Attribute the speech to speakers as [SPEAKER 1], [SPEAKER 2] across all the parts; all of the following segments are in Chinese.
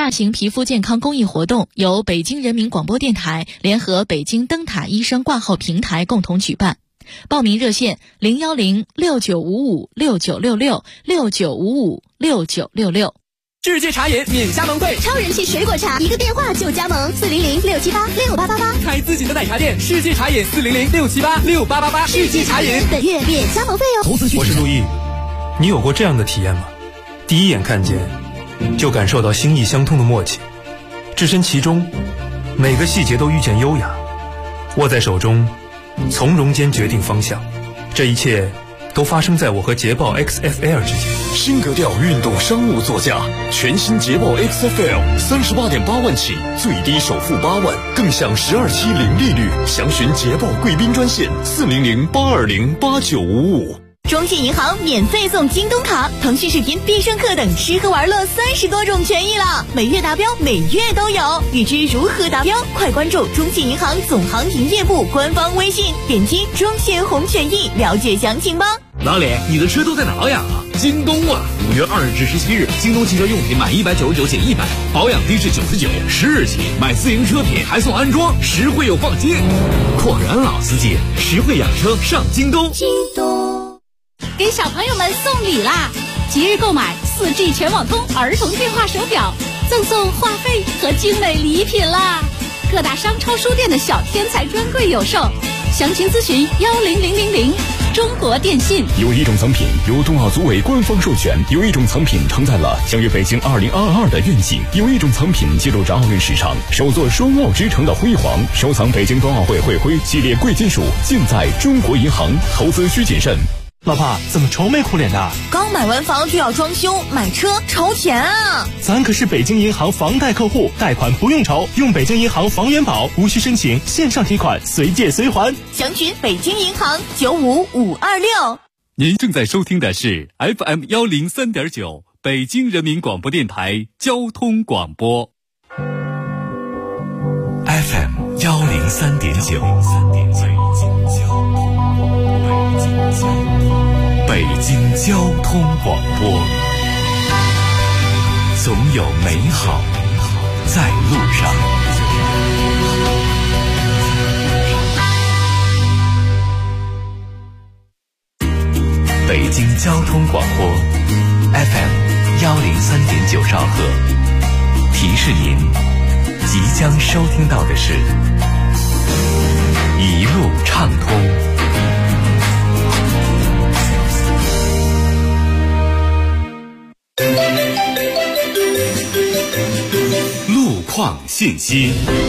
[SPEAKER 1] 大型皮肤健康公益活动由北京人民广播电台联合北京灯塔医生挂号平台共同举办。报名热线0106955696669556966。
[SPEAKER 2] 世界茶饮免加盟费，
[SPEAKER 3] 超人气水果茶，一个电话就加盟，400-678-6888，
[SPEAKER 2] 开自己的奶茶店，世界茶饮400-678-6888，世界茶饮
[SPEAKER 3] 本月免加盟费哦。
[SPEAKER 4] 我是陆毅，你有过这样的体验吗？第一眼看见，就感受到心意相通的默契，置身其中，每个细节都遇见优雅，握在手中，从容间决定方向。这一切都发生在我和捷豹 XFL 之间。
[SPEAKER 5] 新格调运动商务座驾，全新捷豹 XFL 38.8万起，最低首付8万，更享12期零利率。详询捷豹贵宾专线400-820-8955。
[SPEAKER 3] 中信银行免费送京东卡、腾讯视频、必胜客等吃喝玩乐30多种权益了，每月达标，每月都有。欲知如何达标，快关注中信银行总行营业部官方微信，点击中信红权益了解详情吧。
[SPEAKER 6] 老李，你的车都在哪养啊？京东啊！5月2日至17日，京东汽车用品满199减100，保养低至99，10日起买自营车品还送安装，实惠又放心。果然老司机，实惠养车上京东。
[SPEAKER 3] 京东
[SPEAKER 7] 给小朋友们送礼啦！即日购买4G 全网通儿童电话手表，赠送话费和精美礼品啦！各大商超书店的小天才专柜有售，详情咨询10000。中国电信。
[SPEAKER 5] 有一种藏品由冬奥组委官方授权，有一种藏品承载了相约北京2022的愿景，有一种藏品记录着奥运史上首座双奥之城的辉煌。收藏北京冬奥会会徽系列贵金属，尽在中国银行，投资需谨慎。
[SPEAKER 8] 老婆，怎么愁眉苦脸的？
[SPEAKER 3] 刚买完房就要装修，买车愁钱啊！
[SPEAKER 8] 咱可是北京银行房贷客户，贷款不用愁，用北京银行房源保，无需申请，线上提款，随借随还。
[SPEAKER 3] 详询北京银行95526。
[SPEAKER 9] 您正在收听的是 FM 103.9北京人民广播电台交通广播。
[SPEAKER 10] FM 103.9。北京交通广播，总有美好在路上。北京交通广播 FM 103.9兆赫，提示您即将收听到的是一路畅通。路况信息。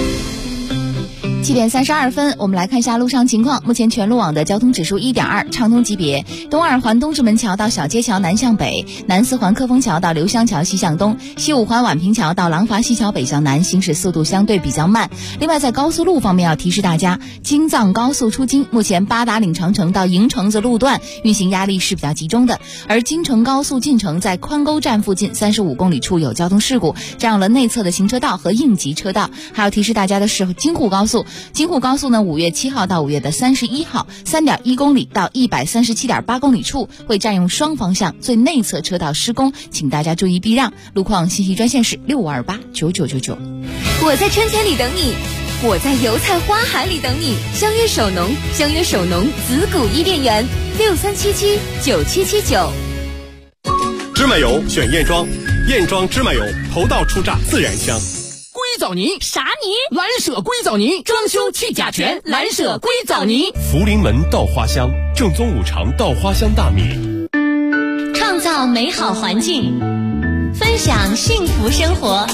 [SPEAKER 11] 7点32分，我们来看一下路上情况。目前全路网的交通指数1.2，畅通级别。东二环东直门桥到小街桥南向北，南四环科丰桥到刘香桥西向东，西五环宛平桥到廊坊西桥北向南，行驶速度相对比较慢。另外在高速路方面要提示大家，京藏高速出京，目前八达岭长城到营城子路段运行压力是比较集中的，而京承高速进城在宽沟站附近35公里处有交通事故，占用了内侧的行车道和应急车道。还要提示大家的是京沪高速呢，5月7号到5月的31号 3.1 公里到 137.8 公里处会占用双方向最内侧车道施工，请大家注意避让。路况信息专线是65289999。
[SPEAKER 3] 我在春天里等你，我在油菜花海里等你。相约首农紫谷伊甸园63779779。
[SPEAKER 12] 芝麻油选燕庄，燕庄芝麻油头道出榨自然香。
[SPEAKER 2] 硅藻泥
[SPEAKER 7] 啥泥？
[SPEAKER 2] 蓝舍硅藻泥，装修去甲醛，蓝舍硅藻泥。
[SPEAKER 5] 福临门稻花香，正宗五常稻花香大米。
[SPEAKER 3] 创造美好环境，分享幸福生活。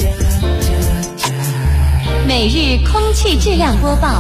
[SPEAKER 3] 每日空气质量播报。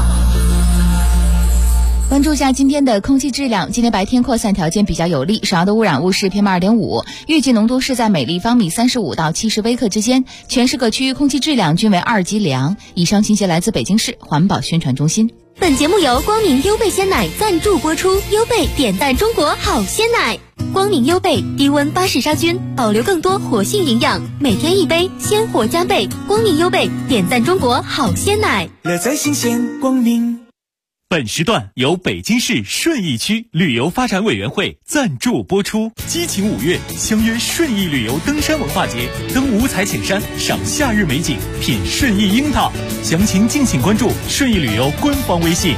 [SPEAKER 11] 关注一下今天的空气质量。今天白天扩散条件比较有利，首要的污染物是 PM2.5， 预计浓度是在每立方米35到70微克之间，全市各区空气质量均为2级良。以上信息来自北京市环保宣传中心。
[SPEAKER 3] 本节目由光明优贝鲜奶赞助播出，优贝点赞中国好鲜奶。光明优贝低温巴氏杀菌，保留更多活性营养，每天一杯，鲜活加倍。光明优贝点赞中国好鲜奶，
[SPEAKER 13] 乐在新鲜光明。
[SPEAKER 8] 本时段由北京市顺义区旅游发展委员会赞助播出。激情5月，相约顺义旅游登山文化节，登五彩浅山，赏夏日美景，品顺义樱桃。详情敬请关注顺义旅游官方微信。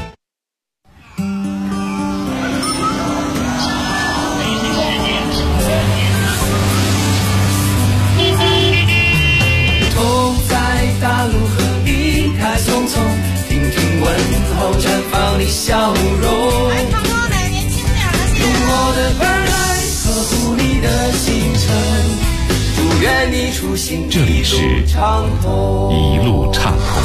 [SPEAKER 13] 大路和离开匆匆，听听问候绽放的笑容。用我的耳来呵护你的行程，祝愿你出行
[SPEAKER 5] 这里是一路畅通。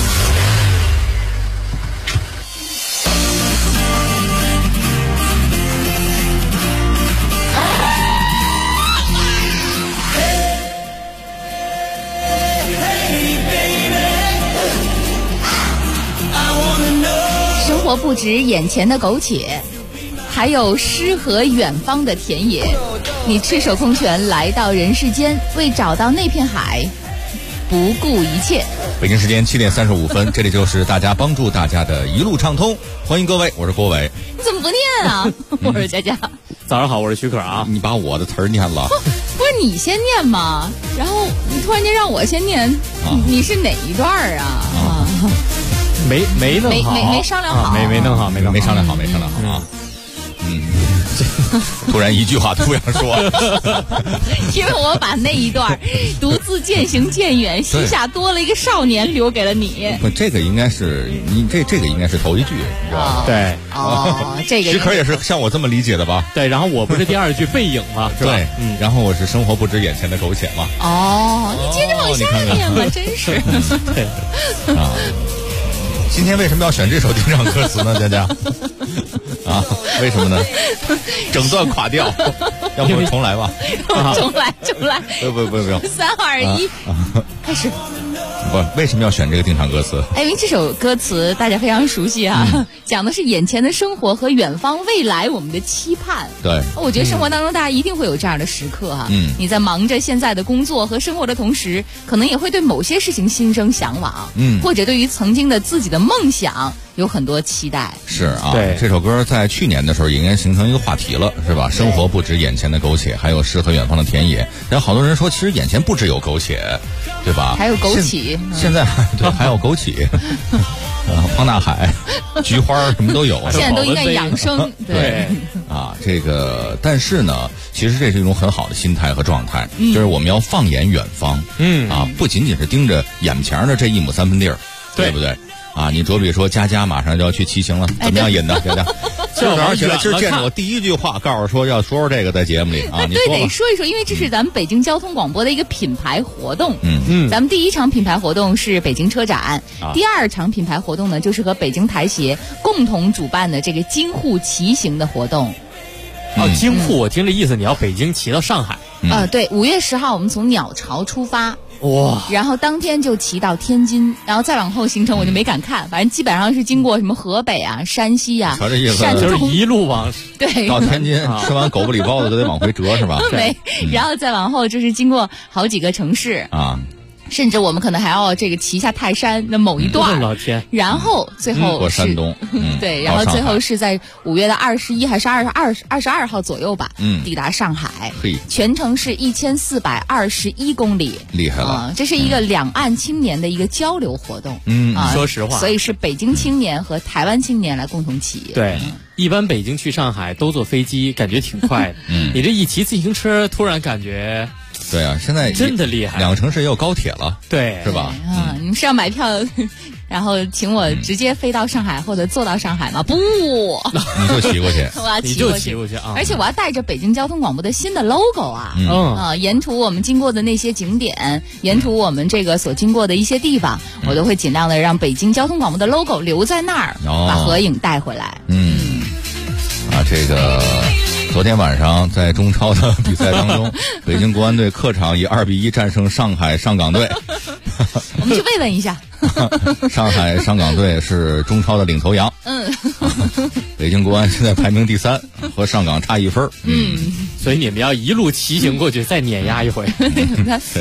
[SPEAKER 11] 生活不止眼前的苟且，还有诗和远方的田野。你赤手空拳来到人世间，为找到那片海，不顾一切。
[SPEAKER 14] 北京时间7点35分，这里就是大家帮助大家的一路畅通，欢迎各位，我是郭伟。
[SPEAKER 11] 你怎么不念啊？我是佳佳。
[SPEAKER 15] 早上好，我是许可啊。
[SPEAKER 14] 你把我的词儿念了，
[SPEAKER 11] 不是你先念吗？然后你突然间让我先念，你是哪一段啊？
[SPEAKER 15] 没弄好，
[SPEAKER 11] 没商量好，
[SPEAKER 15] 没弄好，没
[SPEAKER 14] 商量好啊。突然一句话突然说，
[SPEAKER 11] 因为我把那一段独自渐行渐远，膝下多了一个少年留给了你。
[SPEAKER 14] 不，这个应该是你这个应该是头一句，你知道吗？
[SPEAKER 15] 对，
[SPEAKER 11] 这个
[SPEAKER 14] 许可也是像我这么理解的吧？
[SPEAKER 15] 对，然后我不是第二句背影吗？是吧？
[SPEAKER 14] 对，然后我是生活不止眼前的苟且嘛。
[SPEAKER 11] 你接着往下念吧，真是。
[SPEAKER 15] 对
[SPEAKER 14] 啊。今天为什么要选这首定场歌词呢，佳佳？啊，为什么呢？整段垮掉，要不重来吧？
[SPEAKER 11] 重来。
[SPEAKER 14] 不
[SPEAKER 11] 3、2、1，开始。
[SPEAKER 14] 不，为什么要选这个定场歌词？
[SPEAKER 11] 因为这首歌词大家非常熟悉啊，讲的是眼前的生活和远方未来我们的期盼。
[SPEAKER 14] 对，
[SPEAKER 11] 我觉得生活当中大家一定会有这样的时刻哈。你在忙着现在的工作和生活的同时，可能也会对某些事情心生向往，或者对于曾经的自己的梦想有很多期待。
[SPEAKER 14] 是啊，
[SPEAKER 15] 对，
[SPEAKER 14] 这首歌在去年的时候也应该形成一个话题了，是吧？生活不止眼前的苟且，还有诗和远方的田野。然后好多人说，其实眼前不只有苟且，对吧？
[SPEAKER 11] 还有枸杞。
[SPEAKER 14] 现在对，还有枸杞，方大海、菊花什么都有。
[SPEAKER 11] 现在都应该养生。
[SPEAKER 14] 对啊，这个，但是呢，其实这是一种很好的心态和状态，就是我们要放眼远方，不仅仅是盯着眼前的这1亩3分地儿，对不对？啊，你卓比说佳佳马上就要去骑行了，怎么样引的佳佳？今儿早上起来，今儿见着我第一句话告诉说要说这个在节目里啊，你
[SPEAKER 11] 对，得说一说，因为这是咱们北京交通广播的一个品牌活动。咱们第1场品牌活动是北京车展，第2场品牌活动呢，就是和北京台协共同主办的这个京沪骑行的活动。
[SPEAKER 15] 京沪，我听这意思，你要北京骑到上海。
[SPEAKER 11] 对，5月10号我们从鸟巢出发。
[SPEAKER 15] 哇！
[SPEAKER 11] 然后当天就骑到天津，然后再往后行程我就没敢看，反正基本上是经过什么河北啊、山西啊、山东，
[SPEAKER 15] 就是一路往
[SPEAKER 11] 对
[SPEAKER 14] 到天津，吃完狗不理包子就得往回折是吧？
[SPEAKER 11] 对，然后再往后就是经过好几个城市啊。甚至我们可能还要这个骑下泰山的某一段，
[SPEAKER 15] 老天，
[SPEAKER 11] 然后最后
[SPEAKER 14] 过山东，
[SPEAKER 11] 对，然后最后是在5月的21还是22号左右吧，抵达上海，全程是1421公里，
[SPEAKER 14] 厉害了，
[SPEAKER 11] 这是一个两岸青年的一个交流活动，
[SPEAKER 15] 说实话，
[SPEAKER 11] 所以是北京青年和台湾青年来共同骑，
[SPEAKER 15] 对。一般北京去上海都坐飞机，感觉挺快的。你这一骑自行车，突然感觉，
[SPEAKER 14] 对啊，现在
[SPEAKER 15] 真的厉害。
[SPEAKER 14] 两个城市也有高铁了，
[SPEAKER 15] 对，
[SPEAKER 14] 是吧？
[SPEAKER 11] 你们是要买票，然后请我直接飞到上海或者坐到上海吗？不，
[SPEAKER 14] 你就骑过去，
[SPEAKER 11] 我要骑过去
[SPEAKER 15] 啊！
[SPEAKER 11] 而且我要带着北京交通广播的新的 logo 啊，沿途我们经过的那些景点，沿途我们这个所经过的一些地方，我都会尽量的让北京交通广播的 logo 留在那儿，把合影带回来。
[SPEAKER 14] 这个昨天晚上在中超的比赛当中，北京国安队客场以2-1战胜上海上港队。
[SPEAKER 11] 我们去慰问一下。
[SPEAKER 14] 上海上港队是中超的领头羊。北京国安现在排名第3，和上港差1分。
[SPEAKER 15] 所以你们要一路骑行过去，再碾压一回。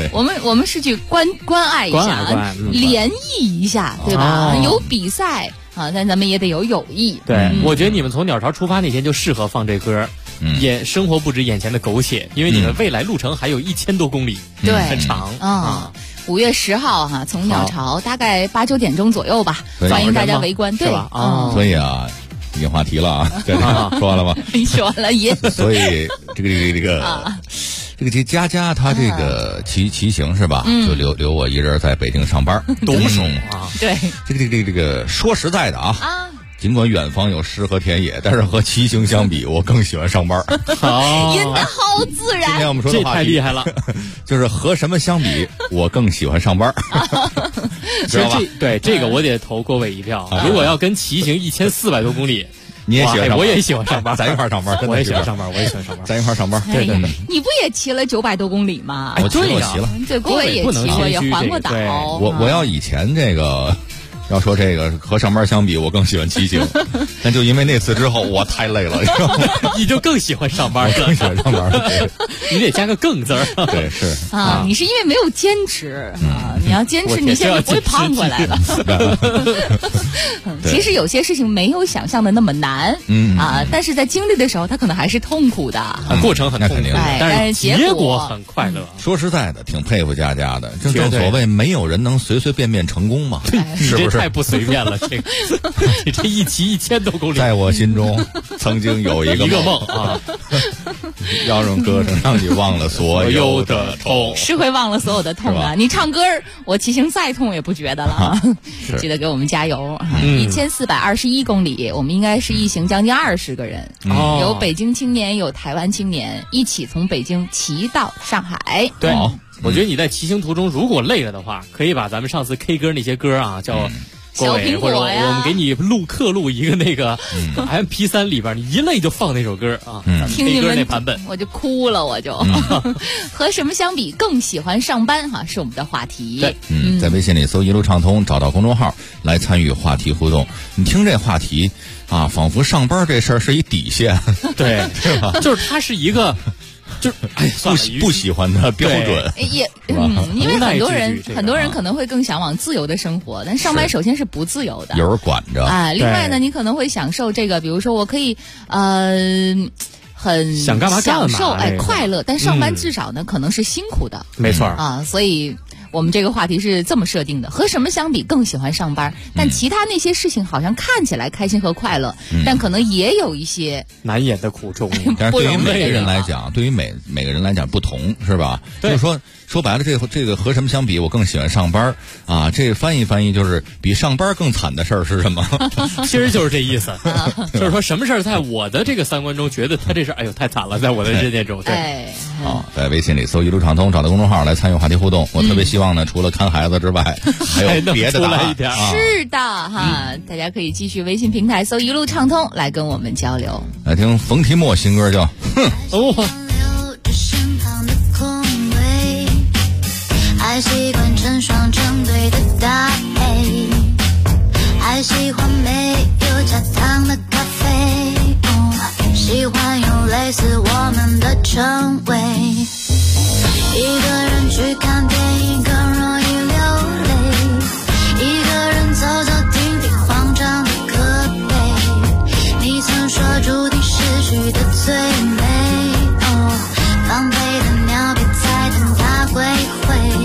[SPEAKER 11] 我们是去关爱一下，联谊一下，对吧？有比赛。 啊，但咱们也得有友谊。
[SPEAKER 15] 对，我觉得你们从鸟巢出发那天就适合放这歌。生活不止眼前的苟且，因为你们未来路程还有1000多公里，
[SPEAKER 11] 对，
[SPEAKER 15] 很长啊。
[SPEAKER 11] 5月10号哈，从鸟巢大概8、9点钟左右吧，欢迎大家围观，对吧？
[SPEAKER 14] 所以啊，引话题了啊，说完了吗？
[SPEAKER 11] 说完了也。
[SPEAKER 14] 所以这个佳佳她这个骑行是吧？就留我一人在北京上班，
[SPEAKER 15] 独守啊。
[SPEAKER 11] 对，
[SPEAKER 14] 这个说实在的啊。尽管远方有诗和田野，但是和骑行相比，我更喜欢上班。
[SPEAKER 11] 引得好自然。
[SPEAKER 14] 今天我们说的话题
[SPEAKER 15] 这太厉害了，
[SPEAKER 14] 就是和什么相比，我更喜欢上班。知道吧？
[SPEAKER 15] 这个我得投郭伟一票。如果要跟骑行1400多公里，
[SPEAKER 14] 你也喜欢上班，
[SPEAKER 15] 我也喜欢上班，
[SPEAKER 14] 咱一块上班，
[SPEAKER 15] 我也喜欢上班，
[SPEAKER 14] 咱一块上班。
[SPEAKER 15] 对，
[SPEAKER 11] 你不也骑了900多公里吗？
[SPEAKER 14] 我骑了，
[SPEAKER 11] 对，郭伟也骑过，也环过岛。
[SPEAKER 14] 我要以前这个。要说这个和上班相比，我更喜欢骑行，但就因为那次之后，我太累了，
[SPEAKER 15] 你就更喜欢上班，
[SPEAKER 14] 更喜欢上班了。
[SPEAKER 15] 你得加个更字儿。
[SPEAKER 14] 对，是
[SPEAKER 11] 啊，你是因为没有坚持啊，你要坚持，你现在不会胖回来了。其实有些事情没有想象的那么难，但是在经历的时候，它可能还是痛苦的，
[SPEAKER 15] 过程很痛苦，但是结果很快乐。
[SPEAKER 14] 说实在的，挺佩服佳佳的，正所谓没有人能随随便便成功嘛，是不是？
[SPEAKER 15] 太不随便了，这个你这一骑1000多公里，
[SPEAKER 14] 在我心中曾经有一个梦
[SPEAKER 15] 啊，
[SPEAKER 14] 要用歌声让你忘了所有的痛，
[SPEAKER 11] 是会忘了所有的痛啊！你唱歌，我骑行再痛也不觉得了，记得给我们加油。1421公里，我们应该是一行将近20个人，有北京青年，有台湾青年，一起从北京骑到上海。
[SPEAKER 15] 对。我觉得你在骑行途中如果累了的话，可以把咱们上次 K 歌那些歌啊，叫
[SPEAKER 11] 小苹果呀，
[SPEAKER 15] 我们给你刻录一个那个 MP3 里边，你一累就放那首歌啊，
[SPEAKER 11] 听你们
[SPEAKER 15] 那版本
[SPEAKER 11] 我就哭了，我就和什么相比更喜欢上班哈，是我们的话题。
[SPEAKER 14] 对，在微信里搜一路畅通，找到公众号来参与话题互动。你听这话题啊，仿佛上班这事儿是一底线，
[SPEAKER 15] 对，是吧？就是它是一个。就
[SPEAKER 14] 不喜欢的标准
[SPEAKER 11] 也因为很多人可能会更向往自由的生活，但上班首先是不自由的，
[SPEAKER 14] 有人管着
[SPEAKER 11] 另外呢，你可能会享受这个，比如说我可以很
[SPEAKER 15] 想干嘛
[SPEAKER 11] 享受快乐，但上班至少呢可能是辛苦的，
[SPEAKER 15] 没错
[SPEAKER 11] 啊，所以。我们这个话题是这么设定的，和什么相比更喜欢上班，但其他那些事情好像看起来开心和快乐，但可能也有一些
[SPEAKER 15] 难言的苦衷。
[SPEAKER 14] 但是对于每个人来讲，对于每个人来讲不同，是吧？就是说白了，这个和什么相比，我更喜欢上班啊。这个翻译就是比上班更惨的事儿是什么？
[SPEAKER 15] 其实就是这意思，就是说什么事儿在我的这个三观中，觉得他这事太惨了，在我的认知中。对，
[SPEAKER 14] 好，在微信里搜一路畅通，找到公众号来参与话题互动。我特别希望呢，除了看孩子之外，还有别的答案。
[SPEAKER 11] 是的哈，大家可以继续微信平台搜一路畅通来跟我们交流。
[SPEAKER 14] 来听冯提莫新歌叫《哼》。
[SPEAKER 16] 还习惯成双成对的搭配，还喜欢没有加糖的咖啡，喜欢有类似我们的称谓。一个人去看电影更容易流泪，一个人走走停停慌张的可悲。你曾说注定失去的最美，防备的鸟别再等它归回。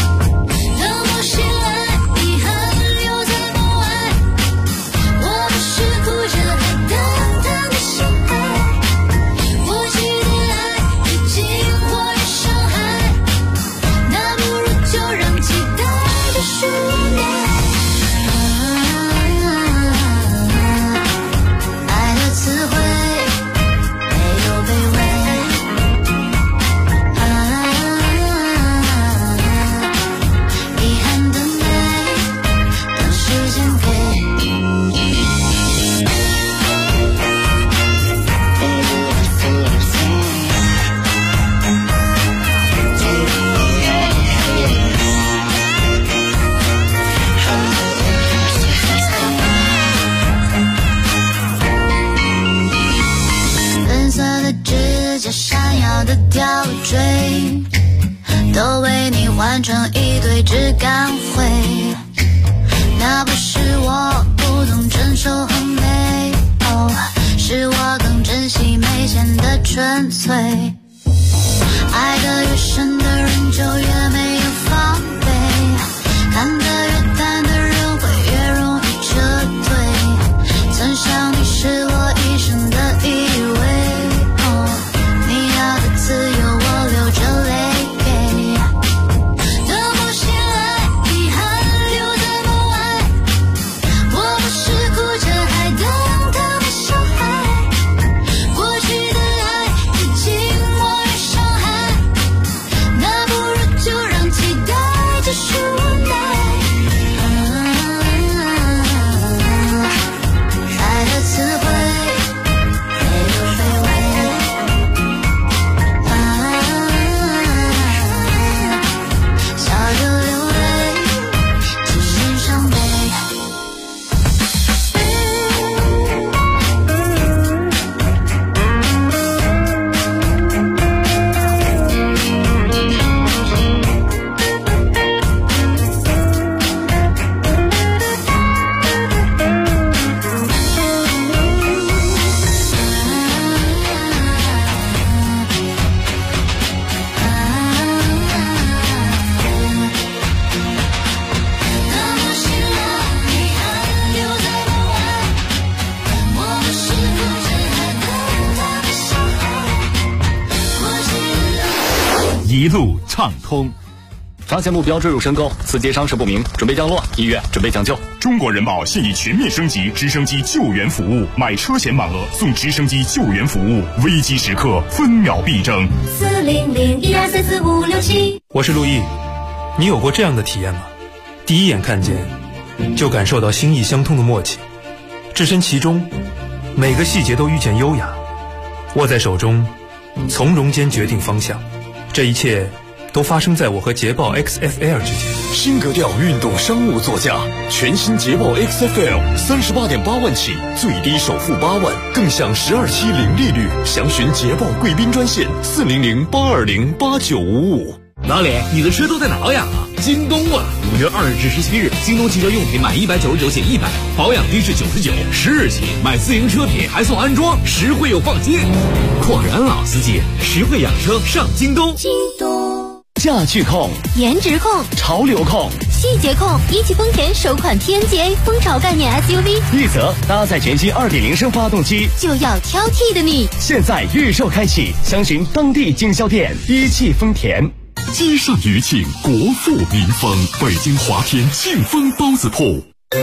[SPEAKER 16] 闪耀的吊坠，都为你换成一堆质感灰。那不是我不懂纯粹。爱得越深的人就越没有防备，看得越淡的人会越容易撤退。曾想你是我一生的依偎，你要的自由我流着泪给。等不醒来，遗憾留在门外，我不是哭着还等他们伤害。过去的爱已经我越伤害，那不如就让期待继续无奈。爱的词汇没有卑微，笑着流泪，只是伤悲。
[SPEAKER 17] 一路畅通，发现目标坠入深沟，次接伤势不明，准备降落，医院准备抢救。
[SPEAKER 18] 中国人保现已全面升级直升机救援服务，买车险满额送直升机救援服务，危机时刻分秒必争。
[SPEAKER 3] 400-1234-567。
[SPEAKER 4] 我是陆毅，你有过这样的体验吗？第一眼看见，就感受到心意相通的默契，置身其中，每个细节都遇见优雅，握在手中，从容间决定方向。这一切都发生在我和捷豹 XFL 之间。
[SPEAKER 19] 新格调运动商务座驾，全新捷豹 XFL 38.8万起，最低首付8万，更享12期零利率。详询捷豹贵宾专线400-820-8955。
[SPEAKER 6] 哪里？你的车都在哪呀？京东啊！5月2日至17日，京东汽车用品满199减100，保养低至99，10日起买自行车品还送安装，实惠又放心。果然老司机，实惠养车上京东。
[SPEAKER 3] 京东
[SPEAKER 19] 驾趣控、
[SPEAKER 3] 颜值控、
[SPEAKER 19] 潮流控、
[SPEAKER 3] 细节控，一汽丰田首款 TNGA 风潮概念 SUV，
[SPEAKER 19] 一泽搭载全新2.0升发动机，
[SPEAKER 3] 就要挑剔的你。
[SPEAKER 19] 现在预售开启，详询当地经销店。一汽丰田。
[SPEAKER 18] 积善余庆，国富民丰。北京华天庆丰包子铺。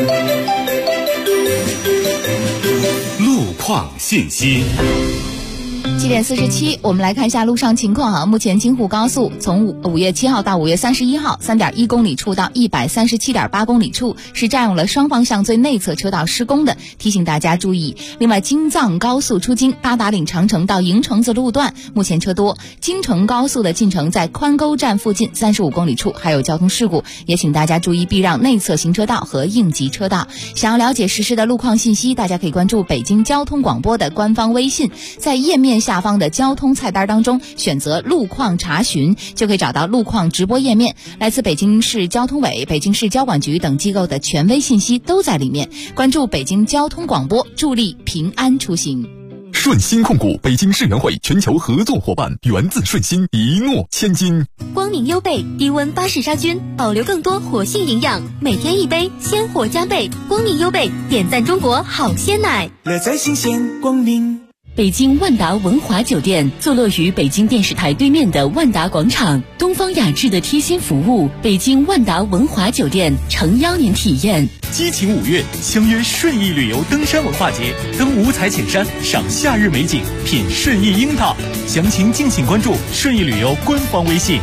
[SPEAKER 6] 路况信息。
[SPEAKER 11] 7点47，我们来看一下路上情况哈。目前京沪高速从5月7号到5月31号3.1公里处到137.8公里处是占用了双方向最内侧车道施工的，提醒大家注意。另外，京藏高速出京八达岭长城到营城子路段目前车多，京承高速的进城在宽沟站附近35公里处还有交通事故，也请大家注意避让内侧行车道和应急车道。想要了解实时的路况信息，大家可以关注北京交通广播的官方微信，在页面下方的交通菜单当中选择路况查询，就可以找到路况直播页面。来自北京市交通委、北京市交管局等机构的权威信息都在里面。关注北京交通广播，助力平安出行。
[SPEAKER 18] 顺鑫控股北京世园会全球合作伙伴，源自顺鑫，一诺千金。
[SPEAKER 3] 光明优贝低温巴氏杀菌，保留更多活性营养，每天一杯，鲜活加倍。光明优贝点赞中国好鲜奶，
[SPEAKER 13] 乐在新鲜光明。
[SPEAKER 20] 北京万达文华酒店坐落于北京电视台对面的万达广场，东方雅致的贴心服务，北京万达文华酒店诚邀您体验。
[SPEAKER 8] 激情5月，相约顺义旅游登山文化节，登五彩浅山，赏夏日美景，品顺义樱桃。详情敬请关注顺义旅游官方微信。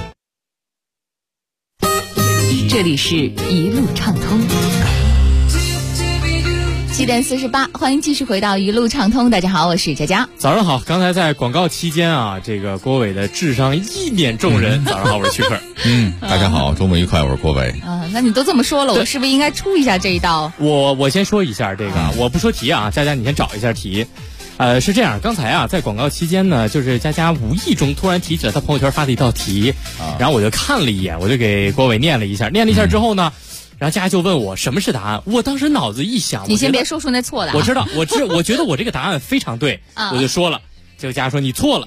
[SPEAKER 20] 这里是一路畅通。
[SPEAKER 11] 7点48，欢迎继续回到一路畅通。大家好，我是佳佳。
[SPEAKER 15] 早上好，刚才在广告期间啊，这个郭伟的智商一点中人。早上好，我是曲克。
[SPEAKER 14] 大家好，周末愉快，我是郭伟。
[SPEAKER 11] 那你都这么说了，我是不是应该出一下这一道？
[SPEAKER 15] 我先说一下这个，我不说题啊，佳佳你先找一下题。是这样，刚才啊，在广告期间呢，就是佳佳无意中突然提起了他朋友圈发的一道题，然后我就看了一眼，我就给郭伟念了一下之后呢。然后佳佳就问我什么是答案，我当时脑子一想，
[SPEAKER 11] 你先别说出那错的。
[SPEAKER 15] 我知道，我觉得我这个答案非常对，我就说了。这个佳佳说你错了，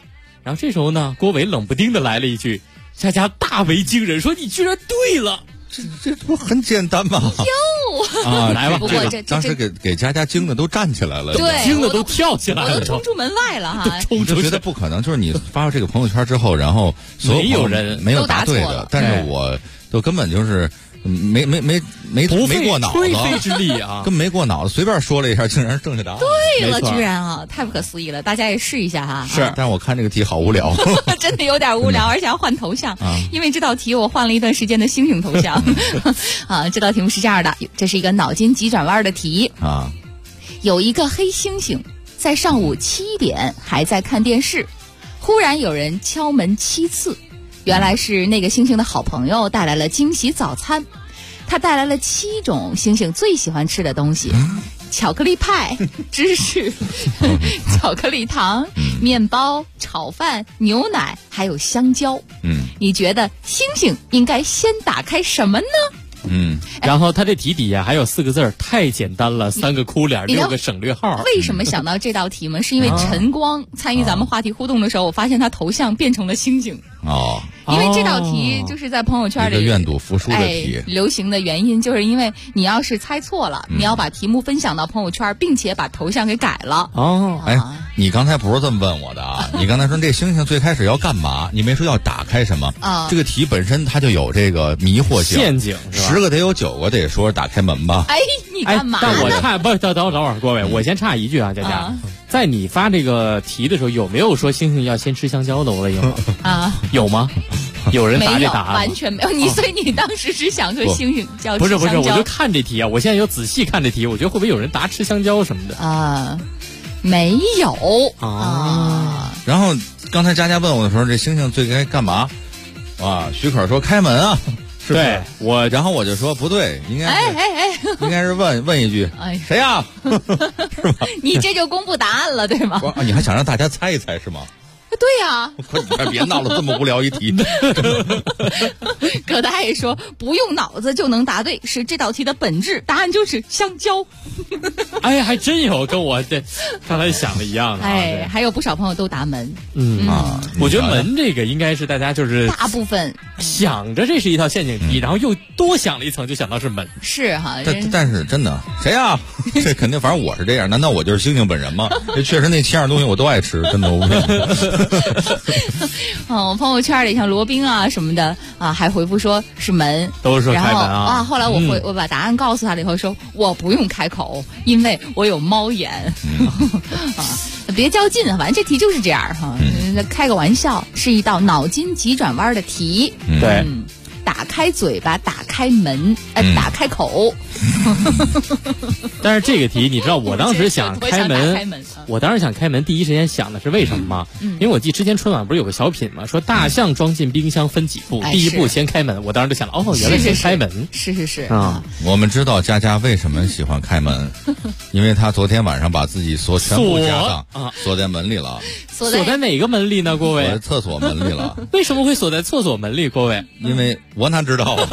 [SPEAKER 15] 然后这时候呢，郭伟冷不丁的来了一句，佳佳大为惊人，说你居然对了。
[SPEAKER 14] 这不很简单吗？
[SPEAKER 11] 哟
[SPEAKER 14] 啊，
[SPEAKER 15] 来吧！
[SPEAKER 11] 不过
[SPEAKER 14] 当时给佳佳惊的都站起来了，
[SPEAKER 11] 对，
[SPEAKER 15] 惊的都跳起来了，
[SPEAKER 11] 我都冲出门外了哈！
[SPEAKER 14] 我就觉得不可能，就是你发了这个朋友圈之后，然后所有人没有答对的，但是我都根本就是没过脑子，
[SPEAKER 15] 吹灰之力啊，
[SPEAKER 14] 根本没过脑子，随便说了一下，竟然是正确答案。
[SPEAKER 11] 对了，居然啊，太不可思议了！大家也试一下哈。
[SPEAKER 14] 是，但是我看这个题好无聊，
[SPEAKER 11] 真的有点无聊，而且要换头像，因为这道题我换了一段时间的星星头像。啊，这道题目是这样的，这是一个脑筋急转弯的题啊。有一个黑猩猩在上午7点还在看电视，忽然有人敲门7次，原来是那个猩猩的好朋友带来了惊喜早餐。他带来了7种猩猩最喜欢吃的东西：巧克力派、芝士、巧克力糖、面包、炒饭、牛奶，还有香蕉。你觉得猩猩应该先打开什么呢？
[SPEAKER 15] 然后他这题底下还有4个字，太简单了，3个哭脸，6个省略号。
[SPEAKER 11] 为什么想到这道题吗？是因为陈光参与咱们话题互动的时候，我发现他头像变成了猩猩。
[SPEAKER 14] 哦，
[SPEAKER 11] 因为这道题就是在朋友圈里
[SPEAKER 14] 一个愿赌服输的题，
[SPEAKER 11] 流行的原因就是因为你要是猜错了，你要把题目分享到朋友圈，并且把头像给改了。
[SPEAKER 14] 哦，哎，你刚才不是这么问我的啊？你刚才说这猩猩最开始要干嘛？你没说要打开什么啊？这个题本身它就有这个迷惑性
[SPEAKER 15] 陷阱
[SPEAKER 14] ，10个得有9个得说打开门吧？
[SPEAKER 11] 哎，你干嘛？
[SPEAKER 15] 但我差不等会儿，各位，我先插一句啊，佳佳。在你发这个题的时候，有没有说猩猩要先吃香蕉的？我问你啊，有吗？有人答这答案？
[SPEAKER 11] 完全没有。所以你当时是想说猩猩要吃香蕉？
[SPEAKER 15] 不是，我就看这题啊，我现在有仔细看这题，我觉得会不会有人答吃香蕉什么的
[SPEAKER 11] 啊？没有
[SPEAKER 14] 啊。然后刚才佳佳问我的时候，这猩猩最该干嘛？啊，许可说开门啊。
[SPEAKER 15] 对
[SPEAKER 14] 我，然后我就说不对，应该应该是问一句，谁呀？是吧？
[SPEAKER 11] 你这就公布答案了，对吗？
[SPEAKER 14] 你还想让大家猜一猜是吗？
[SPEAKER 11] 对呀，
[SPEAKER 14] 快别闹了，这么无聊一题。
[SPEAKER 11] 葛大爷说不用脑子就能答对，是这道题的本质，答案就是香蕉。
[SPEAKER 15] 哎，还真有跟我这刚才想的一样的。
[SPEAKER 11] 哎，还有不少朋友都答门。
[SPEAKER 15] 我觉得门这个应该是大家就是
[SPEAKER 11] 大部分
[SPEAKER 15] 想着这是一套陷阱题，然后又多想了一层，就想到是门。
[SPEAKER 11] 是哈，
[SPEAKER 14] 但是真的谁呀？这肯定，反正我是这样。难道我就是猩猩本人吗？这确实那7样东西我都爱吃，真的无非。
[SPEAKER 11] 我朋友圈里像罗宾啊什么的啊，还回复说是门，
[SPEAKER 15] 都是说开门啊。
[SPEAKER 11] 后来我把答案告诉他了以后，说我不用开口，因为我有猫眼。别较劲，反正这题就是这样哈。开个玩笑，是一道脑筋急转弯的题。
[SPEAKER 15] 对。
[SPEAKER 11] 打开嘴巴，打开门，打开口。
[SPEAKER 15] 但是这个题，你知道我当时想开门，我当时想开门，第一时间想的是为什么吗？因为我记得之前春晚不是有个小品吗？说大象装进冰箱分几步，第一步先开门。我当时就想了，原来先开门。
[SPEAKER 11] 是
[SPEAKER 14] 啊。我们知道佳佳为什么喜欢开门，因为她昨天晚上把自己全部家当锁在门里了。
[SPEAKER 11] 锁
[SPEAKER 15] 在哪个门里呢？各位，
[SPEAKER 14] 锁在厕所门里了。
[SPEAKER 15] 为什么会锁在厕所门里？各位，
[SPEAKER 14] 因为我哪知道啊？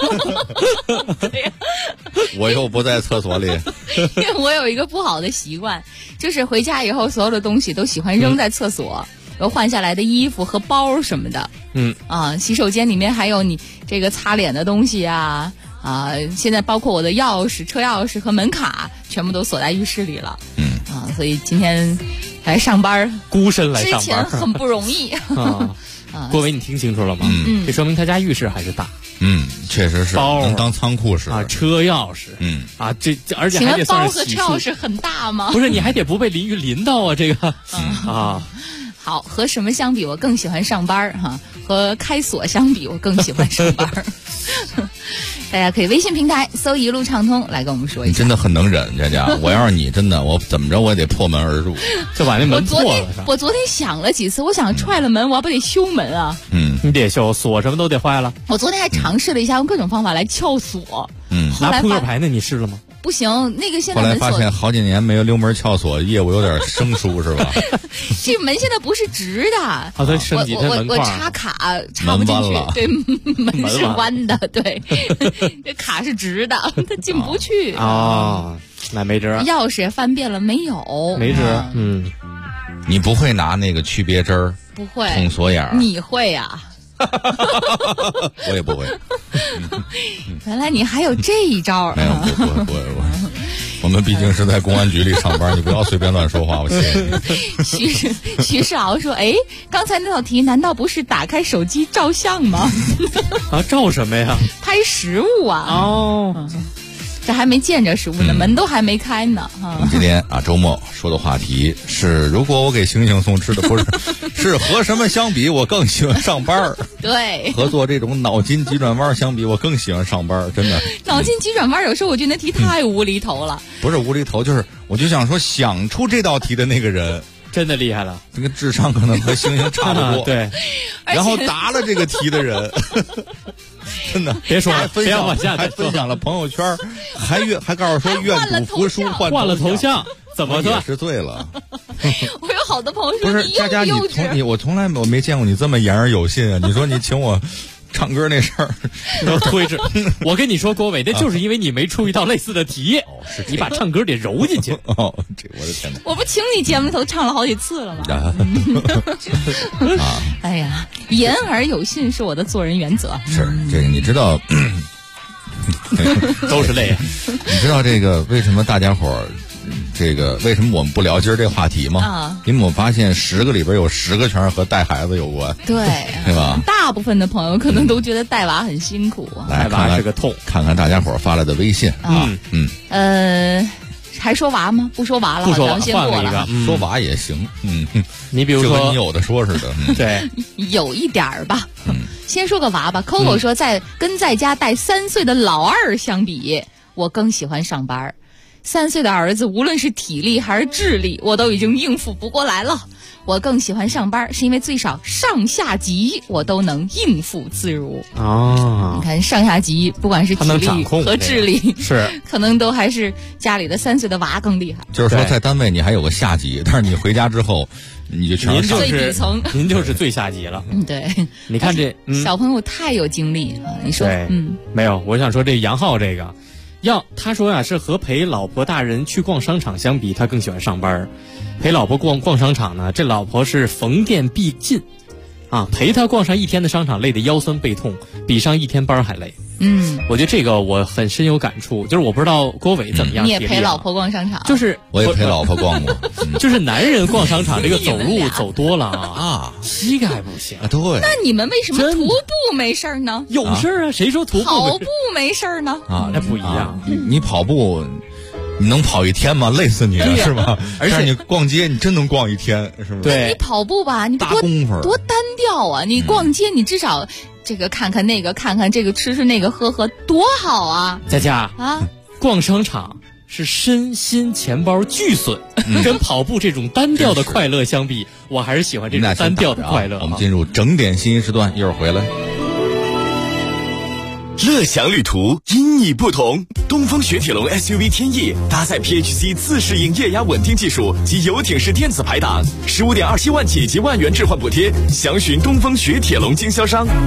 [SPEAKER 14] 我又不在厕所里。
[SPEAKER 11] 因为我有一个不好的习惯，就是回家以后所有的东西都喜欢扔在厕所，然后换下来的衣服和包什么的。洗手间里面还有你这个擦脸的东西啊，现在包括我的钥匙、车钥匙和门卡，全部都锁在浴室里了。所以今天来上班，
[SPEAKER 15] 孤身来上班，
[SPEAKER 11] 之前很不容易。
[SPEAKER 15] 郭伟，你听清楚了吗？这说明他家浴室还是大。
[SPEAKER 14] 确实是，
[SPEAKER 15] 包
[SPEAKER 14] 能当仓库使
[SPEAKER 15] 啊，车钥匙，这而且还得算是
[SPEAKER 11] 洗漱。包和车钥匙很大吗？
[SPEAKER 15] 不是，你还得不被淋浴淋到啊，这个
[SPEAKER 11] 好，和什么相比，我更喜欢上班哈。和开锁相比，我更喜欢上班。大家可以微信平台搜一路畅通来跟我们说一下。
[SPEAKER 14] 你真的很能忍，佳佳。我要是你，真的我怎么着我也得破门而入，
[SPEAKER 15] 就把那门破了。
[SPEAKER 11] 我昨天想了几次，我想踹了门，我不得修门啊。
[SPEAKER 15] 你得修锁，什么都得坏了。
[SPEAKER 11] 我昨天还尝试了一下用各种方法来撬锁。
[SPEAKER 15] 拿扑克牌呢？你试了吗？
[SPEAKER 11] 不行，那个现在
[SPEAKER 14] 后来发现好几年没有溜门撬锁，业务有点生疏，是吧？
[SPEAKER 11] 这门现在不是直的，
[SPEAKER 15] 它升级它门
[SPEAKER 11] 我插卡插不进去，对，门是弯的，对，这卡是直的，它进不去
[SPEAKER 15] 那没辙。
[SPEAKER 11] 钥匙也翻遍了，没有，
[SPEAKER 15] 没辙。
[SPEAKER 14] 你不会拿那个区别针儿？
[SPEAKER 11] 不会。
[SPEAKER 14] 捅锁眼儿？
[SPEAKER 11] 你会呀？
[SPEAKER 14] 我也不会。
[SPEAKER 11] 原来你还有这一招。
[SPEAKER 14] 没有，不会。我们毕竟是在公安局里上班，你不要随便乱说话，我谢谢
[SPEAKER 11] 你。徐世豪说：“哎，刚才那道题难道不是打开手机照相吗？”
[SPEAKER 15] 啊，照什么呀？
[SPEAKER 11] 拍食物啊。哦。这还没见着食物呢，门都还没开呢。
[SPEAKER 14] 今天啊，周末说的话题是：如果我给星星送吃的，不是，是和什么相比，我更喜欢上班。
[SPEAKER 11] 对，
[SPEAKER 14] 和做这种脑筋急转弯相比，我更喜欢上班。真的，
[SPEAKER 11] 脑筋急转弯有时候我觉得那题太无厘头了。
[SPEAKER 14] 不是无厘头，就是我就想说，想出这道题的那个人
[SPEAKER 15] 真的厉害了，
[SPEAKER 14] 这个智商可能和星星差不多。
[SPEAKER 15] 对，
[SPEAKER 14] 然后答了这个题的人。真的，
[SPEAKER 15] 别说了，别往下
[SPEAKER 14] 还分享了朋友圈，还告诉说愿赌服输，
[SPEAKER 15] 换了头像，怎么
[SPEAKER 14] 也是醉了？
[SPEAKER 11] 我有好多朋友说
[SPEAKER 14] 不是佳佳，我从来没见过你这么言而有信啊！你说你请我唱歌那事儿
[SPEAKER 15] 都推着，我跟你说，郭伟，那就是因为你没出一道类似的题，你把唱歌得揉进去。
[SPEAKER 14] 哦，这我的天哪！
[SPEAKER 11] 我不请你节目头唱了好几次了吗？哎呀，言而有信是我的做人原则。
[SPEAKER 14] 是这个，你知道，
[SPEAKER 15] 都是泪。
[SPEAKER 14] 你知道这个为什么大家伙儿？这个为什么我们不聊今儿这话题吗？因为我发现10个里边有10个全是和带孩子有关，
[SPEAKER 11] 对
[SPEAKER 14] 吧？
[SPEAKER 11] 大部分的朋友可能都觉得带娃很辛苦啊，
[SPEAKER 14] 带娃是个痛。看看大家伙发来的微信
[SPEAKER 11] 还说娃吗？不说娃了，
[SPEAKER 15] 不说
[SPEAKER 11] 娃，
[SPEAKER 15] 换了一个，
[SPEAKER 14] 说娃也行。
[SPEAKER 15] 你比如说，
[SPEAKER 14] 就跟你有的说似的。
[SPEAKER 15] 对，
[SPEAKER 11] 有一点儿吧。先说个娃吧。Coco 说，跟在家带3岁的老二相比，我更喜欢上班。3岁的儿子无论是体力还是智力，我都已经应付不过来了。我更喜欢上班，是因为最少上下级我都能应付自如。你看上下级，不管是体力和智力，
[SPEAKER 15] 是
[SPEAKER 11] 可能都还是家里的3岁的娃更厉害。
[SPEAKER 14] 就是说，在单位你还有个下级，但是你回家之后，你就全是
[SPEAKER 11] 最底层，
[SPEAKER 15] 您就是最下级了。
[SPEAKER 11] 对，
[SPEAKER 15] 你看这
[SPEAKER 11] 小朋友太有精力啊！你说，
[SPEAKER 15] 没有，我想说这杨浩这个。他说呀，是和陪老婆大人去逛商场相比，他更喜欢上班。陪老婆逛商场呢，这老婆是逢店必进，陪他逛上1天的商场，累得腰酸背痛，比上1天班还累。我觉得这个我很深有感触，就是我不知道郭伟怎么样。
[SPEAKER 11] 你也陪老婆逛商场？
[SPEAKER 15] 就是
[SPEAKER 14] 我也陪老婆逛过。
[SPEAKER 15] 就是男人逛商场这个走路走多了啊，膝盖不行。
[SPEAKER 14] 对。
[SPEAKER 11] 那你们为什么徒步没事呢？
[SPEAKER 15] 有事啊？谁说徒步
[SPEAKER 11] 跑步没事呢？
[SPEAKER 15] 那不一样。
[SPEAKER 14] 你跑步，你能跑1天吗？累死你了，是吧？
[SPEAKER 15] 而且
[SPEAKER 14] 你逛街，你真能逛1天，是不是？
[SPEAKER 15] 对。
[SPEAKER 11] 你跑步吧，你
[SPEAKER 14] 大功夫
[SPEAKER 11] 多单调啊！你逛街，你至少这个看看那个，看看这个，吃那个，喝多好啊！
[SPEAKER 15] 佳佳逛商场是身心钱包俱损，跟跑步这种单调的快乐相比，我还是喜欢这种单调的快乐。
[SPEAKER 14] 我们进入整点信息时段，一会儿回来。
[SPEAKER 19] 乐享旅途因你不同，东风雪铁龙 SUV 天翼搭载 PHC 自适应液压稳定技术及游艇式电子排档，15.27万起及万元置换补贴，详询东风雪铁龙经销商。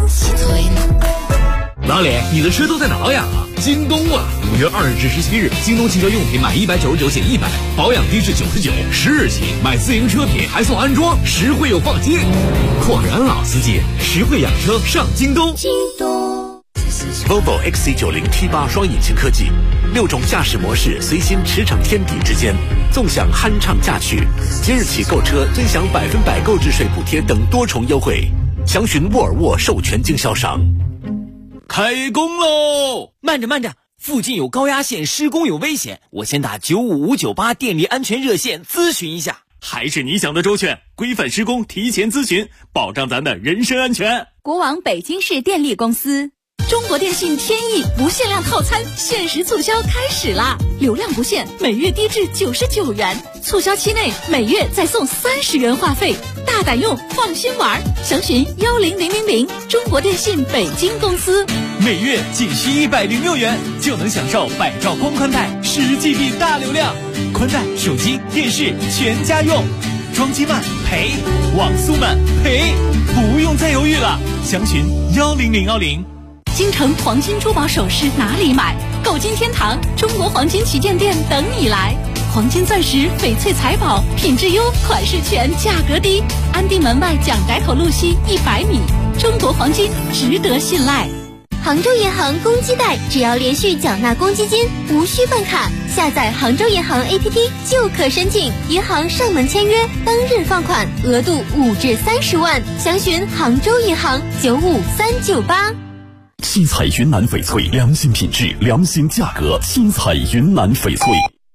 [SPEAKER 6] 老李，你的车都在哪保养啊？京东啊！5月2日至17日，京东汽车用品买199减100，保养低至99，10日起买自行车品还送安装，实惠又放心。果然老司机，实惠养车上京东。
[SPEAKER 2] Volvo XC90 T8 双引擎科技，6种驾驶模式随心驰骋天地之间，纵享酣畅驾趣。即日起购车尊享100%购置税补贴等多重优惠，详询沃尔沃授权经销商。
[SPEAKER 21] 开工喽！慢着，附近有高压线，施工有危险，我先打95598电力安全热线咨询一下。
[SPEAKER 8] 还是你想的周全，规范施工，提前咨询，保障咱的人身安全。
[SPEAKER 3] 国网北京市电力公司。中国电信天翼不限量套餐限时促销开始啦！流量不限，每月低至99元，促销期内每月再送30元话费，大胆用，放心玩。详询10000，中国电信北京公司。
[SPEAKER 8] 每月仅需106元，就能享受100兆光宽带10GB 大流量，宽带、手机、电视全家用。装机慢赔，网速慢赔，不用再犹豫了，详询10010。
[SPEAKER 3] 京城黄金珠宝首饰哪里买？购金天堂中国黄金旗舰店等你来。
[SPEAKER 7] 黄金钻石、翡翠财宝，品质优，款式全，价格低。安定门外蒋宅口路西100米，中国黄金值得信赖。
[SPEAKER 1] 杭州银行公积贷，只要连续缴纳公积金，无需办卡，下载杭州银行 APP 就可申请，银行上门签约，当日放款，额度5至30万。详询杭州银行95398。
[SPEAKER 19] 新彩云南翡翠，良心品质，良心价格。新彩云南翡翠。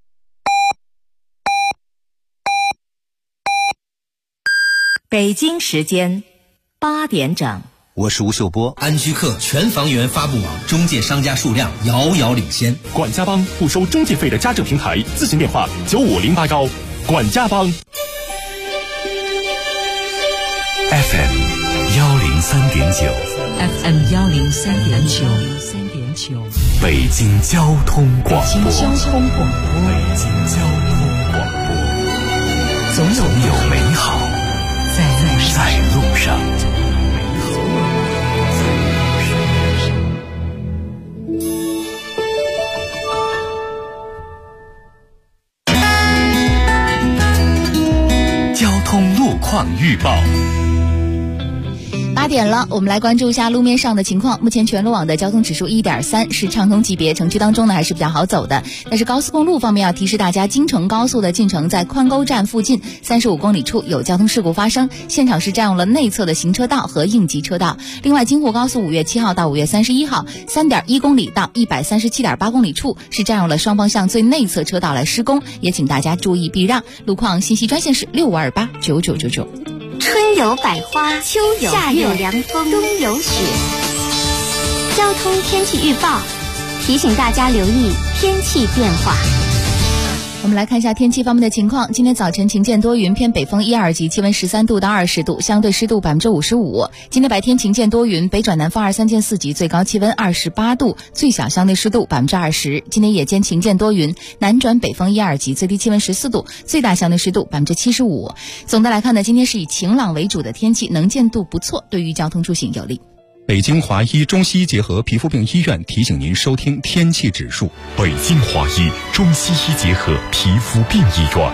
[SPEAKER 22] 北京时间8点整。
[SPEAKER 23] 我是吴秀波。安居客全房源发布网中介商家数量遥遥领先。
[SPEAKER 18] 管家帮不收中介费的家政平台，咨询电话9508管家帮。
[SPEAKER 10] FM 103.9
[SPEAKER 22] FM 103.9，
[SPEAKER 10] 北京交通广播。
[SPEAKER 22] 北京交通广播，总有美好在路上。
[SPEAKER 10] 交通路况预报。
[SPEAKER 11] 8点了，我们来关注一下路面上的情况。目前全路网的交通指数1.3，是畅通级别，城区当中呢还是比较好走的。但是高速公路方面要提示大家，京承高速的进城在宽沟站附近35公里处有交通事故发生，现场是占用了内侧的行车道和应急车道。另外，京沪高速5月7号到5月31号 3.1公里到 137.8公里处是占用了双方向最内侧车道来施工，也请大家注意避让。路况信息专线是65289999。
[SPEAKER 1] 春有百花，秋有夏有凉风，冬有雪。交通天气预报提醒大家留意天气变化。
[SPEAKER 11] 我们来看一下天气方面的情况。今天早晨晴间多云，偏北风1、2级，气温13度到20度，相对湿度55%。今天白天晴间多云，北转南风2、3见4级，最高气温28度，最小相对湿度20%。今天夜间晴间多云，南转北风1、2级，最低气温14度，最大相对湿度75%。总的来看呢，今天是以晴朗为主的天气，能见度不错，对于交通出行有利。
[SPEAKER 24] 北京华医中西医结合皮肤病医院提醒您收听天气指数。
[SPEAKER 18] 北京华医中西医结合皮肤病医院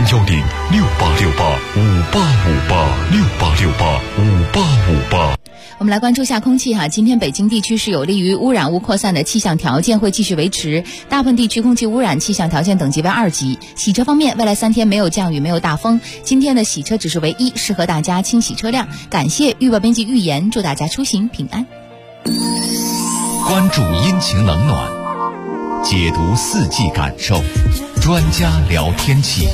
[SPEAKER 18] ，010686858585868685858。
[SPEAKER 11] 我们来关注一下空气今天北京地区是有利于污染物扩散的气象条件会继续维持，大部分地区空气污染气象条件等级为2级。洗车方面，未来3天没有降雨，没有大风，今天的洗车指数为1，适合大家清洗车辆。感谢预报编辑预言，祝大家出行平安。
[SPEAKER 10] 关注阴晴冷暖，解读4季感受，专家聊天气。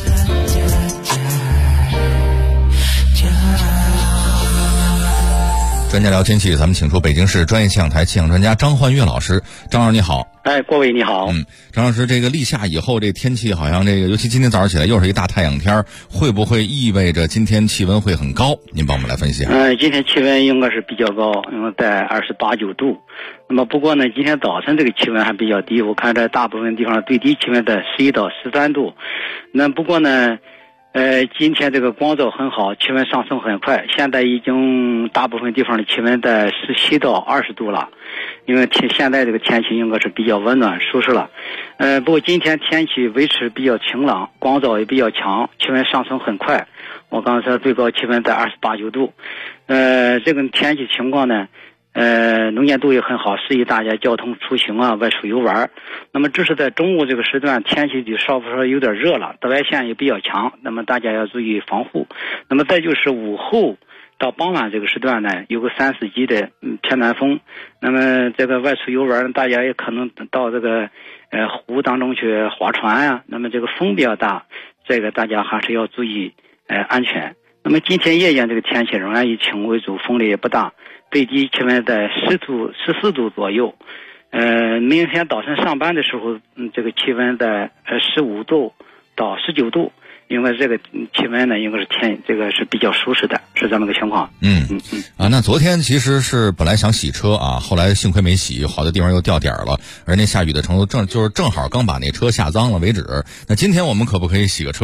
[SPEAKER 14] 专家聊天气，咱们请出北京市专业气象台气象专家张焕岳老师。张老师你好。
[SPEAKER 25] 各位你好。
[SPEAKER 14] 张老师，这个立夏以后，这天气好像尤其今天早上起来又是一大太阳天，会不会意味着今天气温会很高？您帮我们来分析。
[SPEAKER 25] 今天气温应该是比较高，因为在28、9度。那么不过呢，今天早晨这个气温还比较低，我看在大部分地方最低气温在11到13度。那不过呢，今天这个光照很好，气温上升很快，现在已经大部分地方的气温在17到20度了，因为现在这个天气应该是比较温暖舒适了。不过今天天气维持比较晴朗，光照也比较强，气温上升很快，我刚才说最高气温在28、9度。这个天气情况呢，能见度也很好，适宜大家交通出行外出游玩。那么这是在中午这个时段，天气就稍有点热了，紫外线也比较强，那么大家要注意防护。那么再就是午后到傍晚这个时段呢，有个3、4级的偏南风，那么这个外出游玩，大家也可能到这个湖当中去划船那么这个风比较大，这个大家还是要注意安全。那么今天夜间这个天气仍然以晴为主，风力也不大，最低气温在14度左右。明天早晨上班的时候，这个气温在15度到19度，因为这个气温呢，应该是这个是比较舒适的，是这么个情况。
[SPEAKER 14] 那昨天其实是本来想洗车后来幸亏没洗，好多地方又掉点了，而那下雨的程度正好刚把那车下脏了为止。那今天我们可不可以洗个车？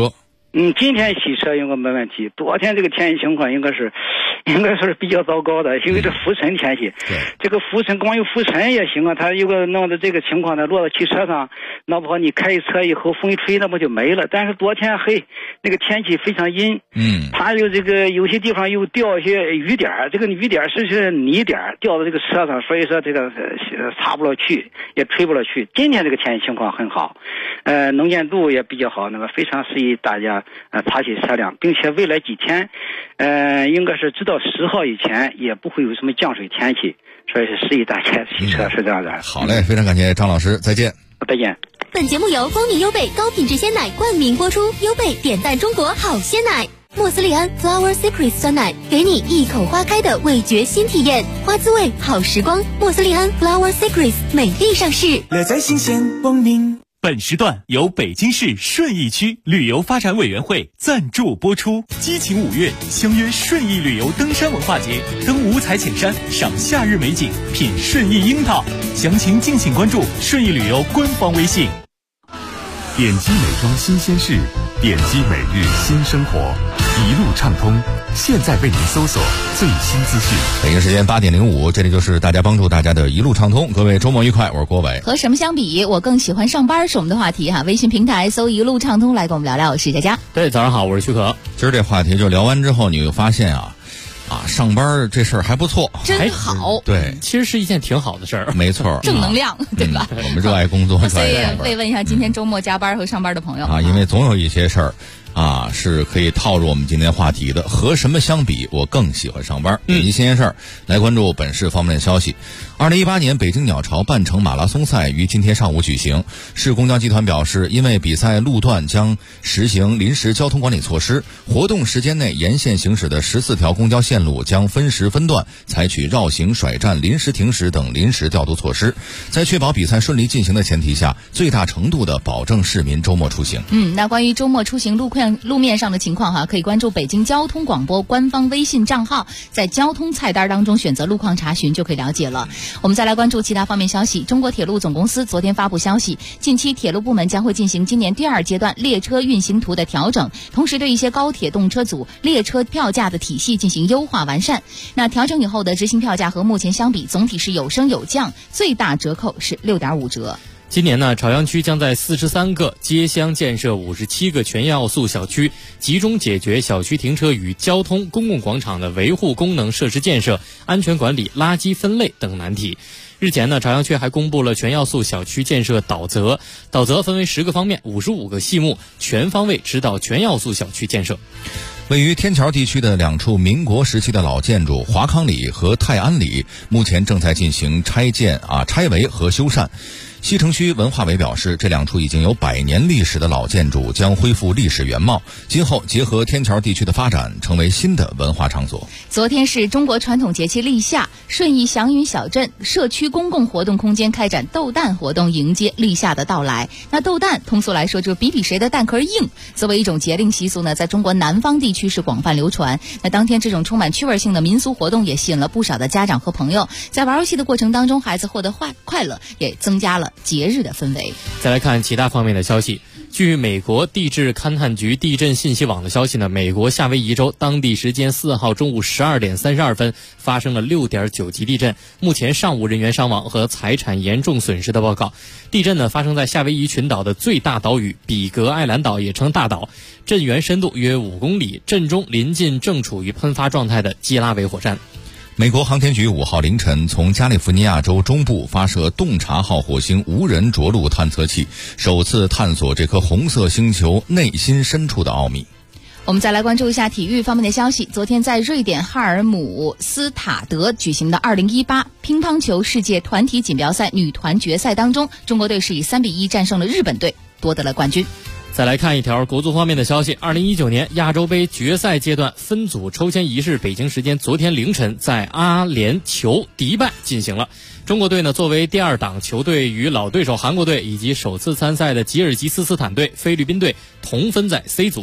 [SPEAKER 25] 今天洗车应该没问题。昨天这个天气情况应该是比较糟糕的，因为这浮尘天气。这个浮尘光有浮尘也行啊，它有个弄的这个情况呢，落到汽车上，那不好你开车以后风一吹，那不就没了。但是昨天那个天气非常阴，它有这个有些地方又掉一些雨点，这个雨点是泥点掉到这个车上，所以说这个擦不了去，也吹不了去。今天这个天气情况很好，能见度也比较好，那么非常适宜大家擦洗车辆，并且未来几天，应该是直到10号以前也不会有什么降水天气，所以是适宜大家洗车，是这样的。
[SPEAKER 14] 好嘞，非常感谢张老师，再见。
[SPEAKER 25] 再见。
[SPEAKER 1] 本节目由蜂蜜优贝高品质鲜奶冠名播出，优贝点赞中国好鲜奶。莫斯利安 Flower Secret 酸奶，给你一口花开的味觉新体验，花滋味好时光。莫斯利安 Flower Secret 美丽上市，
[SPEAKER 22] 乐在新鲜光明。
[SPEAKER 8] 本时段由北京市顺义区旅游发展委员会赞助播出。激情5月，相约顺义旅游登山文化节，登五彩浅山，赏夏日美景，品顺义樱桃。详情敬请关注顺义旅游官方微信。
[SPEAKER 18] 点击美妆新鲜事，点击每日新生活，一路畅通。现在为您搜索最新资讯。
[SPEAKER 14] 北京时间8点05，这里就是大家帮助大家的一路畅通。各位周末愉快，我是郭伟。
[SPEAKER 11] 和什么相比，我更喜欢上班是我们的话题哈。微信平台搜一路畅通来跟我们聊聊，我是佳佳。
[SPEAKER 15] 对，早上好，我是许可。
[SPEAKER 14] 今儿这话题就聊完之后，你会发现上班这事儿还不错，
[SPEAKER 11] 真好。
[SPEAKER 14] 对，
[SPEAKER 15] 其实是一件挺好的事儿，
[SPEAKER 14] 没错，
[SPEAKER 11] 正能量，对吧？
[SPEAKER 14] 我们热爱工作，
[SPEAKER 11] 所以慰问一下今天周末加班和上班的朋友
[SPEAKER 14] 因为总有一些事儿是可以套入我们今天话题的。和什么相比，我更喜欢上班。点击新鲜事儿来关注本市方面的消息。2018年北京鸟巢半程马拉松赛于今天上午举行。市公交集团表示，因为比赛路段将实行临时交通管理措施，活动时间内沿线行驶的14条公交线路将分时分段采取绕行、甩站、临时停驶等临时调度措施，在确保比赛顺利进行的前提下，最大程度的保证市民周末出行。
[SPEAKER 11] 那关于周末出行路面上的情况可以关注北京交通广播官方微信账号，在交通菜单当中选择路况查询就可以了解了。我们再来关注其他方面消息。中国铁路总公司昨天发布消息，近期铁路部门将会进行今年第2阶段列车运行图的调整，同时对一些高铁动车组列车票价的体系进行优化完善。那调整以后的执行票价和目前相比，总体是有升有降，最大折扣是6.5折。
[SPEAKER 15] 今年呢，朝阳区将在43个街乡建设57个全要素小区，集中解决小区停车与交通、公共广场的维护、功能设施建设、安全管理、垃圾分类等难题。日前呢，朝阳区还公布了全要素小区建设导则，导则分为10个方面、55个细目，全方位指导全要素小区建设。
[SPEAKER 14] 位于天桥地区的2处民国时期的老建筑华康里和泰安里，目前正在进行拆围和修缮。西城区文化委表示，这2处已经有100年历史的老建筑将恢复历史原貌，今后结合天桥地区的发展，成为新的文化场所。
[SPEAKER 11] 昨天是中国传统节气立夏，顺义祥云小镇社区公共活动空间开展斗蛋活动，迎接立夏的到来。那斗蛋通俗来说就是比谁的蛋壳硬，作为一种节令习俗呢，在中国南方地区是广泛流传。那当天这种充满趣味性的民俗活动也吸引了不少的家长和朋友，在玩游戏的过程当中，孩子获得快乐，也增加了节日的氛围。
[SPEAKER 15] 再来看其他方面的消息。据美国地质勘探局地震信息网的消息呢，美国夏威夷州当地时间4号中午12点32分发生了6.9级地震，目前尚无人员伤亡和财产严重损失的报告。地震呢发生在夏威夷群岛的最大岛屿比格艾兰岛，也称大岛，震源深度约5公里，震中临近正处于喷发状态的基拉维火山。
[SPEAKER 14] 美国航天局5号凌晨从加利福尼亚州中部发射洞察号火星无人着陆探测器，首次探索这颗红色星球内心深处的奥秘。
[SPEAKER 11] 我们再来关注一下体育方面的消息。昨天在瑞典哈尔姆斯塔德举行的2018乒乓球世界团体锦标赛女团决赛当中，中国队是以3-1战胜了日本队，夺得了冠军。
[SPEAKER 15] 再来看一条国足方面的消息。2019年亚洲杯决赛阶段分组抽签仪式，北京时间昨天凌晨在阿联酋迪拜进行了。中国队呢，作为第2档球队，与老对手韩国队以及首次参赛的吉尔吉斯斯坦队、菲律宾队同分在 C 组。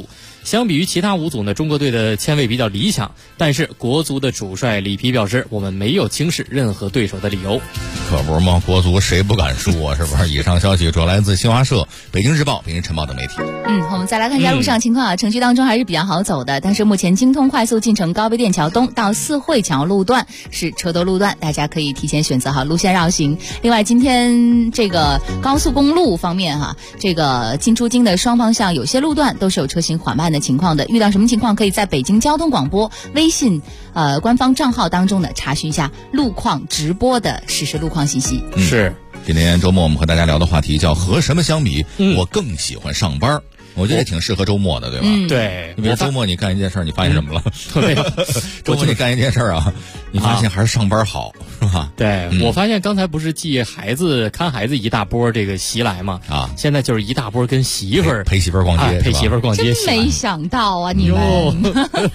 [SPEAKER 15] 相比于其他5组呢，中国队的签位比较理想，但是国足的主帅里皮表示，我们没有轻视任何对手的理由。
[SPEAKER 14] 可不是吗？国足谁不敢输啊？是不是？以上消息主要来自新华社、北京日报、北京晨报等媒体。
[SPEAKER 11] 我们再来看一下路上情况啊，城区当中还是比较好走的，但是目前京通快速进城高碑店桥东到四惠桥路段是车多路段，大家可以提前选择好路线绕行。另外，今天这个高速公路方面这个进出京的双方向有些路段都是有车行缓慢的情况的，遇到什么情况可以在北京交通广播微信官方账号当中呢查询一下路况直播的实时路况信息。
[SPEAKER 14] 是，今天周末我们和大家聊的话题叫和什么相比，我更喜欢上班。我觉得也挺适合周末的，对吧？
[SPEAKER 15] 对，
[SPEAKER 14] 因为周末你干一件事，你发现什么了？周末你干一件事啊，你发现还是上班好，是吧？
[SPEAKER 15] 对，我发现刚才不是看孩子一大波这个袭来嘛现在就是一大波跟媳妇儿
[SPEAKER 14] 陪媳妇儿逛街，
[SPEAKER 15] 陪媳妇儿逛街。
[SPEAKER 11] 真没想到啊，你们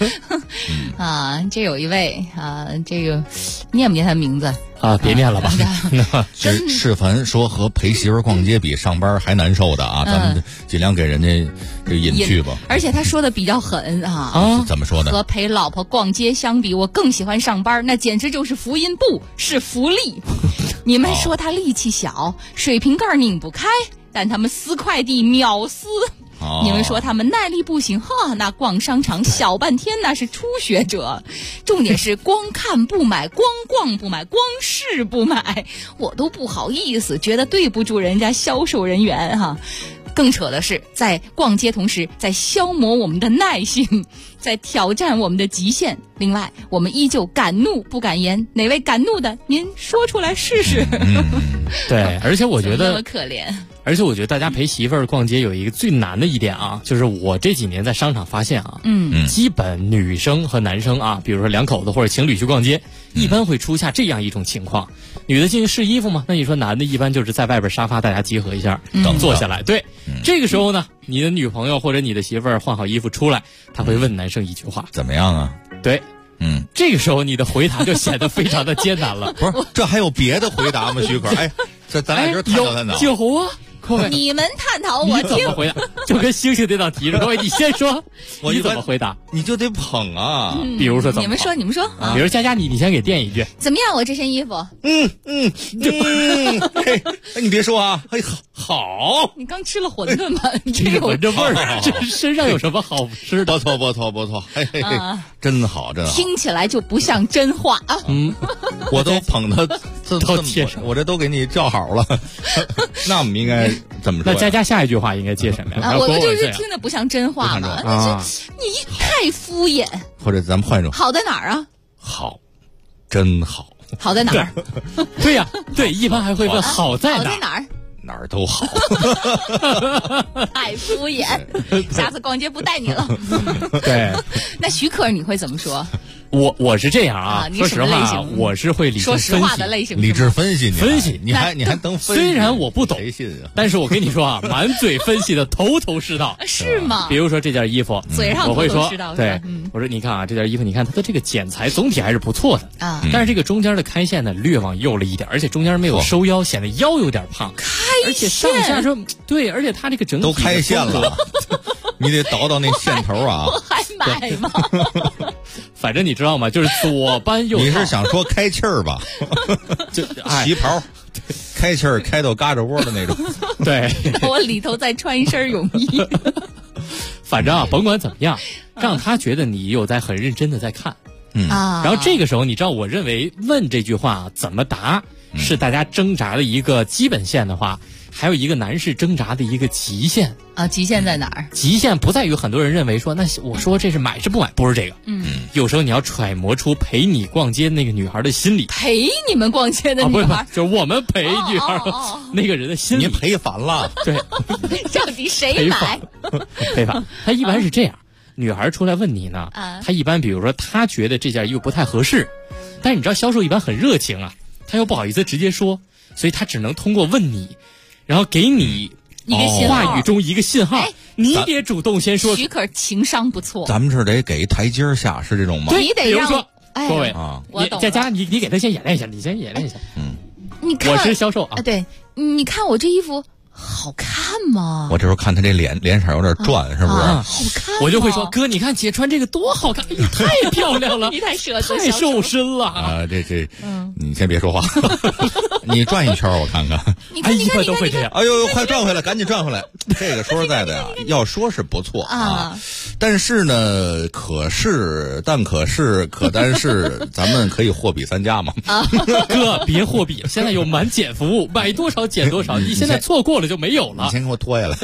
[SPEAKER 11] 这有一位这个念不念他名字？
[SPEAKER 15] 别念了吧。
[SPEAKER 14] 是凡说和陪媳妇儿逛街比上班还难受的咱们尽量给人家这引去吧。
[SPEAKER 11] 而且他说的比较狠
[SPEAKER 14] 怎么说的？
[SPEAKER 11] 和陪老婆逛街相比，我更喜欢上班，那简直就是福音，不是福利。你们说他力气小，水瓶盖拧不开，但他们撕快递秒撕。你们说他们耐力不行那逛商场小半天那是初学者。重点是光看不买，光逛不买，光试不买，我都不好意思，觉得对不住人家销售人员更扯的是，在逛街同时在消磨我们的耐性，在挑战我们的极限。另外，我们依旧敢怒不敢言，哪位敢怒的您说出来试试。
[SPEAKER 15] 对，而且我觉得
[SPEAKER 11] 那么可怜。
[SPEAKER 15] 而且我觉得大家陪媳妇儿逛街有一个最难的一点就是我这几年在商场发现基本女生和男生比如说两口子或者情侣去逛街，一般会出现这样一种情况：女的进去试衣服嘛，那你说男的一般就是在外边沙发大家集合一下，坐下来。对，这个时候呢，你的女朋友或者你的媳妇儿换好衣服出来，她会问男生一句话：
[SPEAKER 14] 怎么样啊？
[SPEAKER 15] 对。这个时候你的回答就显得非常的艰难了。
[SPEAKER 14] 不是，这还有别的回答吗？许可，咱俩就是探讨探讨。
[SPEAKER 15] 有啊，各位，
[SPEAKER 11] 你们探讨我听。
[SPEAKER 15] 怎么回答？就跟星星这道题似的。各位，你先说，你怎么回答？
[SPEAKER 14] 你就得捧啊。
[SPEAKER 15] 比如说怎么？
[SPEAKER 11] 你们说。
[SPEAKER 15] 比如佳佳，你先给垫一句。
[SPEAKER 11] 怎么样？我这身衣服？
[SPEAKER 14] 你别说好。
[SPEAKER 11] 你刚吃了馄饨吗？
[SPEAKER 15] 这个闻着味儿，这身上有什么好吃的？
[SPEAKER 14] 不错，真好，真好。
[SPEAKER 11] 听起来就不像真话
[SPEAKER 14] 我都捧他
[SPEAKER 15] 都贴上，
[SPEAKER 14] 我这都给你叫好了。那我们应该怎么说？
[SPEAKER 15] 那佳佳下一句话应该接什么呀？
[SPEAKER 11] 我就是听着不像真话嘛。你太敷衍。
[SPEAKER 14] 或者咱们换一种。
[SPEAKER 11] 好在哪儿啊？
[SPEAKER 14] 好，真好。
[SPEAKER 11] 好在哪儿？
[SPEAKER 15] 对呀，对，一般还会问好在哪儿？
[SPEAKER 11] 好在哪儿？
[SPEAKER 14] 哪儿都好。
[SPEAKER 11] 太敷衍，下次逛街不带你了。
[SPEAKER 15] 对。
[SPEAKER 11] 那许可你会怎么说？
[SPEAKER 15] 我是这样说实话，我是会理智分析。
[SPEAKER 11] 说实话的类型。
[SPEAKER 14] 理智分析，你还能分析？
[SPEAKER 15] 虽然我不懂，
[SPEAKER 14] 谁信啊？
[SPEAKER 15] 但是我跟你说满嘴分析的头头是道。
[SPEAKER 11] 是吗？
[SPEAKER 15] 比如说这件衣服，
[SPEAKER 11] 嘴上
[SPEAKER 15] 我会说，
[SPEAKER 11] 对，
[SPEAKER 15] 我说你看这件衣服，你看它的这个剪裁总体还是不错的但是这个中间的开线呢略往右了一点，而且中间没有收腰，显得腰有点胖。而且上下说对，而且它这个整体
[SPEAKER 14] 都开线了，你得倒那线头
[SPEAKER 11] 我还买吗？
[SPEAKER 15] 反正你知道吗？就是左搬右套。
[SPEAKER 14] 你是想说开气儿吧？
[SPEAKER 15] 就
[SPEAKER 14] 旗袍，开气儿开到嘎吱窝的那种。
[SPEAKER 15] 对，
[SPEAKER 11] 我里头再穿一身泳衣。
[SPEAKER 15] 反正甭管怎么样，让他觉得你有在很认真的在看。然后这个时候，你知道，我认为问这句话怎么答是大家挣扎的一个基本线的话。还有一个男士挣扎的一个极限
[SPEAKER 11] 极限在哪儿？
[SPEAKER 15] 极限不在于很多人认为说，那我说这是买是不买，不是这个。有时候你要揣摩出陪你逛街那个女孩的心理。
[SPEAKER 11] 陪你们逛街的女孩，
[SPEAKER 15] 就是我们陪女孩那个人的心理。
[SPEAKER 14] 你陪反了，
[SPEAKER 15] 对，
[SPEAKER 11] 到底谁买？
[SPEAKER 15] 陪反。他一般是这样，女孩出来问你呢，她一般比如说她觉得这件衣服不太合适，但是你知道销售一般很热情他又不好意思直接说，所以他只能通过问你。然后给你
[SPEAKER 11] 一个信号，
[SPEAKER 15] 话语中一个信号，你得主动先说。
[SPEAKER 11] 许可情商不错，
[SPEAKER 14] 咱们是得给台阶下，是这种吗？
[SPEAKER 11] 对，你得让。
[SPEAKER 15] 比如说，各位
[SPEAKER 11] 我懂。
[SPEAKER 15] 佳佳，你给他先演练一下，你先演练一下。
[SPEAKER 11] 你看，
[SPEAKER 15] 我是销售
[SPEAKER 11] 对，你看我这衣服好看吗？
[SPEAKER 14] 我这时候看他这脸色有点转，是不是？
[SPEAKER 11] 好看。
[SPEAKER 15] 我就会说，哥，你看姐穿这个多好看，哎呀，太漂亮了，
[SPEAKER 11] 你太
[SPEAKER 15] 太瘦身了
[SPEAKER 14] 啊！你先别说话，你转一圈我看看。
[SPEAKER 15] 一般都会这样。
[SPEAKER 14] 哎呦，快转回来，赶紧转回来。这个说实在的呀，要说是不错啊，但是呢，但是，咱们可以货比三家嘛。
[SPEAKER 15] 哥，别货比，现在有满减服务，买多少减多少，你现在错过了就没有了。
[SPEAKER 14] 你先给我脱下来。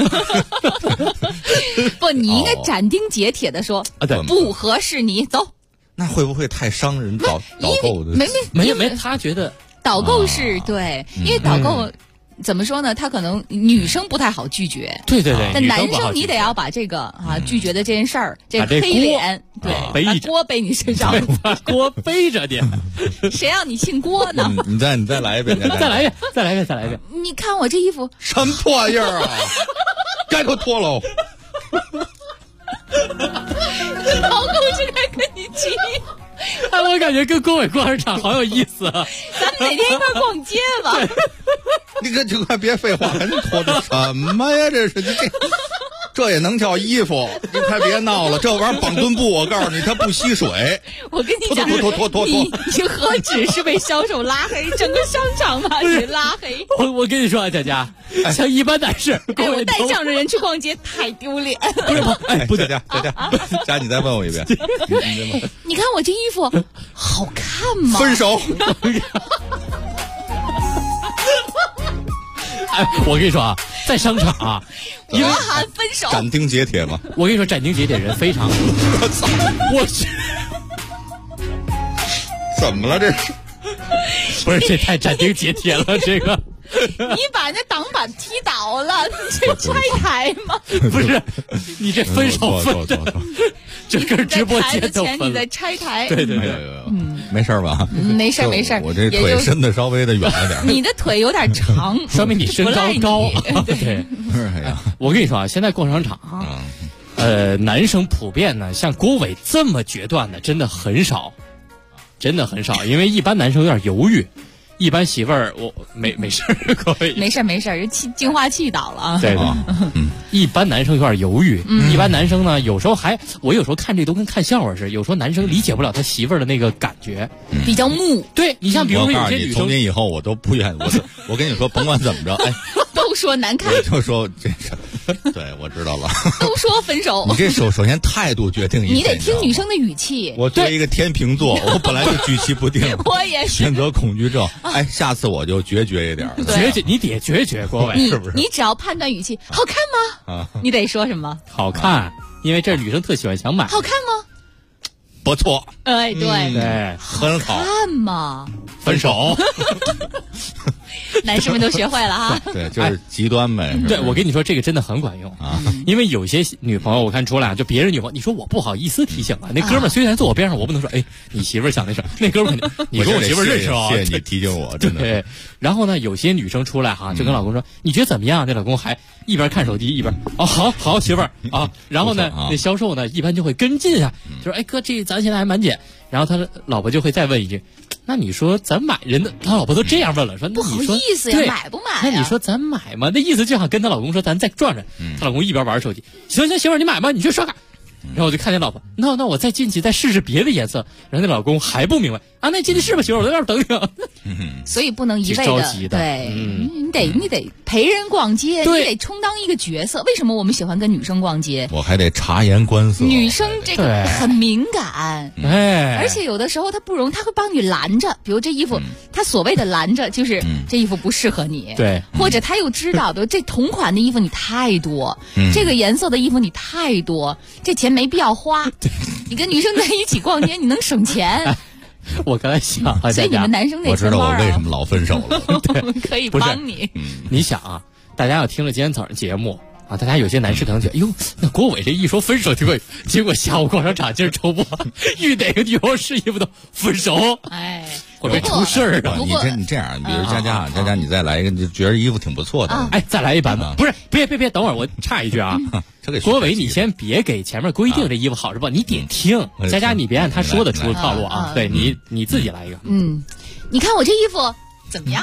[SPEAKER 11] 不，你应该斩钉截铁的说，不合适你走。
[SPEAKER 14] 那会不会太伤人？导购的
[SPEAKER 15] 没，他觉得
[SPEAKER 11] 导购是对，因为导购。怎么说呢？他可能女生不太好拒绝，
[SPEAKER 15] 对，
[SPEAKER 11] 但男生你得要把这个拒绝的这件事儿，这黑脸，对，把锅背你身上，
[SPEAKER 15] 把锅背着你，
[SPEAKER 11] 谁让你姓郭呢？
[SPEAKER 14] 你再来一遍，
[SPEAKER 15] 再来一遍。
[SPEAKER 11] 你看我这衣服
[SPEAKER 14] 什么破样啊？该给我脱喽！
[SPEAKER 11] 导购是该跟你急。
[SPEAKER 15] 我感觉跟郭伟逛市场好有意思啊！
[SPEAKER 11] 咱们哪天一块逛街吧？
[SPEAKER 14] 你可就快别废话了，你脱的什么呀？这是这也能叫衣服？你快别闹了，这玩意儿绑墩布，我告诉你，它不吸水。
[SPEAKER 11] 我跟你讲，
[SPEAKER 14] 脱！
[SPEAKER 11] 你何止是被销售拉黑，整个商场把你拉黑。
[SPEAKER 15] 我跟你说啊，佳佳，像一般男士，
[SPEAKER 11] 我带这样的人去逛街太丢脸。
[SPEAKER 14] 不是，佳佳，你再问我一遍。
[SPEAKER 11] 你看我这衣服好看吗？
[SPEAKER 14] 分手。
[SPEAKER 15] 我跟你说啊，在商场啊，
[SPEAKER 11] 我喊分手，
[SPEAKER 14] 斩钉截铁嘛。
[SPEAKER 15] 我跟你说，斩钉截铁人非常。
[SPEAKER 14] 我操！
[SPEAKER 15] 我去，
[SPEAKER 14] 怎么了这是？
[SPEAKER 15] 不是，这太斩钉截铁了，这个。
[SPEAKER 11] 你把人家挡板踢倒了，你这拆台吗？
[SPEAKER 15] 不是，你这分手分的，整个直播间都分了。
[SPEAKER 11] 你在拆台，
[SPEAKER 15] 对，
[SPEAKER 14] 没事吧？
[SPEAKER 11] 没事。
[SPEAKER 14] 我这腿伸的稍微的远了点。
[SPEAKER 11] 你的腿有点长，
[SPEAKER 15] 说明你身高。对，我跟你说啊，现在逛商场啊，男生普遍呢，像郭伟这么决断的，真的很少，因为一般男生有点犹豫。一般媳妇儿我没事儿，各位
[SPEAKER 11] 没事儿，净化器倒了啊。
[SPEAKER 15] 对，一般男生有点犹豫，一般男生呢，有时候我有时候看这都跟看笑话似的，有时候男生理解不了他媳妇儿的那个感觉，
[SPEAKER 11] 比较木。
[SPEAKER 15] 对，你像比如说有些女生，
[SPEAKER 14] 从今以后我都不愿，我跟你说，甭管怎么着，哎，
[SPEAKER 11] 都说难看，
[SPEAKER 14] 我就说这个，对我知道了，
[SPEAKER 11] 都说分手。
[SPEAKER 14] 你这首先态度决定一切，
[SPEAKER 11] 你得听女生的语气。
[SPEAKER 14] 我作为一个天秤座，我本来就举棋不定，
[SPEAKER 11] 我也是
[SPEAKER 14] 选择恐惧症。哎，下次我就决绝一点，
[SPEAKER 15] 你得决，郭伟
[SPEAKER 14] 是不是？
[SPEAKER 11] 你只要判断语气，好看吗？你得说什么？
[SPEAKER 15] 好看，因为这女生特喜欢想买。
[SPEAKER 11] 好看吗？
[SPEAKER 14] 不错。
[SPEAKER 11] 哎，对，
[SPEAKER 14] 很好。
[SPEAKER 11] 看吗？
[SPEAKER 14] 分手。
[SPEAKER 11] 男士们都学会了哈。
[SPEAKER 14] 对，就是极端呗。
[SPEAKER 15] 对，我跟你说，这个真的很管用啊。因为有些女朋友，我看出来就别人女朋友，你说我不好意思提醒啊。那哥们儿虽然坐我边上，我不能说，哎，你媳妇儿想那事儿。那哥们儿，你跟我媳妇儿认识啊？
[SPEAKER 14] 谢谢你提醒我，真的。
[SPEAKER 15] 对。然后呢，有些女生出来哈，就跟老公说，你觉得怎么样？那老公还一边看手机一边好媳妇儿啊。然后呢，那销售呢一般就会跟进啊，就说哎哥，这咱现在还满减。然后他老婆就会再问一句，那你说咱买人的？他老婆都这样问了，说
[SPEAKER 11] 不好意思呀，买不买？
[SPEAKER 15] 那你说咱买吗？那意思就想跟她老公说咱再转转。她老公一边玩手机，行，媳妇儿你买吗？你去刷卡。然后我就看见老婆，那我再进去再试试别的颜色。然后那老公还不明白啊，那进去试吧，媳妇儿，我在那儿等
[SPEAKER 11] 你。所以不能一味
[SPEAKER 15] 着急的，
[SPEAKER 11] 对，你得陪人逛街，你得充当一个角色。为什么我们喜欢跟女生逛街？
[SPEAKER 14] 我还得察言观色。
[SPEAKER 11] 女生这个很敏感，而且有的时候她不容易，她会帮你拦着。比如这衣服，她所谓的拦着，就是这衣服不适合你，
[SPEAKER 15] 对，
[SPEAKER 11] 或者她又知道的这同款的衣服你太多，这个颜色的衣服你太多，这钱没必要花。你跟女生在一起逛街，你能省钱。
[SPEAKER 15] 我刚才想，
[SPEAKER 11] 所以你们男生得
[SPEAKER 14] 我知道我为什么老分手了。
[SPEAKER 11] 我们可以帮你。
[SPEAKER 15] 你想啊，大家要听了今天早上节目啊，大家有些男士可能觉得，哎呦，那郭伟这一说分手，结果下午逛商场今儿抽播，遇哪个女朋友试衣服都分手，
[SPEAKER 11] 哎，
[SPEAKER 15] 会不会出事儿啊？
[SPEAKER 14] 你这样，比如佳佳，你再来一个，你觉得衣服挺不错的，
[SPEAKER 15] 哎，再来一版本，不是，别，等会儿我插一句啊。郭伟，你先别给前面规定这衣服好是吧？你得听，佳佳，你别按他说的出套路啊。对你自己来一个。
[SPEAKER 11] 你看我这衣服怎么样？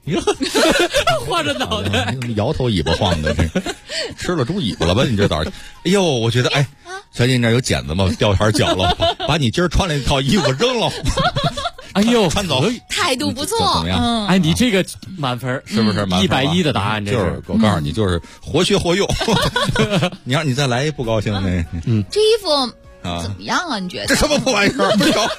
[SPEAKER 15] 晃着脑袋，
[SPEAKER 14] 摇头尾巴晃的，吃了猪尾巴了吧？你这早上，哎呦，我觉得，哎，小姐你那有剪子吗？掉茬脚了，把你今儿穿了一套衣服扔了。
[SPEAKER 15] 哎呦，
[SPEAKER 14] 穿走，
[SPEAKER 11] 态度不错，
[SPEAKER 14] 怎么样？
[SPEAKER 15] 哎，你这个满分
[SPEAKER 14] 是不是
[SPEAKER 15] ？110的答案，
[SPEAKER 14] 就是我告诉你，就是活学活用。你让你再来不高兴那，
[SPEAKER 11] 这衣服怎么样啊？你觉得
[SPEAKER 14] 这什么破玩意儿？不着。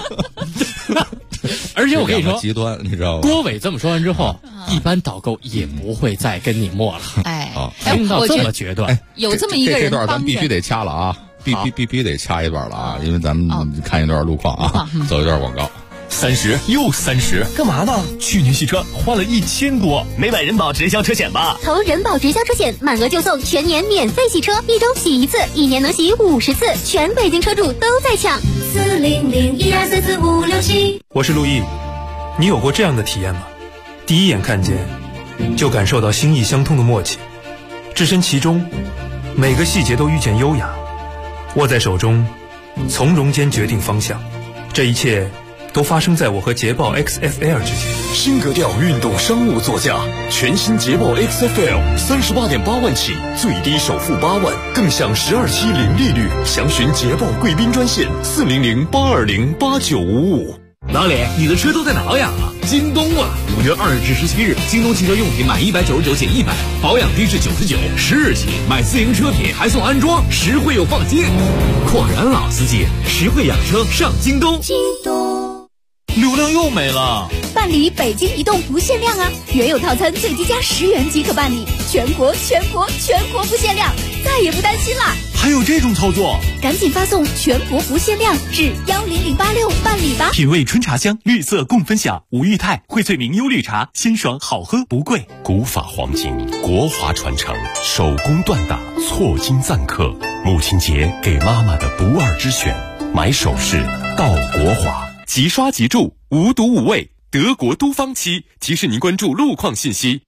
[SPEAKER 15] 而且我跟你说，
[SPEAKER 14] 极端，你知道吗？
[SPEAKER 15] 郭伟这么说完之后，一般导购也不会再跟你磨了。
[SPEAKER 11] 哎，
[SPEAKER 15] 听到这么决断，
[SPEAKER 11] 有这么一个人，
[SPEAKER 14] 这段咱必须得掐了啊！必须得掐一段了啊！因为咱们看一段路况啊，走一段广告。
[SPEAKER 8] 30又30，
[SPEAKER 21] 干嘛呢？
[SPEAKER 8] 去年洗车花了1000多，
[SPEAKER 21] 没买人保直销车险吧？
[SPEAKER 1] 投人保直销车险，满额就送全年免费洗车，1周洗1次，1年能洗50次，全北京车主都在抢。40012445567。
[SPEAKER 4] 我是陆毅，你有过这样的体验吗？第一眼看见，就感受到心意相通的默契，置身其中，每个细节都遇见优雅，握在手中，从容间决定方向。这一切都发生在我和捷豹 XFL 之间。
[SPEAKER 2] 新格调运动商务座驾，全新捷豹 XFL 38.8万起，最低首付8万，更享12期零利率。详询捷豹贵宾专线400-820-8955。
[SPEAKER 6] 老李，你的车都在哪保养啊？京东啊！5月2日至17日，京东汽车用品满199减100，保养低至99，10日起买自营车品还送安装，实惠又放心。果然老司机，实惠养车上京东。
[SPEAKER 1] 京东
[SPEAKER 8] 流量又没了。
[SPEAKER 7] 办理北京移动不限量啊！原有套餐最低加10元即可办理，全国不限量，再也不担心啦！
[SPEAKER 8] 还有这种操作？
[SPEAKER 7] 赶紧发送全国不限量至10086办理吧！
[SPEAKER 8] 品味春茶香，绿色共分享。吴裕泰荟萃明优绿茶，鲜爽好喝不贵。
[SPEAKER 2] 古法黄金，国华传承，手工锻打，错金赞客。母亲节给妈妈的不二之选，买首饰到国华。
[SPEAKER 5] 即刷即住，无毒无味，德国都方漆提示您关注路况信息。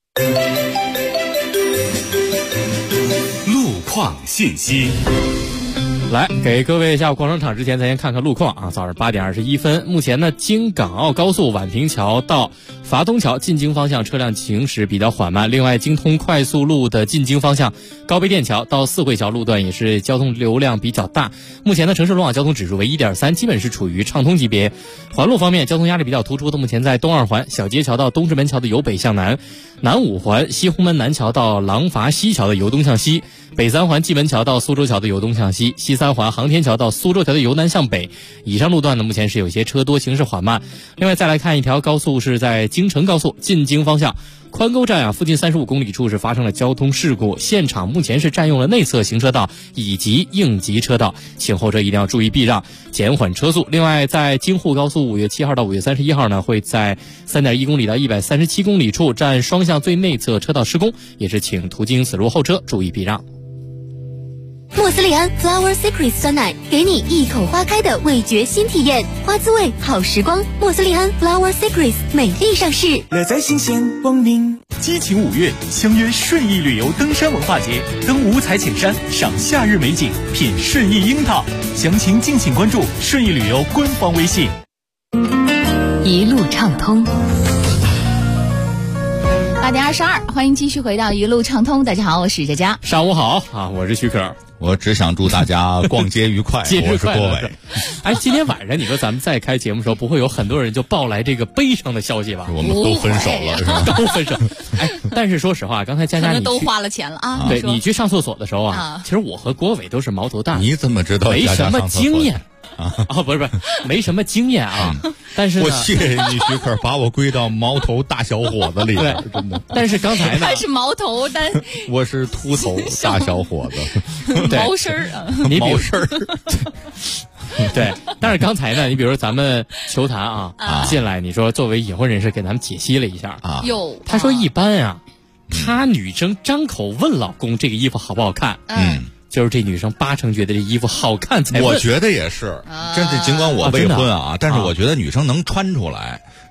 [SPEAKER 2] 路况信息。
[SPEAKER 15] 来，给各位下午逛商场之前，咱先看看路况啊。早上8点21分，目前呢，京港澳高速宛平桥到筏东桥进京方向车辆行驶比较缓慢。另外，京通快速路的进京方向高碑店桥到四惠桥路段也是交通流量比较大。目前呢，城市路网交通指数为1.3，基本是处于畅通级别。环路方面，交通压力比较突出的，目前在东二环小街桥到东直门桥的由北向南，南五环西红门南桥到廊坊西桥的由东向西，北三环蓟门桥到苏州桥的由东向西，西三环航天桥到苏州桥的由南向北。以上路段呢，目前是有些车多，行驶缓慢。另外再来看一条高速，是在京承高速进京方向宽沟站附近35公里处是发生了交通事故，现场目前是占用了内侧行车道以及应急车道，请后车一定要注意避让，减缓车速。另外在京沪高速5月7号到5月31号呢，会在3.1公里到137公里处占双向最内侧车道施工，也是请途经此路后车注意避让。
[SPEAKER 1] 莫斯利安 Flower Secrets 酸奶，给你一口花开的味觉新体验，花滋味好时光。莫斯利安 Flower Secrets 美丽上市，
[SPEAKER 21] 乐在新鲜光明。
[SPEAKER 8] 激情5月，相约顺义旅游登山文化节，登五彩浅山，赏夏日美景，品顺义樱桃。详情敬请关注顺义旅游官方微信。
[SPEAKER 20] 一路畅通。
[SPEAKER 11] 8点22，欢迎继续回到一路畅通。大家好，我是佳佳。
[SPEAKER 15] 上午好啊，我是许可。
[SPEAKER 14] 我只想祝大家逛街愉快。
[SPEAKER 15] 节日快乐。
[SPEAKER 14] 我是郭伟。
[SPEAKER 15] 哎，今天晚上你说咱们再开节目的时候，不会有很多人就报来这个悲伤的消息吧？
[SPEAKER 14] 我们都分手了，是吧？
[SPEAKER 15] 都分手。哎，但是说实话，刚才佳佳你
[SPEAKER 11] 都花了钱了啊。
[SPEAKER 15] 对，你去上厕所的时候啊，其实我和郭伟都是毛头大。
[SPEAKER 14] 你怎么知道？
[SPEAKER 15] 没什么经验。不是，没什么经验啊。但是
[SPEAKER 14] 我谢谢你，许可把我归到毛头大小伙子里。
[SPEAKER 15] 对，
[SPEAKER 14] 真的。
[SPEAKER 15] 但是刚才呢，
[SPEAKER 11] 他是毛头，但
[SPEAKER 14] 我是秃头大小伙子，
[SPEAKER 11] 毛身儿啊，
[SPEAKER 15] 你
[SPEAKER 14] 毛身儿。
[SPEAKER 15] 对，但是刚才呢，你比如说咱们球坛啊进来，你说作为已婚人士给咱们解析了一下啊，他说一般啊，他女生张口问老公这个衣服好不好看，就是这女生80%觉得这衣服好看才问。
[SPEAKER 14] 我觉得也是，真是尽管我未婚啊，但是我觉得女生能穿出来，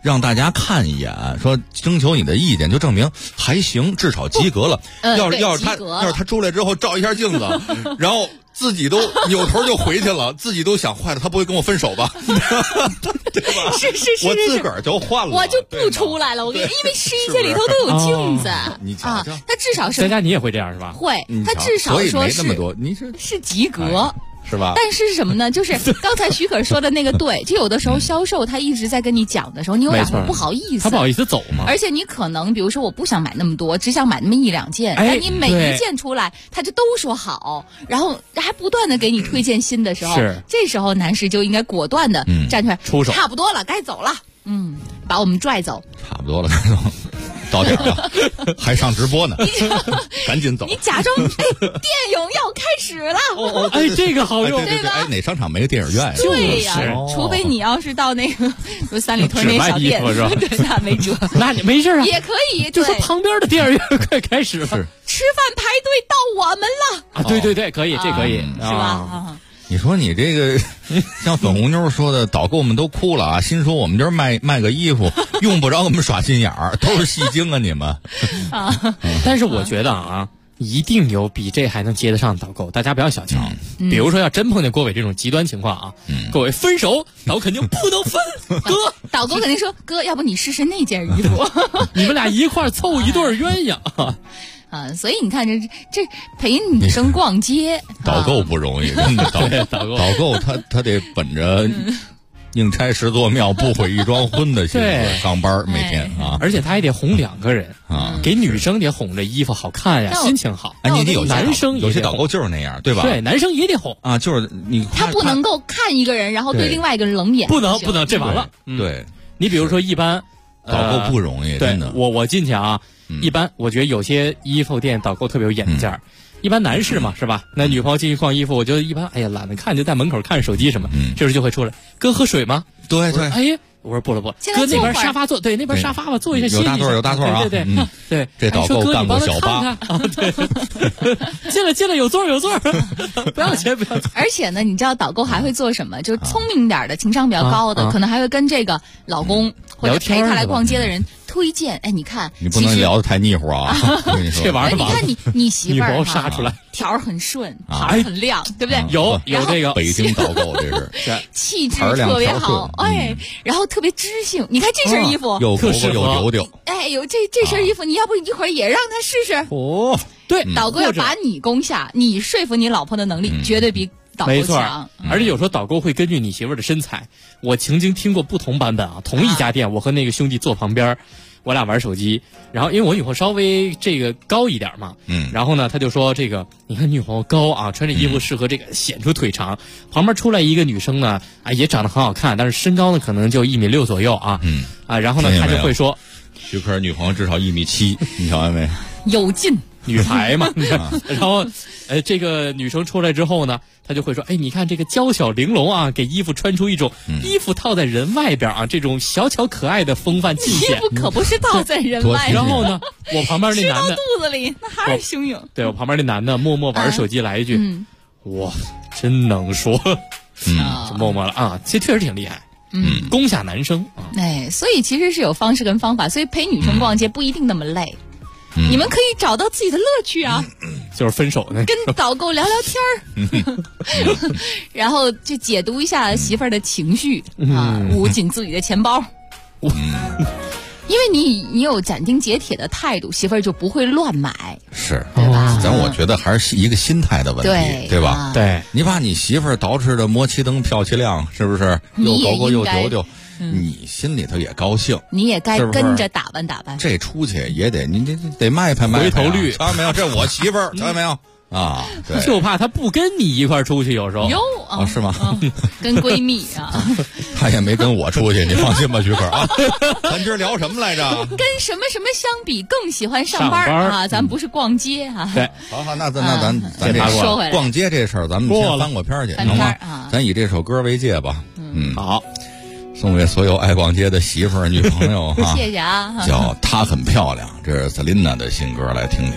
[SPEAKER 14] 让大家看一眼，说征求你的意见，就证明还行，至少及格了。要是他出来之后照一下镜子，然后自己都扭头就回去了，自己都想坏了，他不会跟我分手吧？对吧？
[SPEAKER 11] 是，
[SPEAKER 14] 我自个儿就换了，
[SPEAKER 11] 我就不出来了。我跟你，因为试衣间里头都有镜子，
[SPEAKER 14] 你瞧瞧，
[SPEAKER 11] 他至少是
[SPEAKER 15] 在家你也会这样是吧？
[SPEAKER 11] 会，他至少说
[SPEAKER 14] 所以没那么多，你
[SPEAKER 11] 是及格。
[SPEAKER 14] 是吧？
[SPEAKER 11] 但是什么呢？就是刚才许可说的那个对，就有的时候销售他一直在跟你讲的时候，你有点不好意思，
[SPEAKER 15] 他不好意思走嘛。
[SPEAKER 11] 而且你可能比如说我不想买那么多，只想买那么1、2件，但你每一件出来，他就都说好，然后还不断的给你推荐新的时候，这时候男士就应该果断的站出来，
[SPEAKER 15] 出手，
[SPEAKER 11] 差不多了，该走了，把我们拽走，
[SPEAKER 14] 差不多了，该走。到点了，还上直播呢，赶紧走！
[SPEAKER 11] 你假装电影要开始了，
[SPEAKER 15] 这个好用，
[SPEAKER 14] 对吧？哪商场没个电影院呀？
[SPEAKER 11] 对呀，除非你要是到那个三里屯那小店，对，那没辙。
[SPEAKER 15] 那你没事啊，
[SPEAKER 11] 也可以，
[SPEAKER 15] 就说旁边的电影院快开始了，
[SPEAKER 11] 吃饭排队到我们了
[SPEAKER 15] 啊！对，可以，这可以，
[SPEAKER 11] 是吧？
[SPEAKER 14] 你说你这个像粉红妞说的，导购们都哭了啊！心说我们这儿卖个衣服，用不着我们耍心眼儿，都是戏精啊你们。
[SPEAKER 15] 但是我觉得啊，一定有比这还能接得上导购，大家不要小瞧。比如说要真碰见郭伟这种极端情况啊，各位分手，导肯定不能分，哥，
[SPEAKER 11] 导购肯定说哥，要不你试试那件衣服，
[SPEAKER 15] 你们俩一块凑一对鸳鸯。
[SPEAKER 11] 所以你看这陪女生逛街，
[SPEAKER 14] 导购不容易，真的导购他得本着宁拆十座庙不毁一桩婚的心思上班每天啊，
[SPEAKER 15] 而且他还得哄2个人啊，给女生得哄着衣服好看呀，心情好。
[SPEAKER 14] 你得有
[SPEAKER 15] 男生
[SPEAKER 14] 有些导购就是那样，对吧？
[SPEAKER 15] 对，男生也得哄
[SPEAKER 14] 啊，就是你
[SPEAKER 11] 他不能够看一个人然后对另外一个人冷眼，
[SPEAKER 15] 不能，这完了。
[SPEAKER 14] 对，
[SPEAKER 15] 你比如说一般
[SPEAKER 14] 导购不容易，真的。
[SPEAKER 15] 我进去啊。一般我觉得有些衣服店导购特别有眼界一般男士嘛是吧？那女朋友进去逛衣服，我觉得一般哎呀懒得看，就在门口看手机什么，这时候就会出来，哥喝水吗？
[SPEAKER 14] 对，
[SPEAKER 15] 哎呀，我说不了，哥那边沙发坐，对，那边沙发吧，坐一下，
[SPEAKER 14] 有大座啊，
[SPEAKER 15] 对，
[SPEAKER 14] 这导购干过小巴，
[SPEAKER 15] 对，进来有座，不要钱。
[SPEAKER 11] 而且呢，你知道导购还会做什么？就是聪明点的，情商比较高的，可能还会跟这个老公或者陪他来逛街的人推荐，哎，你看，
[SPEAKER 14] 你不能聊得太腻乎啊！我跟你说，
[SPEAKER 15] 这玩意儿，
[SPEAKER 11] 你看你媳妇儿
[SPEAKER 15] 杀出来，
[SPEAKER 11] 条很顺，牌很亮，对不对？
[SPEAKER 15] 有这个
[SPEAKER 14] 北京导购，这是
[SPEAKER 11] 气质特别好，哎，然后特别知性。你看这身衣服，
[SPEAKER 14] 有勾勾有丢丢，
[SPEAKER 11] 哎，有这身衣服，你要不一会儿也让他试试？
[SPEAKER 14] 哦，
[SPEAKER 15] 对，
[SPEAKER 11] 导购要把你攻下，你说服你老婆的能力绝对比导购强。
[SPEAKER 15] 而且有时候导购会根据你媳妇儿的身材，我曾经听过不同版本啊，同一家店，我和那个兄弟坐旁边。我俩玩手机，然后因为我女朋友稍微这个高一点嘛，然后呢他就说这个你看女朋友高啊，穿这衣服适合这个显出腿长。旁边出来一个女生呢，啊也长得很好看，但是身高呢可能就1.6米左右啊，然后呢他就会说，
[SPEAKER 14] 徐克女朋友至少1.7米，你瞧见没？
[SPEAKER 11] 有劲。
[SPEAKER 15] 女孩嘛，然后，这个女生出来之后呢，她就会说，哎，你看这个娇小玲珑啊，给衣服穿出一种衣服套在人外边啊，这种小巧可爱的风范境界。
[SPEAKER 11] 衣服可不是套在人外边。
[SPEAKER 15] 然后呢，我旁边那男的
[SPEAKER 11] 吃到肚子里，那还是汹涌。
[SPEAKER 15] 对我旁边那男的默默玩手机来一句，哇，真能说，就默默了啊，这确实挺厉害。攻下男生啊。
[SPEAKER 11] 哎，所以其实是有方式跟方法，所以陪女生逛街不一定那么累。你们可以找到自己的乐趣啊，
[SPEAKER 15] 就是分手呢，
[SPEAKER 11] 跟导购聊聊天儿，然后就解读一下媳妇儿的情绪啊，捂紧自己的钱包，因为你有斩钉截铁的态度，媳妇儿就不会乱买，
[SPEAKER 14] 是，对吧？咱我觉得还是一个心态的问题，对吧？
[SPEAKER 15] 对，
[SPEAKER 14] 你把你媳妇儿捯饬的磨漆灯漂漆亮，是不是？又狗狗又丢丢。你心里头也高兴，
[SPEAKER 11] 你也该跟着打扮打扮。
[SPEAKER 14] 这出去也得你得卖拍
[SPEAKER 15] 回头率，
[SPEAKER 14] 瞧见没有？这我媳妇儿，瞧见没有？啊，对，
[SPEAKER 15] 就怕她不跟你一块儿出去，有时候
[SPEAKER 11] 哟
[SPEAKER 14] 是吗？
[SPEAKER 11] 跟闺蜜啊，
[SPEAKER 14] 她也没跟我出去，你放心吧，徐克啊。咱今儿聊什么来着？
[SPEAKER 11] 跟什么相比更喜欢上班啊？咱不是逛街啊。
[SPEAKER 15] 对，
[SPEAKER 14] 好，那咱这
[SPEAKER 11] 说回来，
[SPEAKER 14] 逛街这事儿，咱们先翻过篇去，行吗？咱以这首歌为界吧。
[SPEAKER 15] 好。
[SPEAKER 14] 送给所有爱逛街的媳妇儿、女朋友哈，
[SPEAKER 11] 谢谢啊！
[SPEAKER 14] 叫她很漂亮，这是 Selina 的新歌，来听听。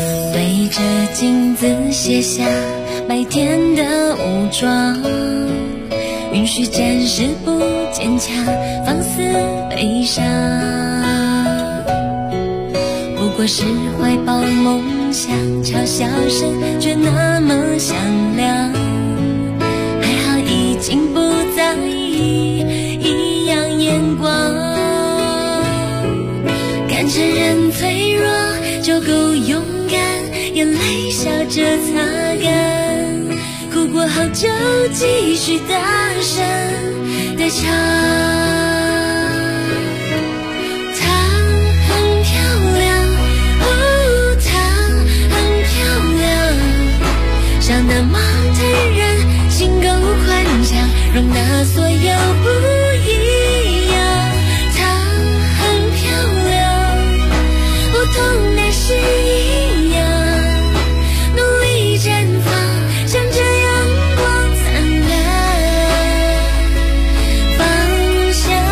[SPEAKER 9] 对着镜子卸下白天的武装， 允许暂时不坚强，放肆悲伤。不过是怀抱梦想，嘲笑声却那么响亮。还好已经不在意异样眼光，敢承认脆弱就够勇敢，眼泪笑着擦干，哭过后就继续大声地唱。她很漂亮，哦，她很漂亮，像那么坦然，心够宽敞，容纳所有不一样。她很漂亮，不同的是一样，努力绽放，向着阳光灿烂方向。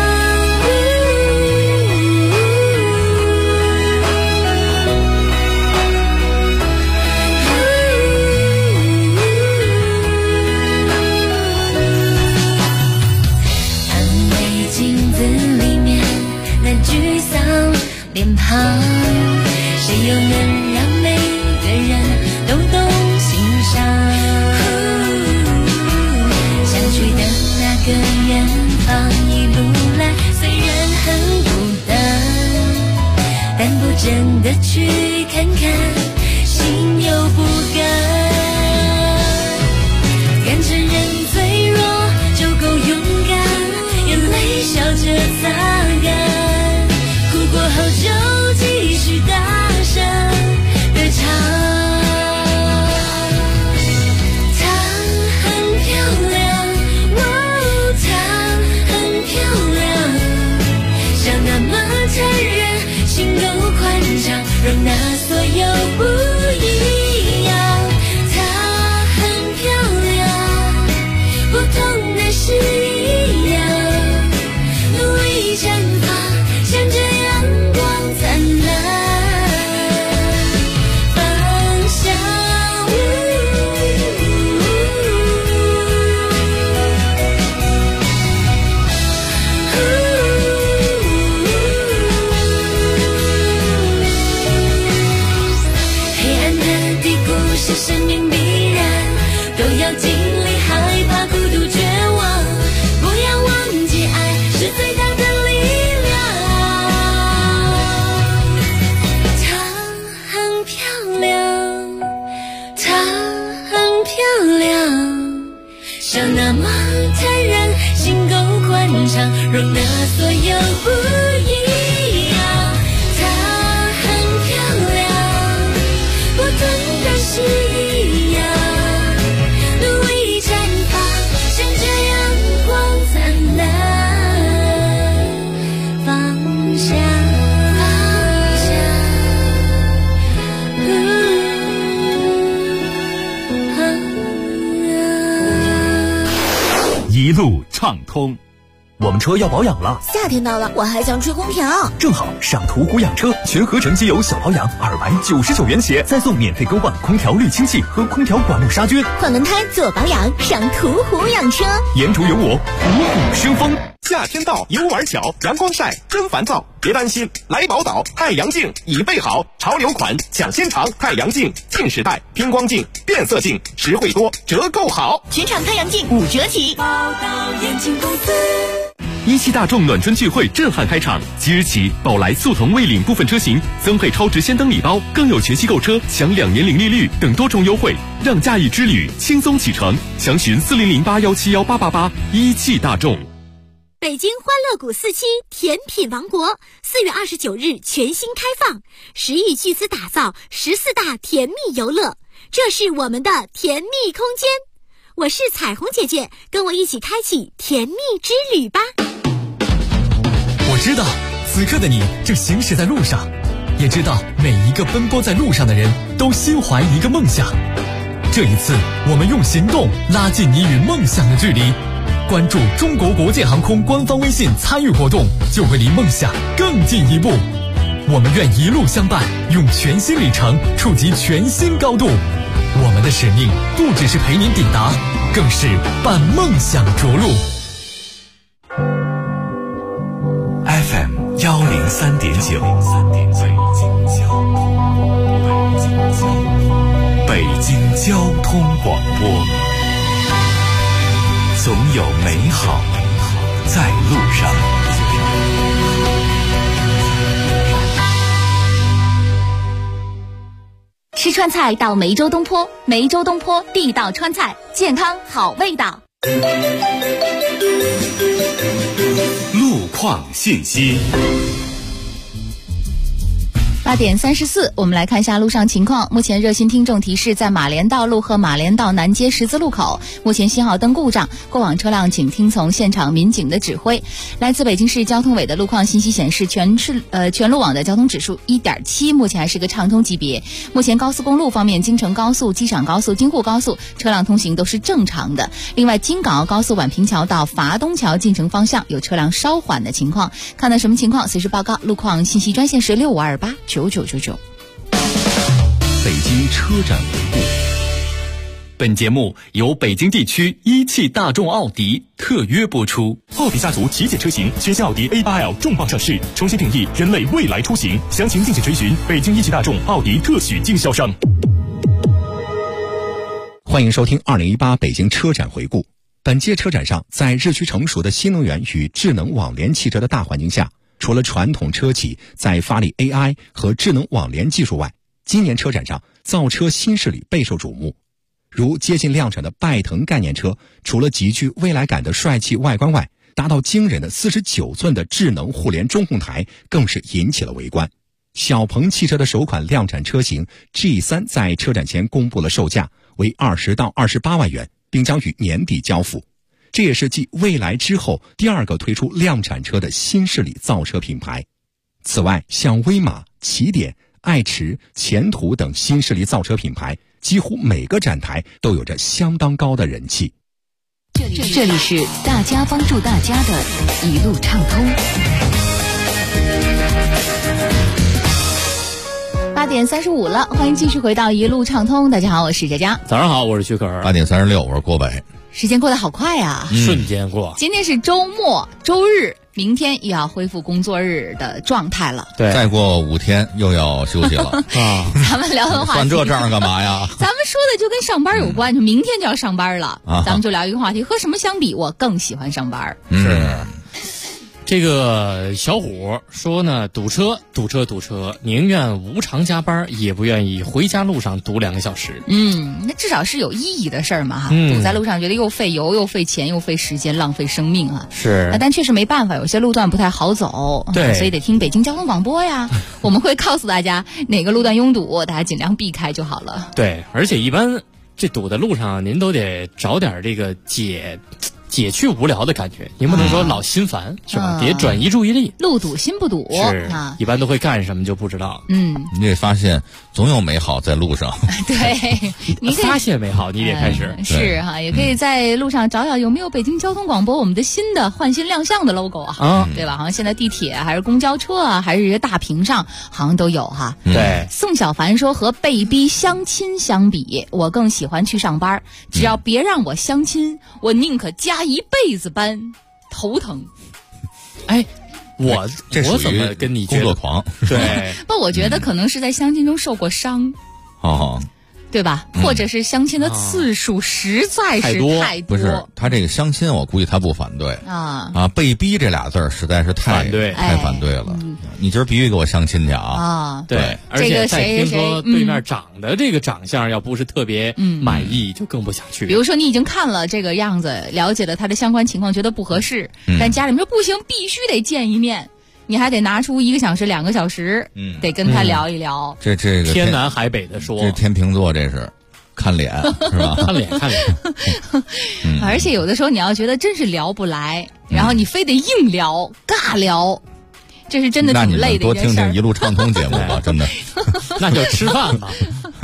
[SPEAKER 9] 安慰镜子里面那沮丧脸庞，谁又能让每个人都懂欣赏？想去的那个远方，一路来虽然很孤单，但不真的去看看，心又不甘。敢承认脆弱就够勇敢，眼泪笑着擦干，哭过后就继续大声地唱。她很漂亮，哦，她很漂亮，像那么坦然，心够宽敞，容纳所有不一样。她很漂亮，不同的是一样，努力绽放，向着阳光灿烂方向。黑暗的低谷是生命必然，都要经历害怕、孤独、绝望，不要忘记爱是最大的力量。她很漂亮，她很漂亮，像那么坦然，心够宽敞，容纳所有不一样。她很漂亮，不同的是一样，努力绽放，向着阳光灿烂方向。
[SPEAKER 12] 一路畅通。我们车要保养了，
[SPEAKER 3] 夏天到了，我还想吹空调，
[SPEAKER 12] 正好上途虎养车全合成机油小保养299元起，再送免费更换空调滤清器和空调管路杀菌。
[SPEAKER 3] 换轮胎做保养，上途虎养车，
[SPEAKER 12] 沿途有我虎虎生风。
[SPEAKER 13] 夏天到，游玩巧，阳光晒真烦躁，别担心，来宝岛太阳镜已备好，潮流款抢先尝，太阳镜近视带、偏光镜、变色镜，实惠多，折扣好，
[SPEAKER 3] 全场太阳镜5折起。
[SPEAKER 9] 宝岛眼镜公司。
[SPEAKER 5] 17大众暖春聚会震撼开场，即日起，宝来速腾蔚领部分车型增配超值先登礼包，更有全系购车享2年零利率等多重优惠，让假日之旅轻松启程。详询4008171888。17大众。
[SPEAKER 1] 北京欢乐谷4期甜品王国4月29日全新开放，10亿巨资打造14大甜蜜游乐，这是我们的甜蜜空间。我是彩虹姐姐，跟我一起开启甜蜜之旅吧。
[SPEAKER 16] 我知道此刻的你正行驶在路上，也知道每一个奔波在路上的人都心怀一个梦想。这一次我们用行动拉近你与梦想的距离，关注中国国际航空官方微信参与活动，就会离梦想更进一步。我们愿一路相伴，用全新里程触及全新高度。我们的使命不只是陪您抵达， 更是伴梦想着陆。
[SPEAKER 18] FM 103.9，北京交通广播，总有美好在路上。
[SPEAKER 1] 吃川菜到梅州东坡，梅州东坡地道川菜，健康好味道。
[SPEAKER 18] 路况信息。
[SPEAKER 11] 8点34，我们来看一下路上情况。目前热心听众提示，在马连道路和马连道南街十字路口，目前信号灯故障，过往车辆请听从现场民警的指挥。来自北京市交通委的路况信息显示，全路网的交通指数 1.7， 目前还是个畅通级别。目前高速公路方面，京承高速、机场高速、京沪高速车辆通行都是正常的。另外，京港澳高速宛平桥到筏东桥进城方向有车辆稍缓的情况。看到什么情况随时报告。路况信息专线是65289999。
[SPEAKER 18] 北京车展回顾。
[SPEAKER 5] 本节目由北京地区一汽大众奥迪特约播出。
[SPEAKER 10] 奥迪家族旗舰车型全新奥迪 A8L 重磅上市，重新定义人类未来出行。详情敬请垂询北京一汽大众奥迪特许经销商。
[SPEAKER 17] 欢迎收听2018北京车展回顾。本届车展上，在日趋成熟的新能源与智能网联汽车的大环境下，除了传统车企在发力 AI 和智能网联技术外，今年车展上造车新势力备受瞩目。如接近量产的拜腾概念车，除了极具未来感的帅气外观外，达到惊人的49寸的智能互联中控台更是引起了围观。小鹏汽车的首款量产车型 G3 在车展前公布了售价为20到28万元，并将于年底交付。这也是继蔚来之后第二个推出量产车的新势力造车品牌。此外，像威马、起点、爱驰、前途等新势力造车品牌，几乎每个展台都有着相当高的人气。
[SPEAKER 20] 这里是大家帮助大家的一路畅通。
[SPEAKER 11] 8点35了，欢迎继续回到一路畅通。大家好，我是佳佳。
[SPEAKER 15] 早上好，我是徐可儿。
[SPEAKER 14] 8点36，我是郭北。
[SPEAKER 11] 时间过得好快啊，
[SPEAKER 15] 瞬间过。
[SPEAKER 11] 今天是周末，周日，明天又要恢复工作日的状态了。
[SPEAKER 14] 对，再过5天又要休息了
[SPEAKER 11] 啊。咱们聊的话题，
[SPEAKER 14] 算这账干嘛呀？
[SPEAKER 11] 咱们说的就跟上班有关，就明天就要上班了。咱们就聊一个话题，和什么相比，我更喜欢上班。
[SPEAKER 15] 是。这个小虎说呢，堵车，宁愿无偿加班，也不愿意回家路上堵2个小时。
[SPEAKER 11] 那至少是有意义的事儿嘛哈。堵在路上觉得又费油又费钱又费时间，浪费生命啊。
[SPEAKER 15] 是。
[SPEAKER 11] 但确实没办法，有些路段不太好走，
[SPEAKER 15] 对，
[SPEAKER 11] 所以得听北京交通广播呀。我们会告诉大家哪个路段拥堵，大家尽量避开就好了。
[SPEAKER 15] 对，而且一般这堵的路上，您都得找点这个解去无聊的感觉，您不能说老心烦，是吧？得转移注意力。
[SPEAKER 11] 路堵心不堵，
[SPEAKER 15] 是一般都会干什么就不知道。
[SPEAKER 14] 你得发现总有美好在路上。
[SPEAKER 11] 对，你
[SPEAKER 15] 发现美好，你得开始
[SPEAKER 11] 是哈，也可以在路上找找有没有北京交通广播我们的新的焕新亮相的 logo 啊，对吧？好像现在地铁还是公交车啊，还是这些大屏上好像都有哈。
[SPEAKER 15] 对，
[SPEAKER 11] 宋小凡说，和被逼相亲相比，我更喜欢去上班，只要别让我相亲，我宁可加一辈子班，头疼。
[SPEAKER 15] 哎，我怎么跟你
[SPEAKER 14] 工作狂？
[SPEAKER 15] 对，
[SPEAKER 11] 不，我觉得可能是在相亲中受过伤。对吧？或者是相亲的次数实在是太多。
[SPEAKER 14] 不是，他这个相亲，我估计他不反对被逼这俩字儿实在是太反对了。你今儿必须给我相亲去啊！
[SPEAKER 15] 对，而且再听说对面长的这个长相，要不是特别满意，就更不想去。
[SPEAKER 11] 比如说你已经看了这个样子，了解了他的相关情况，觉得不合适，但家里面说不行，必须得见一面。你还得拿出1个小时、2个小时，得跟他聊一聊。
[SPEAKER 14] 这个
[SPEAKER 15] 天南海北的说，
[SPEAKER 14] 这天秤座这是看脸是吧？
[SPEAKER 15] 看脸。
[SPEAKER 11] 而且有的时候你要觉得真是聊不来，然后你非得硬聊、尬聊，这是真的挺累的一件事。
[SPEAKER 14] 那你们多听听一路畅通节目吧，真的。
[SPEAKER 15] 那就吃饭吧，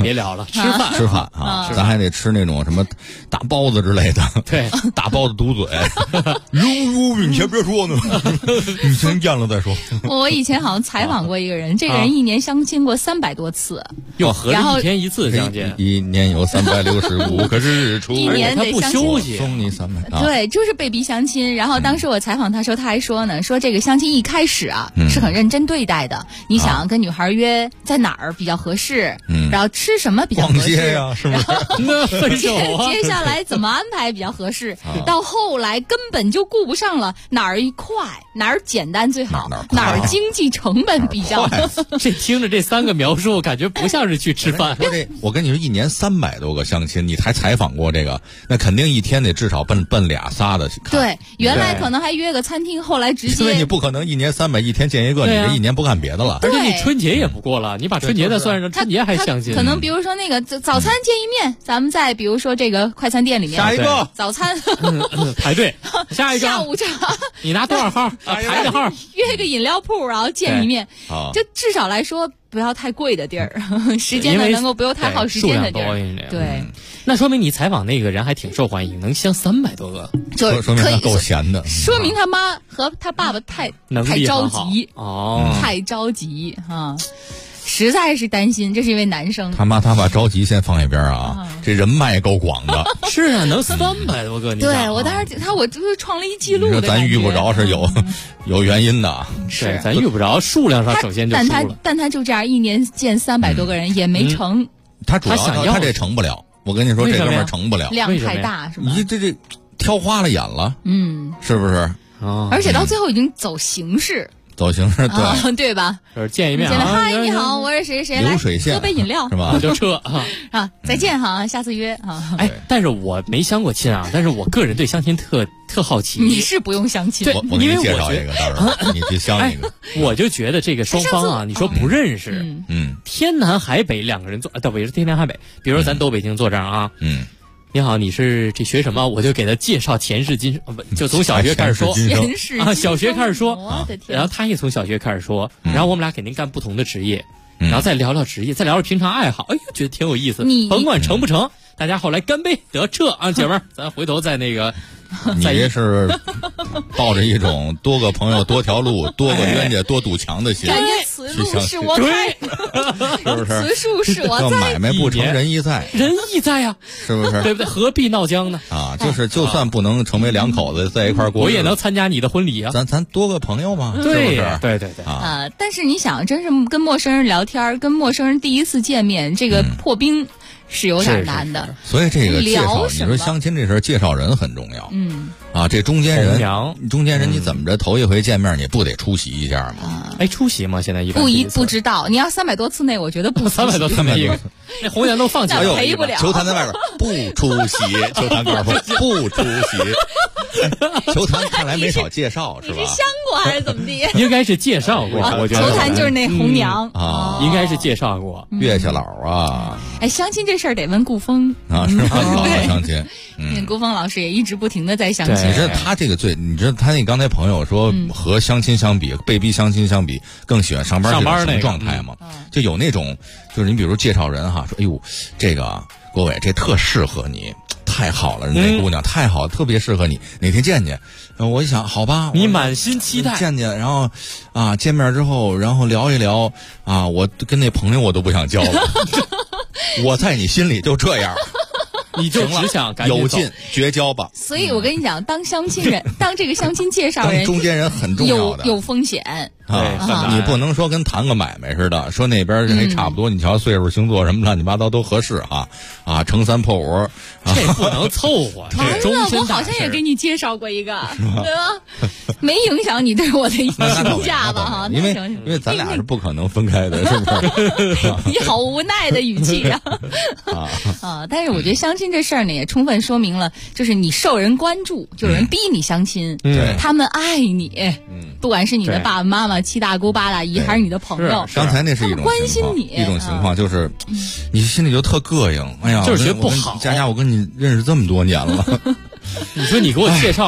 [SPEAKER 15] 别聊了，吃饭
[SPEAKER 14] 啊，咱还得吃那种什么大包子之类的。
[SPEAKER 15] 对，
[SPEAKER 14] 大包子堵嘴。你先别说呢，你先咽了再说。
[SPEAKER 11] 我以前好像采访过一个人，这个人一年相亲过300多次，
[SPEAKER 15] 合着一天一次相亲，
[SPEAKER 14] 一年有365个日出，
[SPEAKER 11] 一年得
[SPEAKER 15] 不休息，
[SPEAKER 14] 送你300。
[SPEAKER 11] 对，就是被逼相亲。然后当时我采访他时候，他还说呢，说这个相亲一开始啊是很认真对待的。你想跟女孩约在哪儿比较合适，然后吃什么比较合适，
[SPEAKER 14] 逛街呀，是不是？
[SPEAKER 11] 接下来怎么安排比较合适？到后来根本就顾不上了，哪儿快，哪儿简单最好，哪儿经济成本比较。
[SPEAKER 15] 这听着这3个描述，感觉不像是去吃饭。
[SPEAKER 14] 我跟你说，一年300多个相亲，你还采访过这个，那肯定一天得至少奔俩仨的去看。
[SPEAKER 11] 对，原来可能还约个餐厅，后来直接。
[SPEAKER 14] 因为你不可能一年300一天见一个，你这一年不干别的了。
[SPEAKER 15] 而且你春节也不过了，你把春节的算上，春节还相亲。
[SPEAKER 11] 可能比如说那个早餐见一面，咱们在比如说这个快餐店里面，
[SPEAKER 14] 下一个
[SPEAKER 11] 早餐
[SPEAKER 15] 排队，下一个
[SPEAKER 11] 下午茶，
[SPEAKER 15] 你拿多少号？排个号，
[SPEAKER 11] 约个饮料铺，然后见一面，就至少来说不要太贵的地儿，时间呢能够不用太耗时间的地儿。对，
[SPEAKER 15] 那说明你采访那个人还挺受欢迎，能相300多个，
[SPEAKER 11] 就
[SPEAKER 14] 说明他够闲的，
[SPEAKER 11] 说明他妈和他爸爸太着急太着急哈。实在是担心，这是一位男生。
[SPEAKER 14] 他妈着急先放一边啊，这人脉够广的。
[SPEAKER 15] 是啊，能300多个。
[SPEAKER 11] 对，我当时我就是创了一记录的感觉。
[SPEAKER 14] 咱遇不着是有原因的。
[SPEAKER 15] 是，咱遇不着，数量上首先就输了。
[SPEAKER 11] 但他就这样一年见300多个人也没成。
[SPEAKER 14] 他主要他这成不了。我跟你说，这哥们儿成不了，
[SPEAKER 11] 量太大是吧？
[SPEAKER 14] 你这挑花了眼了，是不是？
[SPEAKER 11] 而且到最后已经走形式。
[SPEAKER 14] 对
[SPEAKER 11] 对吧？
[SPEAKER 15] 就是见一面
[SPEAKER 11] 嗨，你好，我是谁谁，来喝杯饮料
[SPEAKER 14] 是吧？
[SPEAKER 15] 就撤
[SPEAKER 11] 啊，再见哈，下次约啊。
[SPEAKER 15] 哎，但是我没相过亲啊，但是我个人对相亲特好奇。
[SPEAKER 11] 你是不用相亲，
[SPEAKER 14] 我给你介绍一个，到时候你去相一个。
[SPEAKER 15] 我就觉得这个双方啊，你说不认识，天南海北2个人坐，倒不是天南海北，比如说咱都北京坐这儿啊，你好，你是这学什么？我就给他介绍前世今生，就从小学开始说啊，小学开始说，然后他也从小学开始说，然后我们俩肯定干不同的职业，然后再聊聊职业，再聊聊平常爱好，哎呦，觉得挺有意思。甭管成不成，大家后来干杯，得撤啊，姐们儿，咱回头再那个。
[SPEAKER 14] 你这是抱着一种多个朋友多条路，多个冤家多堵墙的心，
[SPEAKER 11] 感觉此路是我开，
[SPEAKER 14] 是不是？
[SPEAKER 11] 此树是我栽，
[SPEAKER 14] 买卖不成仁义在，
[SPEAKER 15] 仁义在呀，
[SPEAKER 14] 是不是？
[SPEAKER 15] 对不对？何必闹僵呢？
[SPEAKER 14] 啊，就算不能成为2口子在一块过，
[SPEAKER 15] 我也能参加你的婚礼啊。
[SPEAKER 14] 咱多个朋友嘛，
[SPEAKER 15] 对
[SPEAKER 14] 呀，
[SPEAKER 15] 对
[SPEAKER 14] 啊。
[SPEAKER 11] 但是你想，真是跟陌生人聊天，跟陌生人第一次见面，这个破冰是有点难的。
[SPEAKER 14] 所以这个介绍，你说相亲这事儿，介绍人很重要。啊，这中间人你怎么着头一回见面你不得出席一下吗？
[SPEAKER 15] 哎，出席吗？现在一般
[SPEAKER 11] 不知道。你要300多次内，我觉得不
[SPEAKER 15] 300多次内，那红颜都放弃了，
[SPEAKER 11] 赔不了。
[SPEAKER 14] 球坛在外边不出席，球坛告诉不出席。球坛看来没少介绍是吧？
[SPEAKER 11] 你是相过还是怎么地？
[SPEAKER 15] 应该是介绍过，我觉得。
[SPEAKER 11] 球坛就是那红娘
[SPEAKER 14] 啊，
[SPEAKER 15] 应该是介绍过
[SPEAKER 14] 岳下老啊。
[SPEAKER 11] 哎，相亲这事儿得问顾峰
[SPEAKER 14] 啊，是吧？相亲，
[SPEAKER 11] 顾峰老师也一直不停的在相亲。
[SPEAKER 14] 你知道他这个你知道他那刚才朋友说和相亲相比，被逼相亲相比，更喜欢上班这种状态吗？就有那种，就是你比如介绍人哈，说哎呦，这个郭伟这特适合你，太好了，那姑娘太好了，特别适合你，哪天见见？我一想，好吧，
[SPEAKER 15] 你满心期待
[SPEAKER 14] 见见，然后啊见面之后，然后聊一聊啊，我跟那朋友我都不想交了，我在你心里就这样。
[SPEAKER 15] 你就只想
[SPEAKER 14] 有劲绝交吧。
[SPEAKER 11] 所以我跟你讲，当相亲人，当这个相亲介绍人，
[SPEAKER 14] 当中间人很重要的，
[SPEAKER 11] 有风险
[SPEAKER 14] 啊。你不能说跟谈个买卖似的，说那边还差不多，你瞧岁数、星座什么乱七八糟都合适啊，乘3破5，
[SPEAKER 15] 这不能凑合。
[SPEAKER 11] 完了，我好像也给你介绍过一个，对吧？没影响你对我的评价吧？哈，
[SPEAKER 14] 因为咱俩是不可能分开的，是不是？
[SPEAKER 11] 你好无奈的语气啊！但是我觉得相亲这事儿呢，也充分说明了，就是你受人关注，就有人逼你相亲，他们爱你，不管是你的爸爸妈妈、七大姑八大姨，还是你的朋友，
[SPEAKER 14] 刚才那是一种
[SPEAKER 11] 关心你
[SPEAKER 14] 一种情况，就是你心里就特膈应，哎呀，
[SPEAKER 15] 就是觉得不好。
[SPEAKER 14] 佳佳，我跟你认识这么多年了，
[SPEAKER 15] 你说你给我介绍。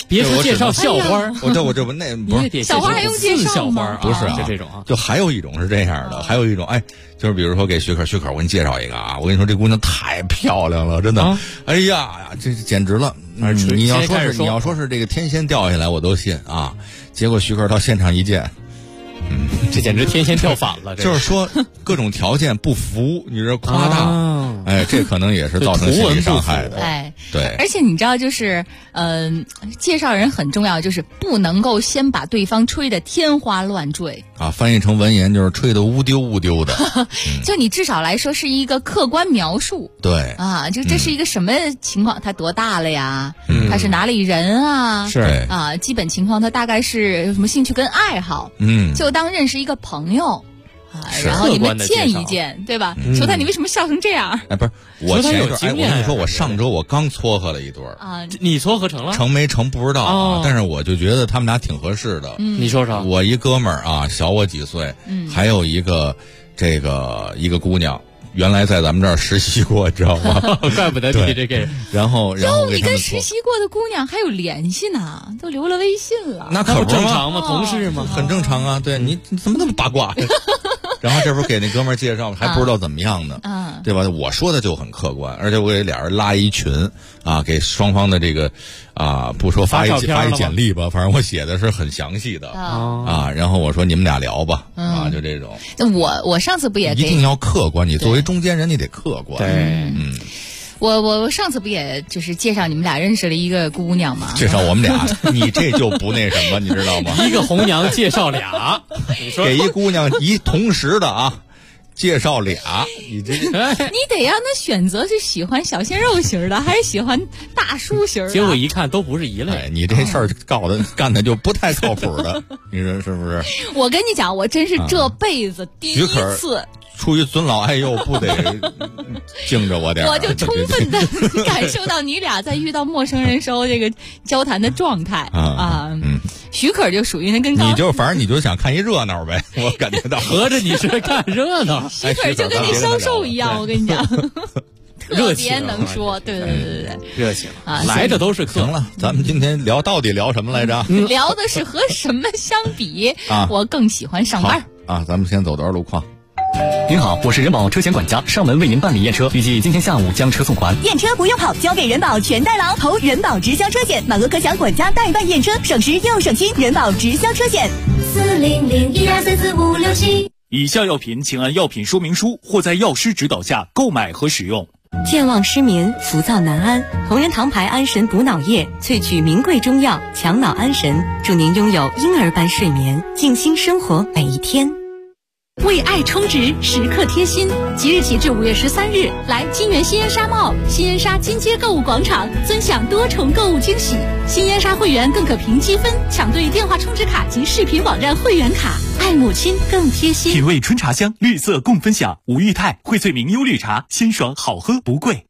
[SPEAKER 15] 别说介绍校花，
[SPEAKER 14] 我这不那不是
[SPEAKER 11] 小花还用介绍吗？
[SPEAKER 14] 不是啊，
[SPEAKER 15] 就这种啊。
[SPEAKER 14] 就还有一种是这样的，还有一种就是比如说给许可，我给你介绍一个啊，我跟你说这姑娘太漂亮了，真的，哎呀，这简直了。你要说是这个天仙掉下来我都信啊，结果许可到现场一见，
[SPEAKER 15] 这简直天仙掉反了。
[SPEAKER 14] 就是说各种条件不符，你这夸大，这可能也是造成心理伤害的。对。
[SPEAKER 11] 而且你知道，就是介绍人很重要，就是不能够先把对方吹得天花乱坠
[SPEAKER 14] 啊。翻译成文言就是吹得乌丢的。
[SPEAKER 11] 就你至少来说是一个客观描述。
[SPEAKER 14] 对
[SPEAKER 11] 啊，就这是一个什么情况？他多大了呀？他是哪里人啊？
[SPEAKER 14] 是
[SPEAKER 11] 啊，基本情况他大概是有什么兴趣跟爱好？就当认识一个朋友。然后你们见一见，对吧？球探，你为什么笑成这样？
[SPEAKER 14] 不是我前一段，我跟你说，我上周我刚撮合了一对
[SPEAKER 11] 啊，
[SPEAKER 15] 你撮合成了？
[SPEAKER 14] 成没成不知道啊，但是我就觉得他们俩挺合适的。
[SPEAKER 15] 你说说，
[SPEAKER 14] 我一哥们儿啊，小我几岁，还有一个一个姑娘。原来在咱们这儿实习过，知道吗？
[SPEAKER 15] 怪不得你这个。
[SPEAKER 14] 然后
[SPEAKER 11] 你跟实习过的姑娘还有联系呢，都留了微信了。
[SPEAKER 14] 那可不
[SPEAKER 15] 正常吗？同事吗？
[SPEAKER 14] 很正常啊。对你怎么那么八卦？然后这不是给那哥们儿介绍，还不知道怎么样呢，对吧？我说的就很客观，而且我给俩人拉一群啊，给双方的这个不说发一简历吧，反正我写的是很详细的啊。然后我说你们俩聊吧，就这种。
[SPEAKER 11] 我上次不也
[SPEAKER 14] 一定要客观，你作为中间人你得客观。
[SPEAKER 15] 对，
[SPEAKER 11] 我上次不也就是介绍你们俩认识了一个姑娘吗？
[SPEAKER 14] 介绍我们俩，你这就不那什么，你知道吗？
[SPEAKER 15] 一个红娘介绍俩，
[SPEAKER 14] 给一姑娘同时的啊。介绍俩，你这
[SPEAKER 11] 你得让他选择是喜欢小鲜肉型的，还是喜欢大叔型的？
[SPEAKER 15] 结果一看都不是一类。
[SPEAKER 14] 你这事儿干的就不太靠谱的，你说是不是？
[SPEAKER 11] 我跟你讲，我真是这辈子第一次。
[SPEAKER 14] 出于尊老爱幼，不得敬着我点。
[SPEAKER 11] 我就充分的感受到你俩在遇到陌生人时候这个交谈的状态许可就属于那跟
[SPEAKER 14] 反正你就想看一热闹呗，我感觉到。
[SPEAKER 15] 合着你是看热闹，
[SPEAKER 11] 许可就跟那销售一样，我跟你讲。特别能说，对，
[SPEAKER 15] 热情啊，来的都是客。
[SPEAKER 14] 行了，咱们今天到底聊什么来着？
[SPEAKER 11] 聊的是和什么相比我更喜欢上班
[SPEAKER 14] 啊。咱们先走段路况。
[SPEAKER 19] 您好，我是人保车险管家，上门为您办理验车，预计今天下午将车送还。
[SPEAKER 3] 验车不用跑，交给人保全代劳，投人保直销车险，满额可享管家代办验车，省时又省心。人保直销车险，40012344567。
[SPEAKER 8] 以下药品请按药品说明书或在药师指导下购买和使用。
[SPEAKER 22] 健忘失眠、浮躁难安，同仁堂牌安神补脑液萃取名贵中药，强脑安神，祝您拥有婴儿般睡眠，静心生活每一天。
[SPEAKER 7] 为爱充值，时刻贴心。即日起至5月13日，来金源新烟沙 mall、新烟沙金街购物广场，尊享多重购物惊喜。新烟沙会员更可凭积分抢兑电话充值卡及视频网站会员卡，爱母亲更贴心。
[SPEAKER 8] 品味春茶香，绿色共分享。吴裕泰荟萃明优绿茶，鲜爽好喝不贵。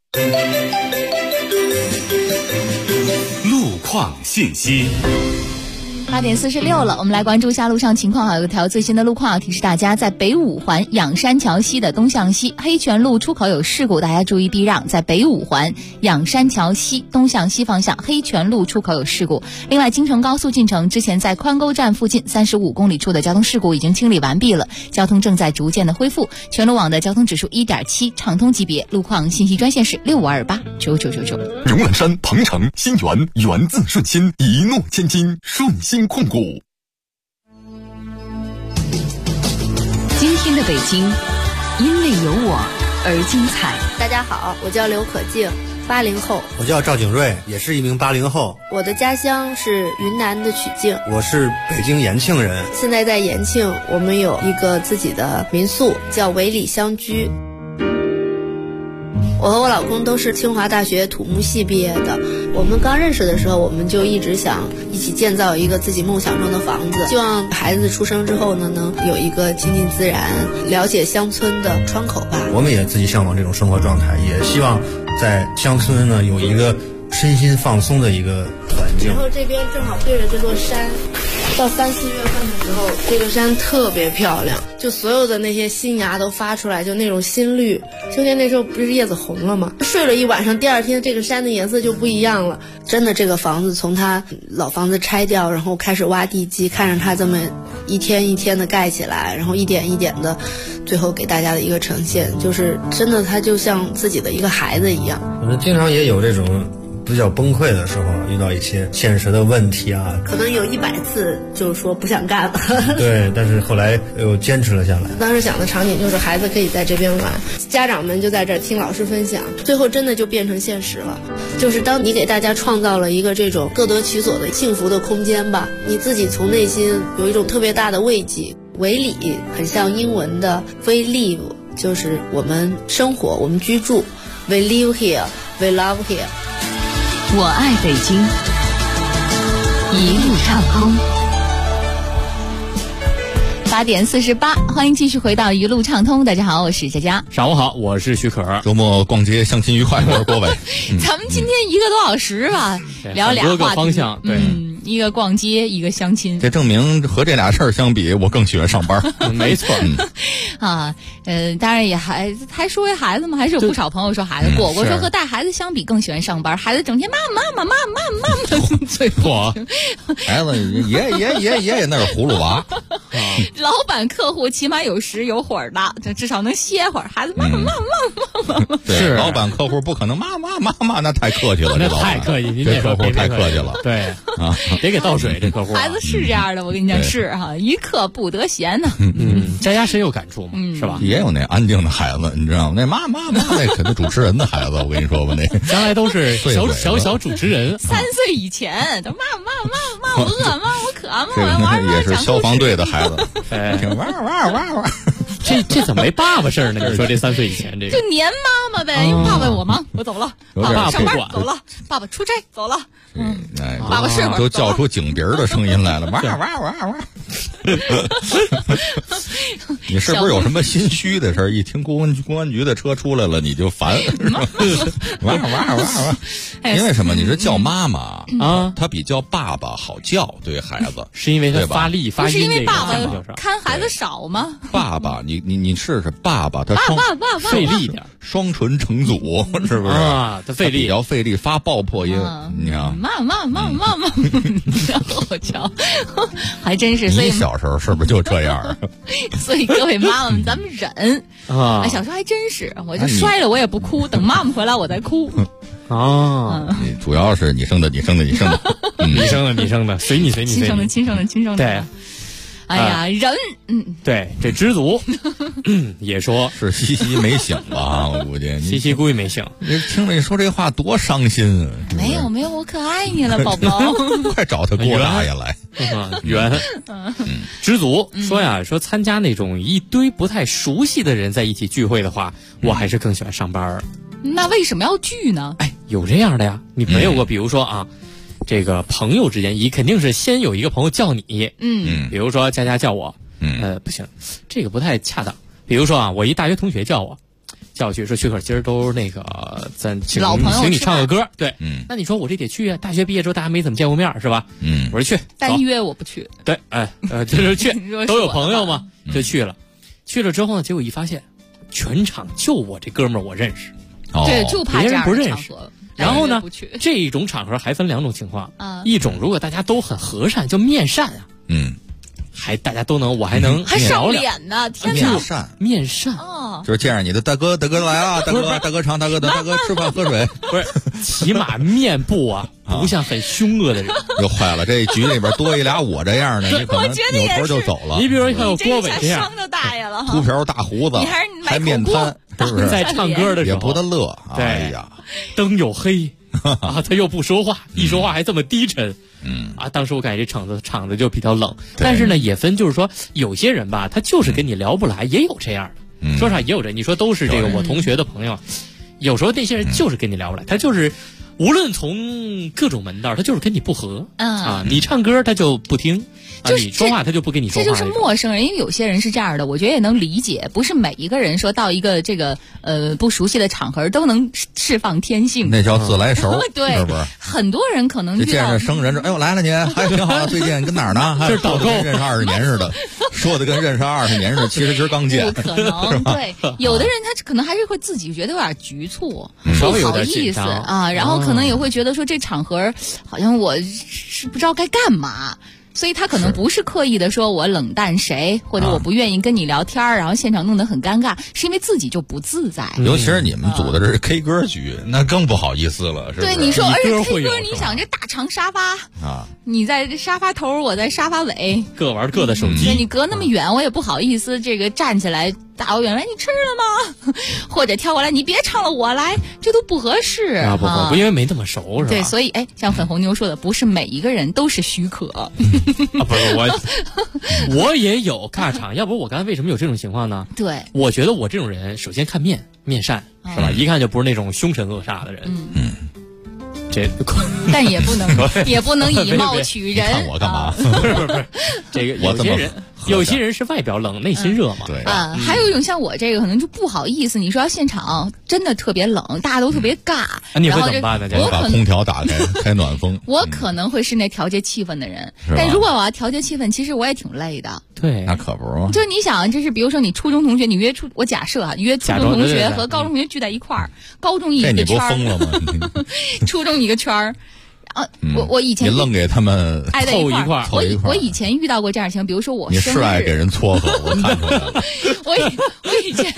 [SPEAKER 8] 路况信息。
[SPEAKER 11] 8点46了，我们来关注一下路上情况。有一条最新的路况要提示大家，在北五环仰山桥西的东向西黑泉路出口有事故，大家注意避让。在北五环仰山桥西东向西方向黑泉路出口有事故。另外，京承高速进城之前在宽沟站附近35公里处的交通事故已经清理完毕了，交通正在逐渐的恢复。全路网的交通指数 1.7， 畅通级别。路况信息专线是65289999。
[SPEAKER 18] 荣览山、鹏城、新源，源自顺心，一诺千金，顺心控股。
[SPEAKER 20] 今天的北京，因为有我而精彩。
[SPEAKER 23] 大家好，我叫刘可静，80后。
[SPEAKER 24] 我叫赵景瑞，也是一名80后。
[SPEAKER 23] 我的家乡是云南的曲靖。
[SPEAKER 24] 我是北京延庆人。
[SPEAKER 23] 现在在延庆，我们有一个自己的民宿，叫维里乡居。我和我老公都是清华大学土木系毕业的。我们刚认识的时候，我们就一直想一起建造一个自己梦想中的房子，希望孩子出生之后呢，能有一个亲近自然、了解乡村的窗口吧。
[SPEAKER 24] 我们也自己向往这种生活状态，也希望在乡村呢有一个身心放松的一个环境。
[SPEAKER 23] 然后这边正好对着这座山。 到3、4月份的时候，这个山特别漂亮，就所有的那些新芽都发出来，就那种新绿。秋天那时候不是叶子红了吗？睡了一晚上，第二天这个山的颜色就不一样了。真的，这个房子从它老房子拆掉，然后开始挖地基，看着它这么一天一天的盖起来，然后一点一点的，最后给大家的一个呈现，就是真的它就像自己的一个孩子一样。
[SPEAKER 24] 我们经常也有这种比较崩溃的时候，遇到一些现实的问题啊，
[SPEAKER 23] 可能有100次就是说不想干了。
[SPEAKER 24] 对，但是后来又坚持了下来。
[SPEAKER 23] 当时想的场景就是孩子可以在这边玩，家长们就在这儿听老师分享，最后真的就变成现实了。就是当你给大家创造了一个这种各得其所的幸福的空间吧，你自己从内心有一种特别大的慰藉。为理很像英文的 we live， 就是我们生活，我们居住。We live here, we love here。
[SPEAKER 20] 我爱北京，一路畅通。
[SPEAKER 11] 8点48，欢迎继续回到一路畅通。大家好，我是佳佳。
[SPEAKER 15] 上午好，我是许可。
[SPEAKER 14] 周末逛街相亲愉快，我是郭伟。
[SPEAKER 11] 咱们今天1个多小时吧，聊俩话题，
[SPEAKER 15] 多个方向，对。
[SPEAKER 11] 一个逛街，一个相亲，
[SPEAKER 14] 这证明和这俩事儿相比，我更喜欢上班。
[SPEAKER 15] 没错。
[SPEAKER 11] 当然也还说回孩子嘛，还是有不少朋友说孩子。果果说和带孩子相比更喜欢上班，孩子整天妈妈，最后
[SPEAKER 14] 孩子爷那是葫芦娃。
[SPEAKER 11] 老板客户起码有时有会儿的，就至少能歇会儿。孩子妈妈。
[SPEAKER 14] 是老板客户不可能妈妈，那太客气了，
[SPEAKER 15] 那太客气，
[SPEAKER 14] 这客户太客气了。
[SPEAKER 15] 对啊，别给倒水，这客户。
[SPEAKER 11] 孩子是这样的，我跟你讲是哈，一刻不得闲呢。
[SPEAKER 15] 佳佳深有感触嘛，是吧？
[SPEAKER 14] 也有那安静的孩子，你知道吗？那妈那可能主持人的孩子，我跟你说吧，那
[SPEAKER 15] 将来都是小主持人。
[SPEAKER 11] 3岁以前都妈，我饿，妈我渴，妈
[SPEAKER 14] 也是消防队的孩子，
[SPEAKER 15] 挺哇。这怎么没爸爸事儿呢？你说这3岁以前这个
[SPEAKER 11] 就黏妈妈呗，因为爸爸我忙，我走了，爸爸上班走了，爸爸出差走了，爸爸睡会儿，
[SPEAKER 14] 都叫出警笛的声音来了，哇！你是不是有什么心虚的事儿？一听公安局的车出来了，你就烦，哇！因为什么？你是叫妈妈啊，他比叫爸爸好叫，对孩子
[SPEAKER 15] 是因为他发力发音，
[SPEAKER 11] 不是因为爸爸看孩子少吗？
[SPEAKER 14] 爸爸，你试试爸爸，他
[SPEAKER 15] 费力点，
[SPEAKER 14] 双唇成组，是不是
[SPEAKER 15] 啊？他费力，
[SPEAKER 14] 比较费力，发爆破音，你看，
[SPEAKER 11] 妈，我瞧，还真是。所以
[SPEAKER 14] 你小时候是不是就这样？
[SPEAKER 11] 所以各位妈妈们，咱们忍啊！小时候还真是，我就摔了我也不哭，等妈妈回来我再哭。
[SPEAKER 14] 主要是你生的，
[SPEAKER 15] 你生的，随你，
[SPEAKER 11] 亲生的，
[SPEAKER 15] 对。
[SPEAKER 11] 哎呀，人，
[SPEAKER 15] 对，这知足也说
[SPEAKER 14] 是西西没醒吧？我估计
[SPEAKER 15] 西西估计没醒。
[SPEAKER 14] 听着你说这话多伤心啊！
[SPEAKER 11] 没有，我可爱你了，宝宝。
[SPEAKER 14] 快找他给我大爷来。
[SPEAKER 15] 知足说参加那种一堆不太熟悉的人在一起聚会的话，我还是更喜欢上班。
[SPEAKER 11] 那为什么要聚呢？
[SPEAKER 15] 哎，有这样的呀，你没有过？比如说啊。这个朋友之间，肯定是先有一个朋友叫你，比如说佳佳叫我，不行，这个不太恰当。比如说啊，我一大学同学叫我去说许可，今儿都那个咱请你唱个歌，对，那你说我这得去啊，大学毕业之后大家没怎么见过面是吧？我说去，
[SPEAKER 11] 单约我不去，
[SPEAKER 15] 对，就是去，都有朋友嘛，就去了之后呢，结果一发现，全场就我这哥们儿我认识，
[SPEAKER 11] 对，就怕
[SPEAKER 15] 别人不认识。然后呢，这种场合还分2种情况，一种如果大家都很和善，叫面善啊，还大家都能，我还能
[SPEAKER 11] 还上脸呢，天
[SPEAKER 14] 哪，
[SPEAKER 15] 面善
[SPEAKER 11] 哦，
[SPEAKER 14] 就是见着你的大哥来啊，大哥唱，大哥吃饭喝水，
[SPEAKER 15] 不是，起码面部啊，不像很凶恶的人。
[SPEAKER 14] 又坏了，这局里边多一俩我这样的，你可能扭头就走了。
[SPEAKER 15] 你比如说像有郭伟这样，
[SPEAKER 11] 伤到大爷了，
[SPEAKER 14] 秃瓢大胡子，还面瘫，是不是？
[SPEAKER 15] 在唱歌的时候
[SPEAKER 14] 也不得乐，哎呀，
[SPEAKER 15] 灯又黑啊，他又不说话，一说话还这么低沉。当时我感觉这场子就比较冷，但是呢也分，就是说有些人吧，他就是跟你聊不来，也有这样的，说实话也有这，你说都是这个我同学的朋友，有时候那些人就是跟你聊不来，他就是无论从各种门道，他就是跟你不合啊。你唱歌他就不听。你说话他就不跟你说话，
[SPEAKER 11] 这就是陌生人。因为有些人是这样的，我觉得也能理解，不是每一个人说到一个这个不熟悉的场合都能释放天性，
[SPEAKER 14] 那叫自来熟，
[SPEAKER 11] 对，
[SPEAKER 14] 是不是？
[SPEAKER 11] 很多人可能
[SPEAKER 14] 就见着生人说，哎呦来了你，还挺好，最近跟哪儿呢？还
[SPEAKER 15] 是导购
[SPEAKER 14] 认识20年似的，说的跟认识20年似的，其实今儿刚见，
[SPEAKER 11] 不可能。对，有的人他可能还是会自己觉得有点局促，
[SPEAKER 15] 稍微有
[SPEAKER 11] 点
[SPEAKER 15] 紧张
[SPEAKER 11] 啊，然后可能也会觉得说这场合好像我是不知道该干嘛。所以他可能不是刻意的说我冷淡谁，或者我不愿意跟你聊天，然后现场弄得很尴尬，是因为自己就不自在。
[SPEAKER 14] 尤其是你们组的这是 K 歌局，那更不好意思了，是不是？
[SPEAKER 11] 对，你说，而且 K 歌，你想这大长沙发
[SPEAKER 14] 啊，
[SPEAKER 11] 你在这沙发头，我在沙发尾，
[SPEAKER 15] 各玩各的手机。
[SPEAKER 11] 你隔那么远，我也不好意思这个站起来大老远来，你吃了吗？或者跳过来，你别唱了，我来，这都不合适
[SPEAKER 15] 啊！不，因为没那么熟，是吧？
[SPEAKER 11] 对，所以像粉红妞说的，不是每一个人都是许可。
[SPEAKER 15] 不是我也有尬场，要不我刚才为什么有这种情况呢？
[SPEAKER 11] 对，
[SPEAKER 15] 我觉得我这种人，首先看面善，是吧？一看就不是那种凶神恶煞的人。
[SPEAKER 11] 但也不能以貌取人。
[SPEAKER 14] 看我干嘛？
[SPEAKER 15] 不是，这个有些人是外表冷，内心热嘛。
[SPEAKER 14] 对
[SPEAKER 11] 啊，还有一种像我这个，可能就不好意思。你说现场真的特别冷，大家都特别尬，
[SPEAKER 15] 你会怎么办呢？
[SPEAKER 14] 我把空调打开，开暖风。
[SPEAKER 11] 我可能会是那调节气氛的人，但如果我要调节气氛，其实我也挺累的。
[SPEAKER 15] 对，
[SPEAKER 14] 那可不是。
[SPEAKER 11] 就你想，就是比如说你初中同学，你我假设啊，约初中同学和高中同学聚在一块儿，高中一个圈，
[SPEAKER 14] 这你不疯了吗？
[SPEAKER 11] 初中一个圈儿。我以前
[SPEAKER 14] 你愣给他们
[SPEAKER 11] 挨在
[SPEAKER 15] 一块
[SPEAKER 11] 儿，我以前遇到过这样的情况，比如说我
[SPEAKER 14] 你是爱给人撮合，我看出来了。
[SPEAKER 11] 我以前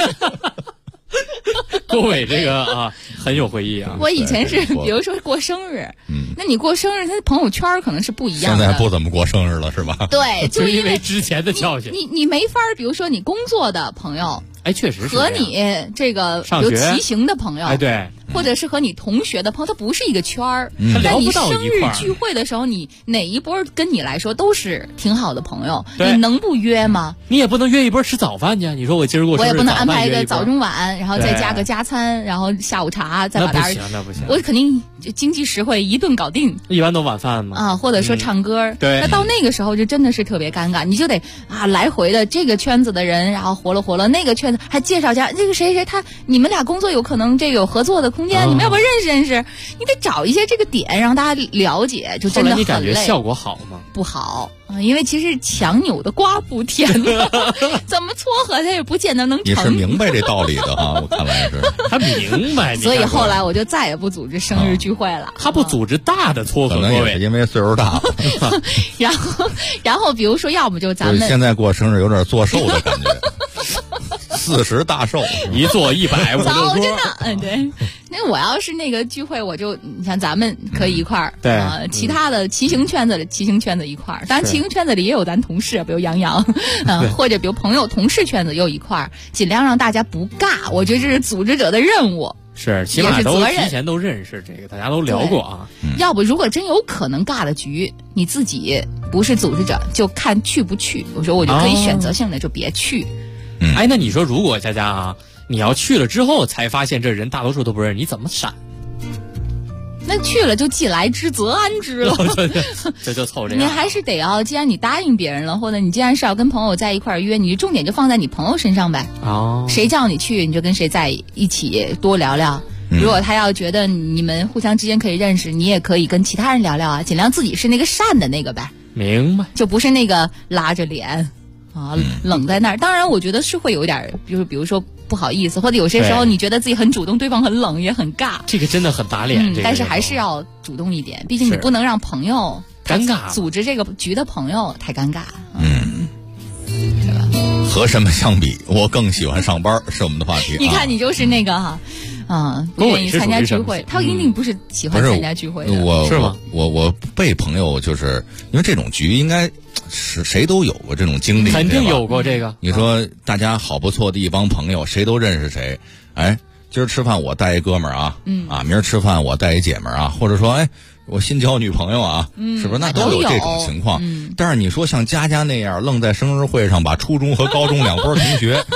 [SPEAKER 15] 郭伟这个啊很有回忆啊。
[SPEAKER 11] 我以前是比如说过生日，那你过生日，他的朋友圈可能是不一样
[SPEAKER 14] 的。现在不怎么过生日了，是吧？
[SPEAKER 11] 对，
[SPEAKER 15] 就是因为之前的教训。
[SPEAKER 11] 你没法，比如说你工作的朋友。
[SPEAKER 15] 确实是
[SPEAKER 11] 和你这个有骑行的朋友，
[SPEAKER 15] 对，
[SPEAKER 11] 或者是和你同学的朋友，他不是一个圈儿。但你生日聚会的时候，你哪一波跟你来说都是挺好的朋友，你能不约吗？
[SPEAKER 15] 你也不能约一波吃早饭去。你说我今儿过生日，
[SPEAKER 11] 我也不能安排一个早中晚，然后再加个加餐，然后下午茶，再把
[SPEAKER 15] 那不行，
[SPEAKER 11] 我肯定经济实惠，一顿搞定。
[SPEAKER 15] 一般都晚饭嘛
[SPEAKER 11] 啊，或者说唱歌。
[SPEAKER 15] 对，
[SPEAKER 11] 那到那个时候就真的是特别尴尬，你就得来回的这个圈子的人，然后活了那个圈子，还介绍这个谁你们俩工作有可能这个有合作的空间，你们要不要认识？你得找一些这个点让大家了解，就真的很累。
[SPEAKER 15] 后来你感觉效果好吗？
[SPEAKER 11] 不好啊，因为其实强扭的瓜不甜怎么撮合他也不见得能成。
[SPEAKER 14] 你是明白这道理的哈，我看来是
[SPEAKER 15] 他明白。
[SPEAKER 11] 所以后来我就再也不组织生日聚会了。
[SPEAKER 15] 他不组织大的撮合，
[SPEAKER 14] 可能也是因为岁数大了。
[SPEAKER 11] 然后比如说，要不就咱们
[SPEAKER 14] 现在过生日有点做寿的感觉。40大寿，
[SPEAKER 15] 一坐150
[SPEAKER 11] 早着呢。对。那我要是那个聚会，你像咱们可以一块儿，
[SPEAKER 15] 对
[SPEAKER 11] 其他的骑行圈子一块儿，当然骑行圈子里也有咱同事，比如杨洋，或者比如朋友同事圈子又一块儿，尽量让大家不尬。我觉得这是组织者的任务。
[SPEAKER 15] 是，起码都提前都认识这个，大家都聊过啊。
[SPEAKER 11] 要不如果真有可能尬的局，你自己不是组织者，就看去不去。我就可以选择性的就别去。
[SPEAKER 15] 那你说如果佳佳啊，你要去了之后才发现这人大多数都不认识，你怎么闪？
[SPEAKER 11] 那去了就既来之则安之了。
[SPEAKER 15] 这就凑这样。
[SPEAKER 11] 你还是得要，既然你答应别人了，或者你既然是要跟朋友在一块儿约，你重点就放在你朋友身上呗。谁叫你去，你就跟谁在一起多聊聊。如果他要觉得你们互相之间可以认识，你也可以跟其他人聊聊啊，尽量自己是那个善的那个呗。
[SPEAKER 15] 明白。
[SPEAKER 11] 就不是那个拉着脸冷在那儿。当然我觉得是会有点比如说不好意思，或者有些时候你觉得自己很主动，对方很冷也很尬，
[SPEAKER 15] 这个真的很打脸。
[SPEAKER 11] 但是还是要主动一点，毕竟你不能让朋友
[SPEAKER 15] 尴尬，
[SPEAKER 11] 组织这个局的朋友太尴尬。
[SPEAKER 14] 是吧？和什么相比，我更喜欢上班，是我们的话题。
[SPEAKER 11] 你看你就是那个不愿意参加聚会，他一定不是喜欢参加聚会的。
[SPEAKER 15] 是吗？
[SPEAKER 14] 我被朋友，就是因为这种局应该是谁都有过这种经历，
[SPEAKER 15] 肯定有过这个。
[SPEAKER 14] 你说大家好不错的一帮朋友，谁都认识谁。今儿吃饭我带一哥们儿啊，明儿吃饭我带一姐们儿啊，或者说我新交女朋友啊，是不是？那都有这种情况。但是你说像佳佳那样愣在生日会上把初中和高中2波同学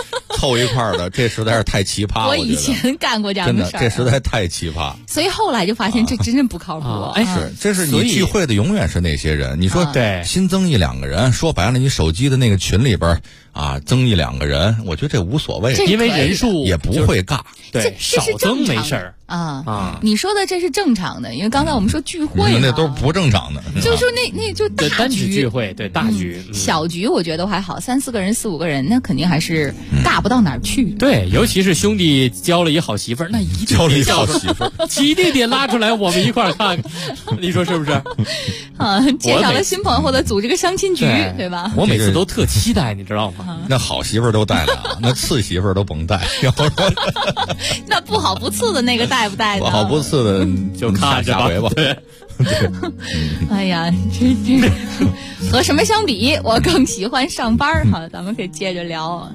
[SPEAKER 14] 凑一块儿的，这实在是太奇葩了。
[SPEAKER 11] 我以前干过这样的事儿，
[SPEAKER 14] 这实在太奇葩。
[SPEAKER 11] 所以后来就发现这真不靠谱。
[SPEAKER 14] 这是你聚会的永远是那些人。你说
[SPEAKER 15] 对，
[SPEAKER 14] 新增一两个人，说白了，你手机的那个群里边啊，增一两个人，我觉得这无所谓，
[SPEAKER 15] 因为人数
[SPEAKER 14] 也不会尬。
[SPEAKER 15] 对，少增没事儿
[SPEAKER 11] 啊。你说的这是正常的，因为刚才我们说聚会
[SPEAKER 14] 那都是不正常的。
[SPEAKER 11] 就是说那就大
[SPEAKER 15] 单局聚会，对大局。
[SPEAKER 11] 小局我觉得还好，3、4个人、4、5个人，那肯定还是尬不到哪儿去。
[SPEAKER 15] 对，尤其是兄弟交了一好媳妇儿，那一定
[SPEAKER 14] 交了一好媳妇儿，
[SPEAKER 15] 一定得拉出来，我们一块儿看，你说是不是？
[SPEAKER 11] 啊，介绍了新朋友或者组织个相亲局，对吧？
[SPEAKER 15] 我每次都特期待，你知道吗？
[SPEAKER 14] 那好媳妇儿都带了，那次媳妇儿都甭带。
[SPEAKER 11] 那不好不次的那个带不带呢？
[SPEAKER 14] 不好不次的
[SPEAKER 15] 就看着
[SPEAKER 14] 下回吧。
[SPEAKER 15] 对。
[SPEAKER 11] 哎呀，这和什么相比，我更喜欢上班哈。咱们可以接着聊。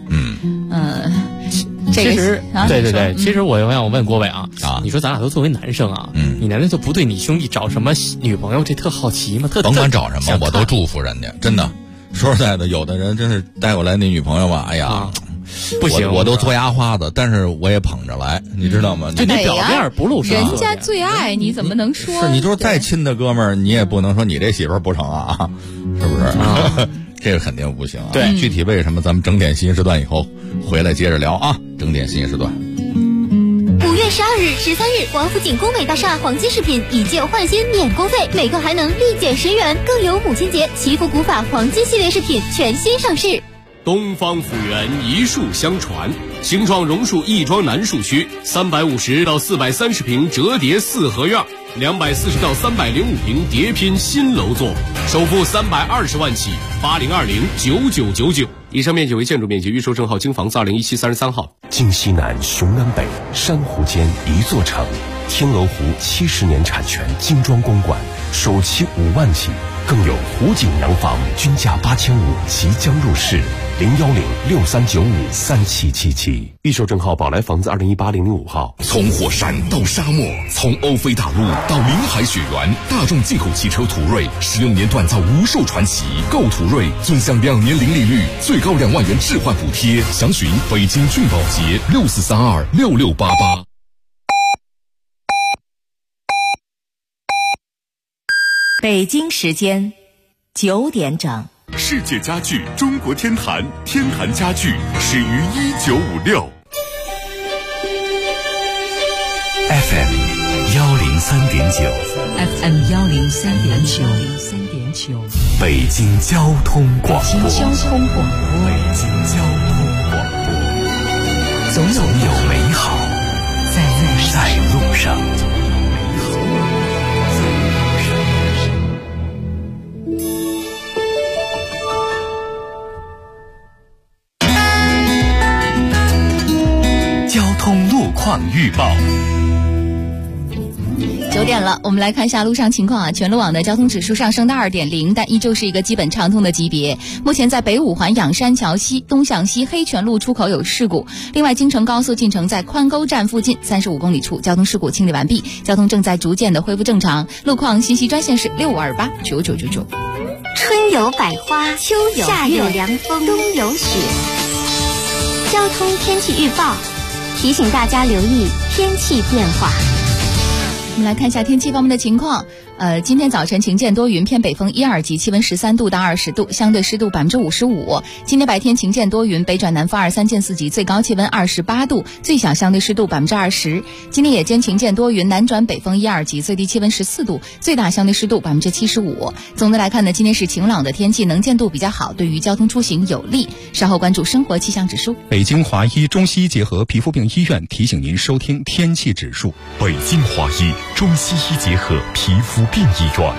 [SPEAKER 15] 其实对，其实我想问郭伟啊，你说咱俩都作为男生啊，你难道就不对你兄弟找什么女朋友这特好奇吗？
[SPEAKER 14] 甭管找什么，我都祝福人家，真的。说实在的，有的人真是带过来那女朋友吧，哎呀。
[SPEAKER 15] 不行，
[SPEAKER 14] 我都做牙花子，但是我也捧着来，你知道吗？
[SPEAKER 15] 就你表面不露声，
[SPEAKER 11] 人家最爱你，怎么能说？
[SPEAKER 14] 是你就是再亲的哥们儿，你也不能说你这媳妇儿不成啊，是不是？这个肯定不行啊。
[SPEAKER 15] 对，
[SPEAKER 14] 具体为什么，咱们整点新时段以后回来接着聊啊。整点新时段。
[SPEAKER 1] 5月12日、13日，王府井工美大厦黄金饰品以旧换新免工费，每个还能立减10元，更有母亲节祈福古法黄金系列饰品全新上市。
[SPEAKER 2] 东方府园一树相传，形状榕树亦庄南树区，350到430平折叠4合院，240到305平叠拼新楼座，首付320万起，80209999。以上面积为建筑面积，预售证号京房子201733号。
[SPEAKER 4] 京西南雄南北，珊瑚间一座城。天鹅湖70年产权精装公馆，首期5万起，更有湖景洋房均价8500即将入市，01063953777。预售证号宝来房子2018-005号。
[SPEAKER 18] 从火山到沙漠，从欧非大陆到临海雪原，大众进口汽车途锐16年锻造无数传奇。购途锐尊享2年零利率，最高2万元置换补贴。详询北京骏宝捷64326688。
[SPEAKER 3] 北京时间9点整。
[SPEAKER 18] 世界家具中国天坛，天坛家具始于1956。
[SPEAKER 4] FM 103.9
[SPEAKER 3] FM 103.9
[SPEAKER 4] 北京交通广播。
[SPEAKER 3] 北京交通广播。总有美好在路上。
[SPEAKER 4] 交通路况预报。
[SPEAKER 11] 9点了，我们来看一下路上情况啊。全路网的交通指数上升到2.0，但依旧是一个基本畅通的级别。目前在北五环仰山桥西东向西黑泉路出口有事故。另外，京承高速进城在宽沟站附近35公里处交通事故清理完毕，交通正在逐渐的恢复正常。路况信息专线是65289999。
[SPEAKER 1] 春有百花，秋有夏有凉风，冬有雪。交通天气预报提醒大家留意天气变化。
[SPEAKER 11] 我们来看一下天气方面的情况。今天早晨晴间多云，偏北风1、2级，气温13度到20度，相对湿度55%。今天白天晴间多云，北转南风2、3见4级，最高气温28度，最小相对湿度20%。今天夜间晴间多云，南转北风1、2级，最低气温14度，最大相对湿度75%。总的来看呢，今天是晴朗的天气，能见度比较好，对于交通出行有利。稍后关注生活气象指数。
[SPEAKER 17] 北京华医中西医结合皮肤病医院提醒您收听天气指数。
[SPEAKER 18] 北京华医中西医结合皮肤病医院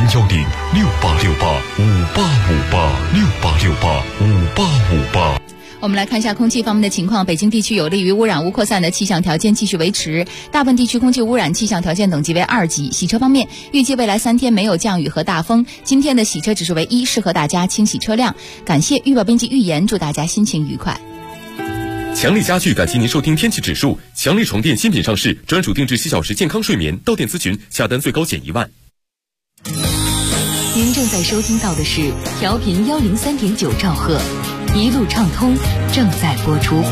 [SPEAKER 18] ，0106868585858
[SPEAKER 11] 我们来看一下空气方面的情况。北京地区有利于污染物扩散的气象条件继续维持，大部分地区空气污染气象条件等级为2级。洗车方面，预计未来3天没有降雨和大风，今天的洗车指数为1，适合大家清洗车辆。感谢预报编辑预言，祝大家心情愉快。
[SPEAKER 5] 强力家具感谢您收听天气指数。强力床垫新品上市，专属定制7小时健康睡眠，到店咨询，下单最高减1万。
[SPEAKER 22] 您正在收听到的是调频103.9兆赫， 一路畅通正在播出。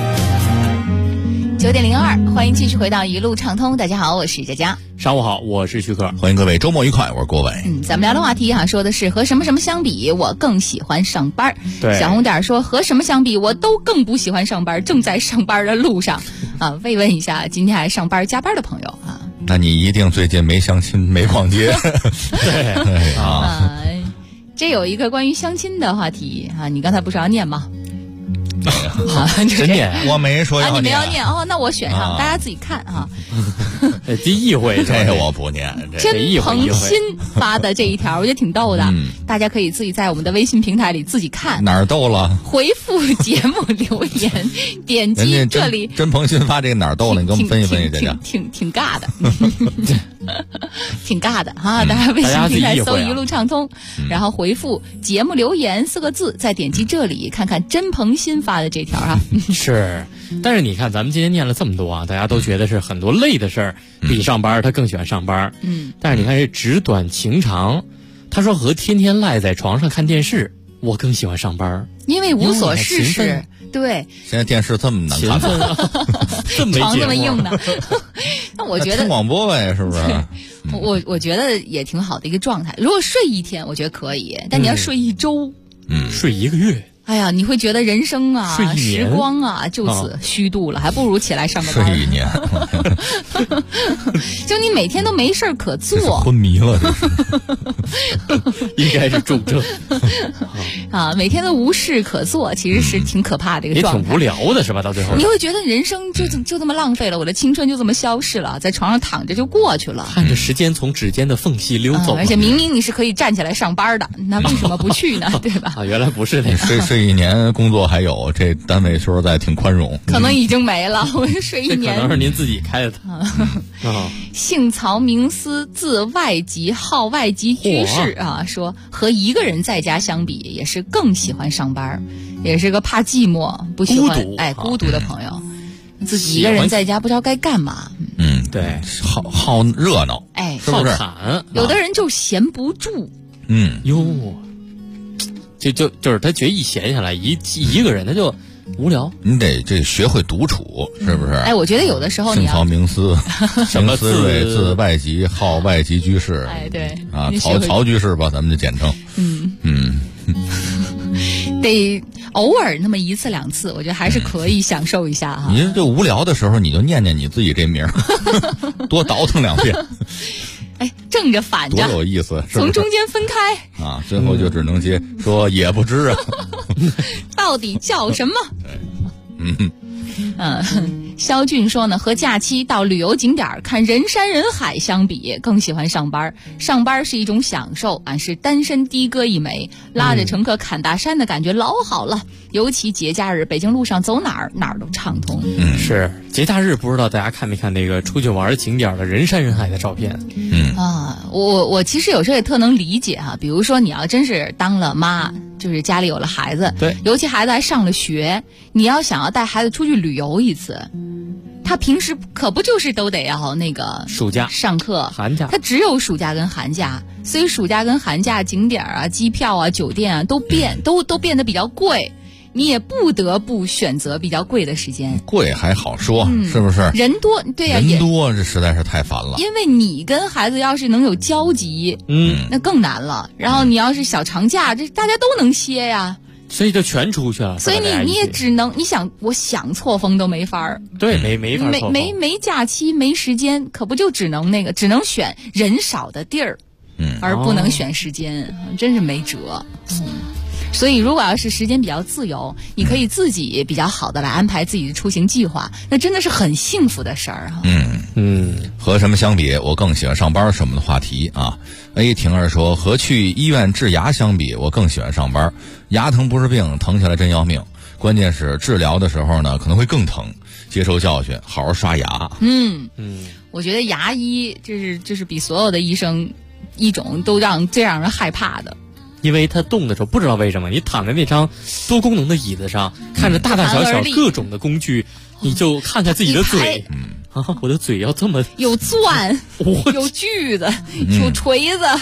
[SPEAKER 11] 9:02，欢迎继续回到一路畅通。大家好，我是佳佳。
[SPEAKER 15] 上午好，我是徐克。
[SPEAKER 14] 欢迎各位周末愉快，我是郭伟。
[SPEAKER 11] 咱们聊的话题说的是和什么什么相比，我更喜欢上班。
[SPEAKER 15] 对，
[SPEAKER 11] 小红点说和什么相比，我都更不喜欢上班，正在上班的路上慰问一下今天还上班加班的朋友啊。
[SPEAKER 14] 那你一定最近没相亲没逛街。
[SPEAKER 15] 对
[SPEAKER 11] 这有一个关于相亲的话题你刚才不是要念吗？
[SPEAKER 15] 真念，
[SPEAKER 14] 我没说要念。
[SPEAKER 11] 你没要念那我选上，大家自己看
[SPEAKER 15] 第一回
[SPEAKER 14] 这个我不念。
[SPEAKER 11] 真诚心发的这一条，我觉得挺逗的，大家可以自己在我们的微信平台里自己看。
[SPEAKER 14] 哪儿逗了？
[SPEAKER 11] 回复节目留言，点击这里。
[SPEAKER 14] 真诚心发这个哪儿逗了？你给我们分析分析这个。
[SPEAKER 11] 挺尬的，挺尬的大家微信平台搜一路畅通，然后回复节目留言4个字，再点击这里看看真诚心发的这条
[SPEAKER 15] 是，但是你看咱们今天念了这么多大家都觉得是很多累的事儿比上班他更喜欢上班。但是你看这纸短情长，他说和天天赖在床上看电视，我更喜欢上班，
[SPEAKER 11] 因为无所事事。对，
[SPEAKER 14] 现在电视这么难看，
[SPEAKER 15] 这么
[SPEAKER 11] 床这么硬的。那我觉得
[SPEAKER 14] 听广播呗，是不是？
[SPEAKER 11] 我觉得也挺好的一个状态。如果睡一天，我觉得可以，但你要睡一周，
[SPEAKER 15] 睡1个月。
[SPEAKER 11] 哎呀，你会觉得人生时光就此虚度了，还不如起来上个班。
[SPEAKER 14] 睡1年，
[SPEAKER 11] 就你每天都没事可做，
[SPEAKER 14] 昏迷了，这
[SPEAKER 15] 是应该是重症
[SPEAKER 11] 每天都无事可做，其实是挺可怕的一个状态，
[SPEAKER 15] 也挺无聊的是吧？到最后
[SPEAKER 11] 你会觉得人生就这么浪费了，我的青春就这么消逝了，在床上躺着就过去了，
[SPEAKER 15] 看着时间从指尖的缝隙溜走，
[SPEAKER 11] 而且明明你是可以站起来上班的，那为什么不去呢？对吧？
[SPEAKER 15] 原来不是那个。
[SPEAKER 14] 睡1年工作还有，这单位说实在挺宽容，
[SPEAKER 11] 可能已经没了。我睡1年，
[SPEAKER 15] 可能是您自己开的。
[SPEAKER 11] 姓曹名思，字外籍，号外籍居士说和一个人在家相比，也是更喜欢上班，也是个怕寂寞、不喜欢孤独的朋友。自己一个人在家不知道该干嘛。
[SPEAKER 15] 对，
[SPEAKER 14] 好热闹，是不是？
[SPEAKER 11] 有的人就闲不住。
[SPEAKER 15] 就是他觉得一闲下来，一个人他就无聊。
[SPEAKER 14] 你得学会独处，是不是？
[SPEAKER 11] 我觉得有的时候
[SPEAKER 14] 姓曹名思，名思睿，字外籍，号外籍居士。
[SPEAKER 11] 对
[SPEAKER 14] 曹居士吧，咱们就简称。
[SPEAKER 11] 得偶尔那么1次2次，我觉得还是可以享受一下
[SPEAKER 14] 你就无聊的时候，你就念念你自己这名，多倒腾2遍。
[SPEAKER 11] 正着反着
[SPEAKER 14] 多有意思，
[SPEAKER 11] 从中间分开
[SPEAKER 14] 最后就只能接说也不知
[SPEAKER 11] 到底叫什么？肖俊说呢，和假期到旅游景点看人山人海相比，更喜欢上班。上班是一种享受，是单身的哥一枚，拉着乘客侃大山的感觉老好了。尤其节假日，北京路上走哪儿都畅通。
[SPEAKER 15] 是节假日，不知道大家看没看那个出去玩景点的人山人海的照片？
[SPEAKER 11] 我其实有时候也特能理解比如说你要真是当了妈，就是家里有了孩子，
[SPEAKER 15] 对，
[SPEAKER 11] 尤其孩子还上了学，你要想要带孩子出去旅游一次，他平时可不就是都得要那个
[SPEAKER 15] 暑假
[SPEAKER 11] 上课
[SPEAKER 15] 寒假，
[SPEAKER 11] 他只有暑假跟寒假，所以暑假跟寒假景点机票酒店都变得比较贵，你也不得不选择比较贵的时间。
[SPEAKER 14] 贵还好说，是不是？
[SPEAKER 11] 人多，对呀，
[SPEAKER 14] 人多这实在是太烦了。
[SPEAKER 11] 因为你跟孩子要是能有交集，那更难了。然后你要是小长假，这大家都能歇呀，
[SPEAKER 15] 所以就全出去了。
[SPEAKER 11] 所以你也只能，我想错峰都没法儿。
[SPEAKER 15] 对，没法错峰。
[SPEAKER 11] 没假期，没时间，可不就只能只能选人少的地儿，而不能选时间，真是没辙。所以如果要是时间比较自由，你可以自己比较好的来安排自己的出行计划，那真的是很幸福的事儿
[SPEAKER 14] 和什么相比，我更喜欢上班什么的话题A 婷儿说，和去医院治牙相比，我更喜欢上班。牙疼不是病，疼起来真要命，关键是治疗的时候呢可能会更疼，接受教训，好好刷牙。
[SPEAKER 11] 我觉得牙医就是比所有的医生一种都最让人害怕的。
[SPEAKER 15] 因为他动的时候不知道为什么，你躺在那张多功能的椅子上，看着大大小小各种的工具，你就看看自己的嘴我的嘴要这么
[SPEAKER 11] 有钻有锯子有锤子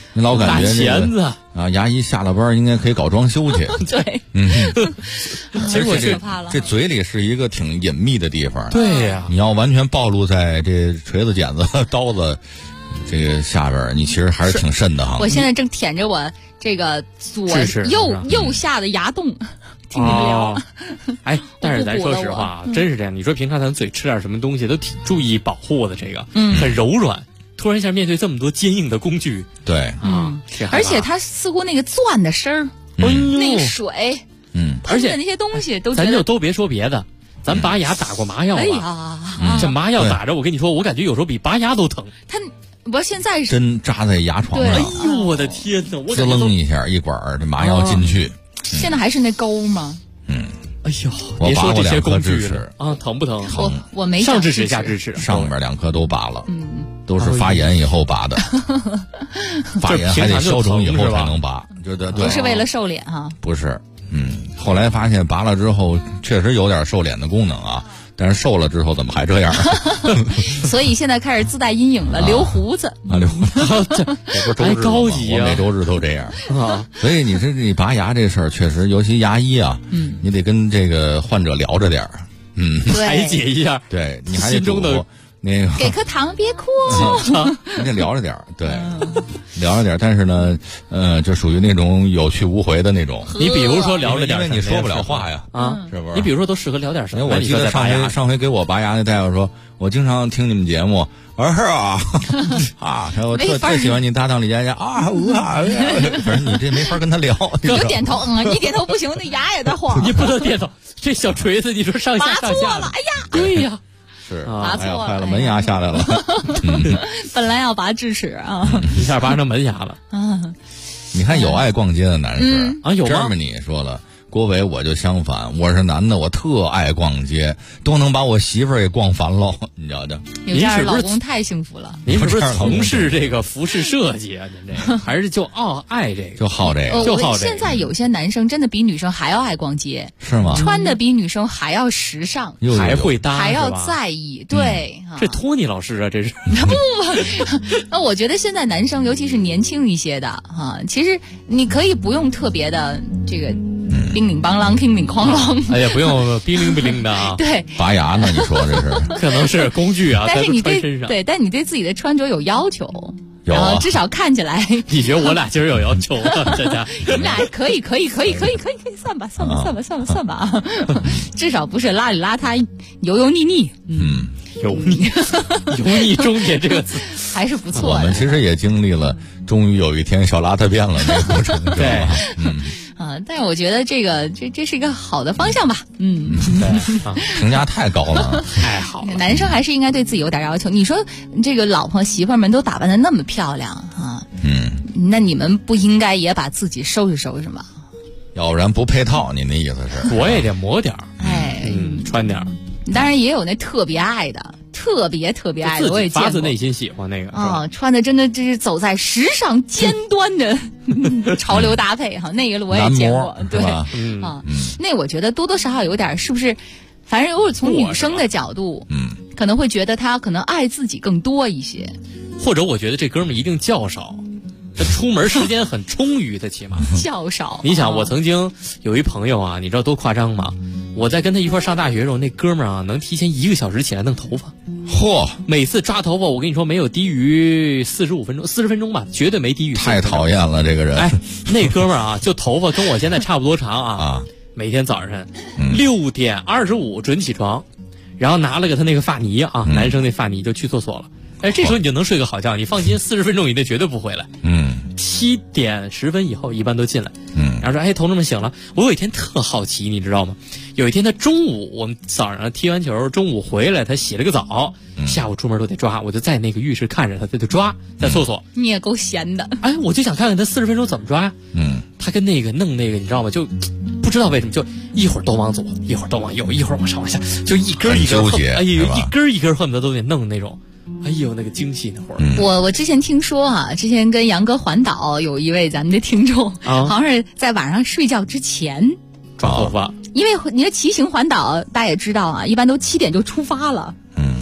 [SPEAKER 14] 你老感觉
[SPEAKER 15] 大钳子
[SPEAKER 14] 牙医下了班应该可以搞装修去。
[SPEAKER 11] 对，
[SPEAKER 14] 其实这嘴里是一个挺隐秘的地方。
[SPEAKER 15] 对呀，
[SPEAKER 14] 你要完全暴露在这锤子、剪子、刀子这个下边，你其实还是挺瘆的哈。
[SPEAKER 11] 我现在正舔着我这个右下的牙洞。听你们聊，
[SPEAKER 15] 哎，但是咱说实话啊，真是这样。你说平常咱嘴吃点什么东西都挺注意保护的，这个很柔软。突然一下面对这么多坚硬的工具，
[SPEAKER 14] 对
[SPEAKER 11] 而且它似乎那个钻的声儿，那个水，
[SPEAKER 15] 而且
[SPEAKER 11] 那些东西都，
[SPEAKER 15] 咱就都别说别的，咱拔牙打过麻药了，
[SPEAKER 11] 哎呀，
[SPEAKER 15] 这麻药打着，我跟你说，我感觉有时候比拔牙都疼。
[SPEAKER 11] 不，现在是
[SPEAKER 14] 针扎在牙床上，
[SPEAKER 15] 哎呦我的天哪！我
[SPEAKER 14] 滋楞一下，一管这麻药进去。
[SPEAKER 11] 现在还是那钩吗？
[SPEAKER 15] 哎呦，
[SPEAKER 14] 我拔过2颗智齿
[SPEAKER 15] 啊，疼不疼？
[SPEAKER 11] 我没
[SPEAKER 15] 上智齿下智齿，
[SPEAKER 14] 上边2颗都拔了，都是发炎以后拔的，发炎还得消肿以后才能拔，对，
[SPEAKER 11] 不是为了瘦脸哈，
[SPEAKER 14] 不是，后来发现拔了之后确实有点瘦脸的功能啊。但是瘦了之后怎么还这样？
[SPEAKER 11] 所以现在开始自带阴影了，留胡子
[SPEAKER 14] 留胡子，这不是周日
[SPEAKER 15] 高级
[SPEAKER 14] 我每周日都这样所以你拔牙这事儿确实，尤其牙医啊，你得跟这个患者聊着点儿，
[SPEAKER 15] 排解一下，
[SPEAKER 14] 对，你还得
[SPEAKER 15] 心中的
[SPEAKER 14] 那个
[SPEAKER 11] 给颗糖，别哭，
[SPEAKER 14] 你得聊着点儿，对，聊着点儿，但是呢，就属于那种有去无回的那种。
[SPEAKER 15] 你比如说聊着点，
[SPEAKER 14] 因为你说不了话呀，
[SPEAKER 15] 是不是？你比如说都适合聊点什么？
[SPEAKER 14] 我记得上回给我拔牙那大夫说，我经常听你们节目，我说是啊，我特喜欢你搭档李佳佳啊，反正你这没法跟他聊。
[SPEAKER 11] 你就点头，你点头不行，那牙也在晃。
[SPEAKER 15] 你不能点头，这小锤子你说上下
[SPEAKER 11] 拔错了，哎呀，
[SPEAKER 15] 对呀。
[SPEAKER 14] 是
[SPEAKER 11] 拔错了，
[SPEAKER 14] 坏了，门牙下来了。
[SPEAKER 11] 本来要拔智齿啊，
[SPEAKER 15] 一下拔成门牙了。
[SPEAKER 14] 你看有爱逛街的男士
[SPEAKER 15] 有吗
[SPEAKER 14] ？Germany说了，郭伟我就相反，我是男的，我特爱逛街，都能把我媳妇儿给逛烦喽。你知道的，
[SPEAKER 11] 有这样老公太幸福了。
[SPEAKER 15] 您是不是从事这个服饰设计啊？您这个还是就爱这个，
[SPEAKER 14] 就好这个，
[SPEAKER 15] 就好这个。
[SPEAKER 11] 现在有些男生真的比女生还要爱逛街，
[SPEAKER 14] 是吗？
[SPEAKER 11] 穿的比女生还要时尚，
[SPEAKER 15] 还会搭，
[SPEAKER 11] 还要在意。对，
[SPEAKER 15] 这托尼老师啊，这是
[SPEAKER 11] 那我觉得现在男生，尤其是年轻一些的其实你可以不用特别的这个。叮铃梆啷，叮铃哐啷。
[SPEAKER 15] 哎呀，不用叮铃不铃的啊。
[SPEAKER 11] 对，
[SPEAKER 14] 拔牙呢？你说这是？
[SPEAKER 15] 可能是工具啊。
[SPEAKER 11] 但是你但你对自己的穿着有要求，然后至少看起来。
[SPEAKER 15] 你觉得我俩今儿有要求啊？佳佳，
[SPEAKER 11] 你们俩可以，算吧，至少不是邋里邋遢、油腻腻。
[SPEAKER 15] 油腻中间这个词
[SPEAKER 11] 还是不错的。
[SPEAKER 14] 我们其实也经历了，终于有一天小邋遢变了那个过程。
[SPEAKER 15] 对，
[SPEAKER 11] 但是我觉得这是一个好的方向吧。
[SPEAKER 14] 评价太高了，
[SPEAKER 15] 太好了。
[SPEAKER 11] 男生还是应该对自己有点要求。你说这个老婆媳妇们都打扮得那么漂亮啊，那你们不应该也把自己收拾收拾吗？
[SPEAKER 14] 要不然不配套，您的意思是？
[SPEAKER 15] 我也得磨点儿，穿点儿。
[SPEAKER 11] 当然也有那特别爱的，特别爱的，我也见过。
[SPEAKER 15] 发自内心喜欢那个
[SPEAKER 11] 穿的真的就是走在时尚尖端的潮流搭配那个我也见过。对那我觉得多多少少有点，是不是？反正如果从女生的角度，可能会觉得他可能爱自己更多一些，
[SPEAKER 15] 或者我觉得这哥们一定较少。他出门时间很充裕，他起码
[SPEAKER 11] 较少。
[SPEAKER 15] 你想，我曾经有一朋友啊，你知道多夸张吗？我在跟他一块上大学的时候，那哥们儿啊，能提前1个小时起来弄头发。
[SPEAKER 14] 嚯！
[SPEAKER 15] 每次抓头发，我跟你说，没有低于45分钟，40分钟吧，绝对没低于。
[SPEAKER 14] 太讨厌了，这个人。
[SPEAKER 15] 哎，那哥们儿啊，就头发跟我现在差不多长啊。每天早上6点25准起床，然后拿了个他那个发泥啊，男生那发泥就去厕所了。哎，这时候你就能睡个好觉，你放心，40分钟以内绝对不回来。7点10分以后一般都进来。然后说，哎，同志们醒了。我有一天特好奇，你知道吗？有一天他中午，我们早上踢完球，中午回来他洗了个澡，下午出门都得抓，我就在那个浴室看着他，他就抓在厕所。
[SPEAKER 11] 你也够闲的。
[SPEAKER 15] 哎，我就想看看他40分钟怎么抓。他跟那个弄那个，你知道吗？就不知道为什么，就一会儿都往左，一会儿都往右，一会儿往上往下，就一根一根，哎呦，一根一根恨不得都得弄那种。哎呦，那个精细那会儿。
[SPEAKER 11] 我之前听说之前跟杨哥环岛有一位咱们的听众，好像是在晚上睡觉之前
[SPEAKER 15] 抓头发。
[SPEAKER 11] 因为你的骑行环岛大家也知道一般都7点就出发了。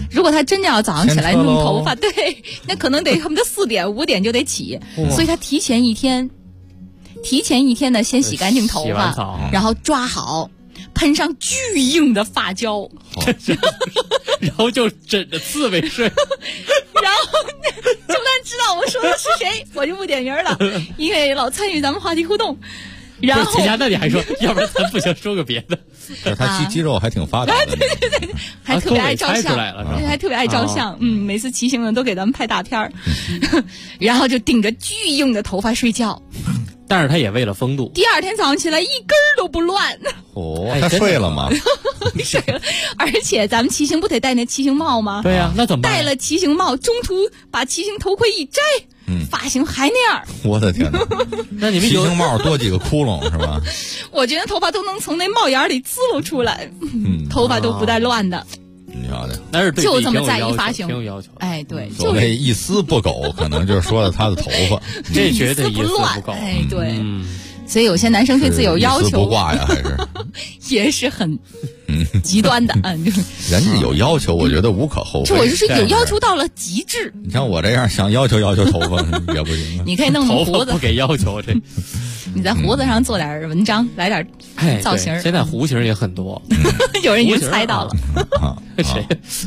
[SPEAKER 11] 如果他真的要早上起来弄头发，对，那可能得恨不得4点5点就得起，所以他提前一天呢，先洗干净头发，然后抓好，喷上巨硬的发胶，
[SPEAKER 15] 然后就枕着刺猬睡。
[SPEAKER 11] 然后就算知道我说的是谁，我就不点名了，因为老参与咱们话题互动。然后
[SPEAKER 15] 秦霞，那你还说，要不然咱不行，说个别的。
[SPEAKER 14] 他肌肉还挺发达的，
[SPEAKER 11] 对，还特别爱照相，还特别爱照相。每次骑行呢都给咱们拍大片儿，然后就顶着巨硬的头发睡觉。
[SPEAKER 15] 但是他也为了风度，
[SPEAKER 11] 第二天早上起来一根儿都不乱。
[SPEAKER 14] 他睡了吗？
[SPEAKER 11] 睡了，而且咱们骑行不得戴那骑行帽吗？
[SPEAKER 15] 对呀，那怎么办？
[SPEAKER 11] 戴了骑行帽，中途把骑行头盔一摘，发型还那样。
[SPEAKER 14] 我的天哪！
[SPEAKER 15] 那你们
[SPEAKER 14] 骑行帽多几个窟窿是吧？
[SPEAKER 11] 我觉得头发都能从那帽檐里滋露出来，头发都不带乱的。
[SPEAKER 14] 你晓得，
[SPEAKER 15] 那是
[SPEAKER 11] 就这么在意发型，
[SPEAKER 15] 挺有要求。
[SPEAKER 11] 哎，对，
[SPEAKER 14] 所谓一丝不苟，可能就是说的他的头发，
[SPEAKER 15] 这绝对
[SPEAKER 11] 一丝不乱。
[SPEAKER 15] 苟。
[SPEAKER 11] 哎，对，所以有些男生对自己有要求，
[SPEAKER 14] 一丝不挂呀，还是
[SPEAKER 11] 也是很极端的。
[SPEAKER 14] 人家有要求，我觉得无可厚非。
[SPEAKER 11] 我就是有要求到了极致。
[SPEAKER 14] 你像我这样想要求头发也不行。
[SPEAKER 11] 你可以弄胡子，
[SPEAKER 15] 不给要求这。
[SPEAKER 11] 你在胡子上做点文章，来点造型。
[SPEAKER 15] 现在弧形也很多，
[SPEAKER 11] 有人已经猜到了。
[SPEAKER 15] 谁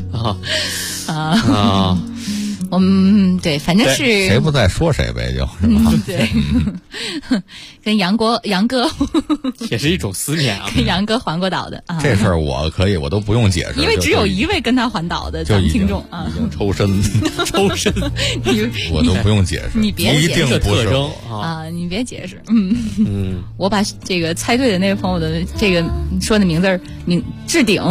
[SPEAKER 11] 我们对，反正是
[SPEAKER 14] 谁不在说谁呗，就是吧？
[SPEAKER 11] 对，跟杨哥
[SPEAKER 15] 也是一种思念啊。
[SPEAKER 11] 跟杨哥环过岛的啊，
[SPEAKER 14] 这事儿我可以，我都不用解释，
[SPEAKER 11] 因为只有一位跟他环岛的咱们听众啊，
[SPEAKER 14] 已经抽身，我都不用解释，
[SPEAKER 11] 你别
[SPEAKER 14] 一定不是
[SPEAKER 11] 啊，你别解释，我把这个猜对的那位朋友的这个说的名字置顶，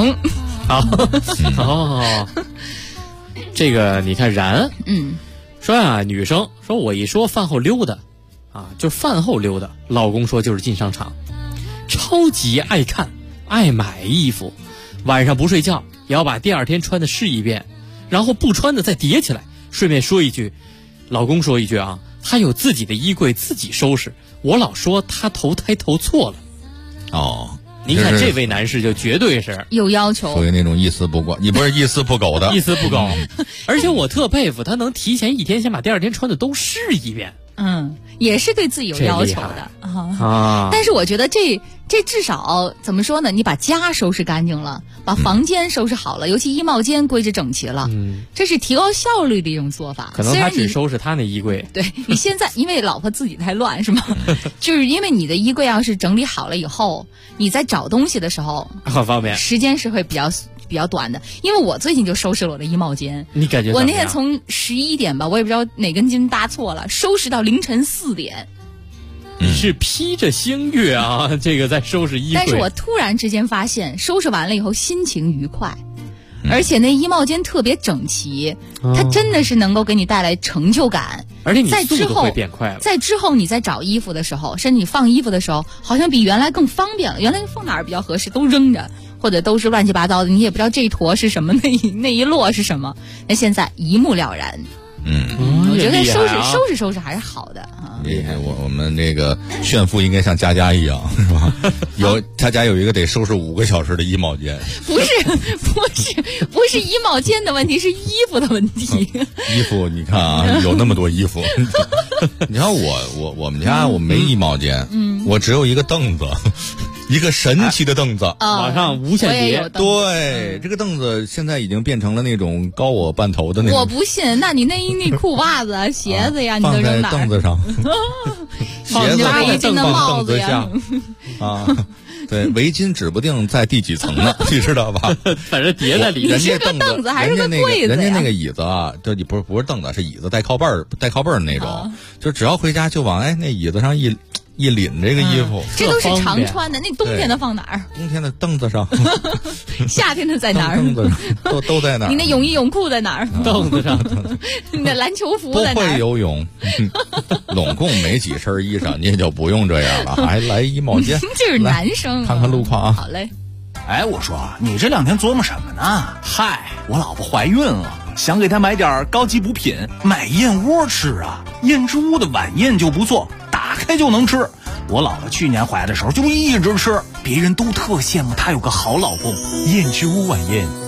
[SPEAKER 15] 好。这个你看然，说啊，女生说我一说饭后溜达，就饭后溜达，老公说就是进商场，超级爱看爱买衣服，晚上不睡觉也要把第二天穿的试一遍，然后不穿的再叠起来。顺便说一句，老公说一句啊，他有自己的衣柜自己收拾，我老说他投胎投错了。您看这位男士就绝对是
[SPEAKER 11] 有要求，
[SPEAKER 14] 属于那种一丝不挂，你不是一丝不苟的，
[SPEAKER 15] 一丝不苟。而且我特佩服他能提前一天先把第二天穿的都试一遍，
[SPEAKER 11] 也是对自己有要求的啊。但是我觉得这至少怎么说呢？你把家收拾干净了，把房间收拾好了，尤其衣帽间归置整齐了，这是提高效率的一种做法。
[SPEAKER 15] 可能他只收拾他那衣柜。
[SPEAKER 11] 对，你现在因为老婆自己太乱是吗？就是因为你的衣柜要是整理好了以后，你在找东西的时候
[SPEAKER 15] 很方便，
[SPEAKER 11] 时间是会比较短的。因为我最近就收拾了我的衣帽间，
[SPEAKER 15] 你感觉
[SPEAKER 11] 我那天从11点吧，我也不知道哪根筋搭错了，收拾到凌晨4点。
[SPEAKER 15] 你是披着星月啊，这个在收拾衣柜。
[SPEAKER 11] 但是我突然之间发现，收拾完了以后心情愉快，而且那衣帽间特别整齐，它真的是能够给你带来成就感。
[SPEAKER 15] 而且你速度会变快了。
[SPEAKER 11] 在之后你在找衣服的时候，甚至你放衣服的时候，好像比原来更方便了。原来放哪儿比较合适，都扔着，或者都是乱七八糟的，你也不知道这一坨是什么，那一摞是什么。那现在一目了然。我觉得收拾还是好的啊。
[SPEAKER 14] 厉害，我们这个炫富应该像佳佳一样，是吧？佳佳有一个得收拾5个小时的衣帽间。
[SPEAKER 11] 不是衣帽间的问题，是衣服的问题。
[SPEAKER 14] 衣服，你看啊，有那么多衣服。你看我们家我没衣帽间，我只有一个凳子。一个神奇的凳子，
[SPEAKER 15] 往上无限叠。
[SPEAKER 14] 对，这个凳子现在已经变成了那种高我半头的那种。
[SPEAKER 11] 我不信，那你内衣内裤袜子鞋子呀，你都扔哪儿？
[SPEAKER 14] 放在凳子上，鞋子
[SPEAKER 11] 放在
[SPEAKER 14] 凳子下啊。对，围巾指不定在第几层呢，你知道吧？
[SPEAKER 15] 反正叠在里面。
[SPEAKER 11] 你是个凳子还是个柜子？
[SPEAKER 14] 人家那个椅子啊，就不是凳子，是椅子带靠背儿那种，就只要回家就往那椅子上一领这个衣服，
[SPEAKER 11] 这都是常穿的。那冬天的放哪儿？
[SPEAKER 14] 冬天的凳子上，
[SPEAKER 11] 夏天的在哪儿？
[SPEAKER 14] 凳子上都在哪儿？
[SPEAKER 11] 你那泳衣泳裤在哪儿？
[SPEAKER 15] 凳子上。
[SPEAKER 11] 你的篮球服在哪儿？
[SPEAKER 14] 不会游泳，拢共没几身衣裳，你也就不用这样了，还来衣帽间。
[SPEAKER 11] 这是男生。
[SPEAKER 14] 看看路况啊。
[SPEAKER 11] 好嘞。
[SPEAKER 6] 哎，我说你这2天琢磨什么呢？嗨，我老婆怀孕了，想给她买点高级补品，买燕窝吃啊。燕之屋的晚宴就不错，打开就能吃。我老婆去年怀的时候就一直吃，别人都特羡慕她有个好老公。燕之屋晚宴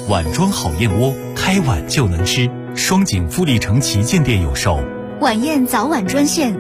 [SPEAKER 8] 碗装好燕窝，开碗就能吃。双井富力城旗舰店有售。
[SPEAKER 1] 晚宴早晚专线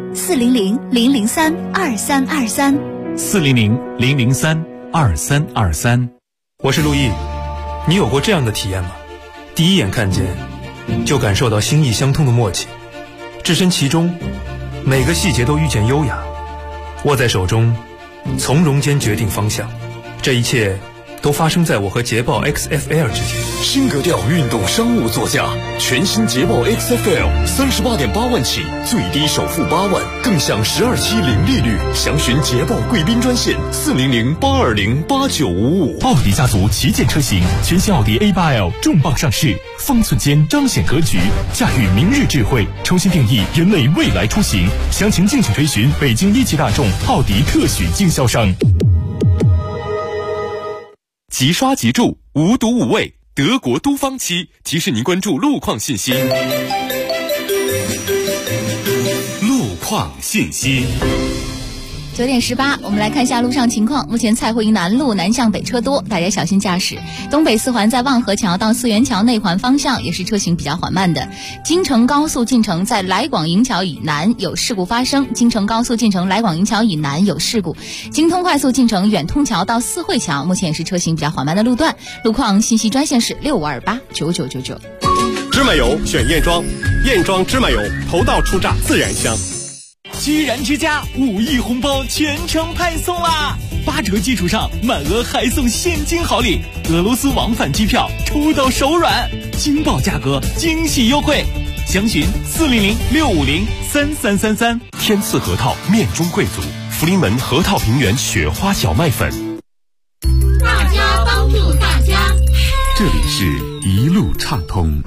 [SPEAKER 8] 400-003-2323，400-003-2323。我是陆毅，你有过这样的体验吗？第一眼看见，就感受到心意相通的默契，置身其中，每个细节都遇见优雅，握在手中，从容间决定方向。这一切都发生在我和捷豹 XFL 之间。
[SPEAKER 18] 新格调运动商务座驾，全新捷豹 XFL 38.8万起，最低首付8万，更享12期零利率。详询捷豹贵宾专线400-820-8955。
[SPEAKER 8] 奥迪家族旗舰车型，全新奥迪 A8L 重磅上市，方寸间彰显格局，驾驭明日智慧，重新定义人类未来出行。详情敬请追询北京一汽大众奥迪特许经销商。
[SPEAKER 5] 即刷即住，无毒无味，德国都方漆提示您关注路况信息。路况信息。
[SPEAKER 11] 9点18，我们来看一下路上情况。目前蔡慧营南路南向北车多，大家小心驾驶。东北四环在望河桥到四元桥内环方向也是车行比较缓慢的。京承高速进城在来广营桥以南有事故发生，京承高速进城来广营桥以南有事故。京通快速进城远通桥到四惠桥目前也是车行比较缓慢的路段。路况信息专线是65289999。
[SPEAKER 9] 芝麻油选燕庄，燕庄芝麻油头道出榨自然香。
[SPEAKER 8] 居然之家5亿红包全程派送啦！8折基础上满额还送现金好礼，俄罗斯往返机票抽到手软，惊爆价格，惊喜优惠。详询400-650-3333。
[SPEAKER 4] 天赐核桃面中贵族，福临门核桃平原雪花小麦粉。
[SPEAKER 12] 大家帮助大家，
[SPEAKER 4] 这里是一路畅通。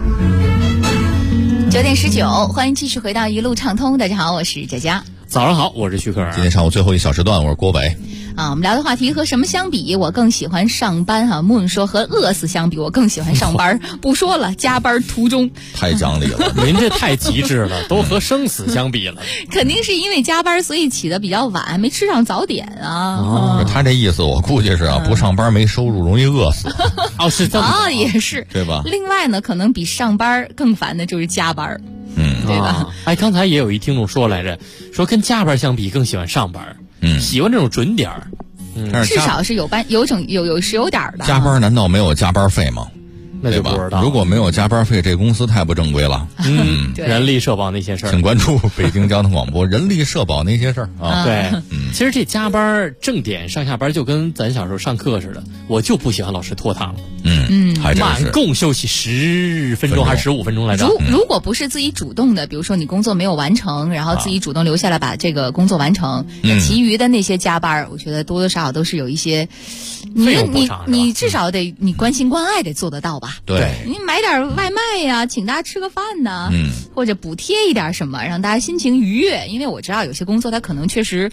[SPEAKER 11] 9点19，欢迎继续回到一路畅通。大家好，我是佳佳。
[SPEAKER 15] 早上好，我是徐克。
[SPEAKER 14] 今天上午最后一小时段，我是郭伟。
[SPEAKER 11] 我们聊的话题和什么相比？我更喜欢上班哈。Moon 说和饿死相比，我更喜欢上班。不说了，加班途中
[SPEAKER 14] 太讲理了，
[SPEAKER 15] 您这太极致了，都和生死相比了。
[SPEAKER 11] 肯定是因为加班，所以起得比较晚，没吃上早点啊。
[SPEAKER 14] 他这意思，我估计是不上班没收入，容易饿死。
[SPEAKER 15] 是这么
[SPEAKER 11] 也是
[SPEAKER 14] 对吧？
[SPEAKER 11] 另外呢，可能比上班更烦的就是加班。对吧？
[SPEAKER 15] 刚才也有一听众说来着，说跟加班相比更喜欢上班，喜欢这种准点儿，
[SPEAKER 11] 至少是有点的。
[SPEAKER 14] 加班难道没有加班费吗？
[SPEAKER 15] 那就不知道。
[SPEAKER 14] 如果没有加班费，这公司太不正规了。
[SPEAKER 15] 人力社保那些事儿，
[SPEAKER 14] 请关注北京交通广播人力社保那些事儿啊。
[SPEAKER 15] 对，其实这加班正点上下班就跟咱小时候上课似的，我就不喜欢老师拖堂。
[SPEAKER 14] 还真是
[SPEAKER 15] 满共休息10分钟还是15分钟来着？
[SPEAKER 11] 如果不是自己主动的，比如说你工作没有完成，然后自己主动留下来把这个工作完成，其余的那些加班，我觉得多多少少都是有一些，你至少得你关心关爱得做得到吧？
[SPEAKER 14] 对，
[SPEAKER 11] 你买点外卖呀，请大家吃个饭呐，或者补贴一点什么，让大家心情愉悦。因为我知道有些工作它可能确实。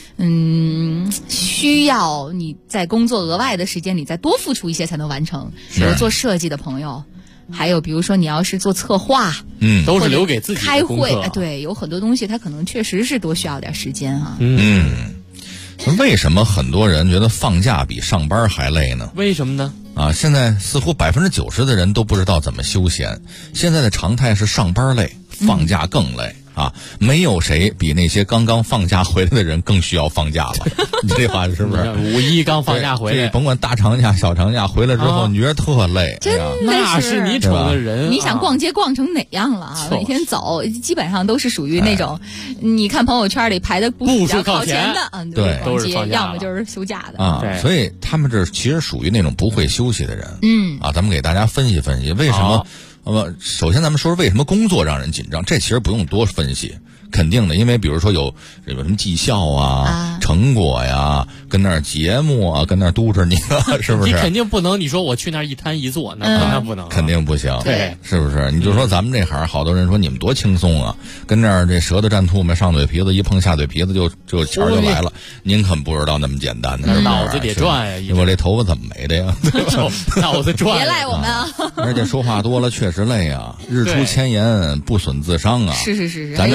[SPEAKER 11] 需要你在工作额外的时间里再多付出一些才能完成。比如做设计的朋友，还有比如说你要是做策划，
[SPEAKER 15] 都是留给自己的
[SPEAKER 11] 开会，对，有很多东西它可能确实是多需要点时间啊。
[SPEAKER 14] 为什么很多人觉得放假比上班还累呢？
[SPEAKER 15] 为什么呢？
[SPEAKER 14] 现在似乎90%的人都不知道怎么休闲。现在的常态是上班累，放假更累。没有谁比那些刚刚放假回来的人更需要放假了。你这话是不是
[SPEAKER 15] ？5一刚放假回来，
[SPEAKER 14] 甭管大长假、小长假，回来之后你觉得特累，
[SPEAKER 11] 真的
[SPEAKER 15] 那是你瞅的人。
[SPEAKER 11] 你想逛街逛成哪样了啊？每天走，基本上都是属于那种，你看朋友圈里排的步数靠前的，
[SPEAKER 14] 对，
[SPEAKER 15] 都是放假，
[SPEAKER 11] 要么就是休假的
[SPEAKER 14] 所以他们这其实属于那种不会休息的人。咱们给大家分析分析为什么。首先咱们说为什么工作让人紧张，这其实不用多分析，肯定的，因为比如说有什么绩效成果呀，跟那儿节目啊，跟那儿督着你，是不是？
[SPEAKER 15] 你肯定不能，你说我去那儿一摊一坐，那不能，
[SPEAKER 14] 肯定不行，
[SPEAKER 15] 对，
[SPEAKER 14] 是不是？你就说咱们这行，好多人说你们多轻松啊，跟那儿这舌头蘸吐沫上嘴皮子，一碰下嘴皮子就钱就来了。您可不知道那么简单的，
[SPEAKER 15] 脑子得转呀！
[SPEAKER 14] 我这头发怎么没的呀？
[SPEAKER 15] 脑子转，
[SPEAKER 11] 别赖我们啊！
[SPEAKER 14] 而且说话多了确实累啊，日出千言不损自伤啊。
[SPEAKER 11] 是，
[SPEAKER 14] 咱这
[SPEAKER 11] 可能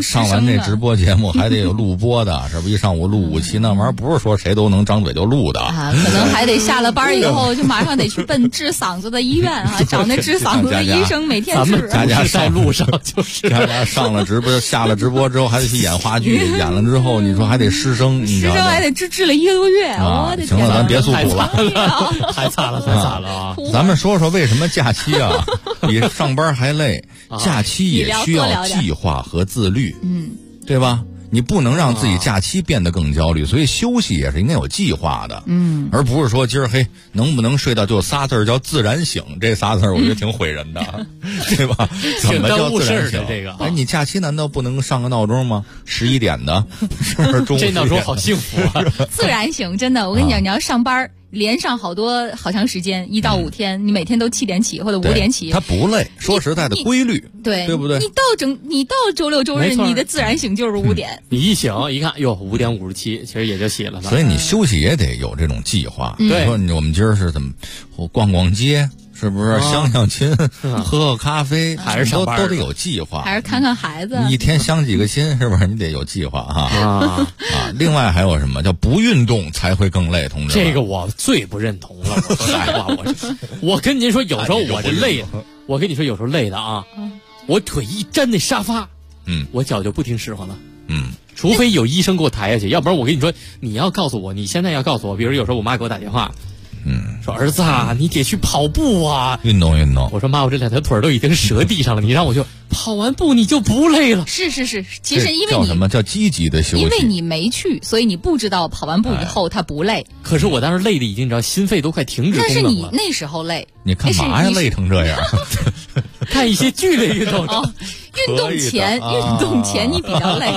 [SPEAKER 14] 上完这直播节目还得有录播的，是不？一上午录5期，那玩意儿不是说谁都能张嘴就录的
[SPEAKER 11] 啊，可能还得下了班以后就马上得去奔治嗓子的医院啊，找那治嗓子的医生每天治。
[SPEAKER 14] 佳佳
[SPEAKER 15] 在路上就是
[SPEAKER 14] 佳佳上了直播，下了直播之后还得去演话剧，演了之后你说还得失声，
[SPEAKER 11] 失声还得治了1个多月，我的天！
[SPEAKER 14] 行了，咱别诉苦了，
[SPEAKER 15] 太惨了，太惨了啊！
[SPEAKER 14] 咱们说说为什么假期啊比上班还累？假期也需要计划和自律，对吧？你不能让自己假期变得更焦虑，所以休息也是应该有计划的，而不是说今儿能不能睡到就仨字儿叫自然醒，这仨字儿我觉得挺毁人的，对吧？怎么叫自然醒？
[SPEAKER 15] 这个，
[SPEAKER 14] 哎，你假期难道不能上个闹钟吗？11点的，是不是中午？
[SPEAKER 15] 这闹钟好幸福啊！
[SPEAKER 11] 自然醒，真的，我跟你讲，你要上班。连上好长时间，1到5天，你每天都7点起或者5点起，
[SPEAKER 14] 它不累。说实在的，规律，
[SPEAKER 11] 对
[SPEAKER 14] 不对？
[SPEAKER 11] 你到周六周日，你的自然醒就是5点。
[SPEAKER 15] 你一醒一看，哟，5点57，其实也就起了。
[SPEAKER 14] 所以你休息也得有这种计划。
[SPEAKER 15] 对，
[SPEAKER 14] 说我们今儿是怎么逛逛街？是不是相亲、喝咖啡，
[SPEAKER 15] 还是
[SPEAKER 14] 都得有计划？
[SPEAKER 11] 还是看看孩子？
[SPEAKER 14] 你一天相几个亲，是不是？你得有计划啊！另外还有什么叫不运动才会更累？同志，
[SPEAKER 15] 这个我最不认同了。我说实话，我跟您说，有时候我这累，我跟你说有时候累的啊，我腿一沾那沙发，我脚就不听使唤了，除非有医生给我抬下去，要不然我跟你说，你要告诉我，你现在要告诉我，比如有时候我妈给我打电话。说儿子啊，你得去跑步啊，
[SPEAKER 14] 运动。
[SPEAKER 15] 我说妈，我这2条腿都已经折地上了，你让我就跑完步，你就不累了。
[SPEAKER 11] 是，其实因为
[SPEAKER 14] 叫什么叫积极的休息？
[SPEAKER 11] 因为你没去，所以你不知道跑完步以后它不累。
[SPEAKER 15] 可是我当时累的已经，你知道，心肺都快停止功能了。
[SPEAKER 11] 但是你那时候累，
[SPEAKER 14] 你干嘛呀？累成这样？
[SPEAKER 15] 看一些剧烈运动。
[SPEAKER 11] 运动前你比较累，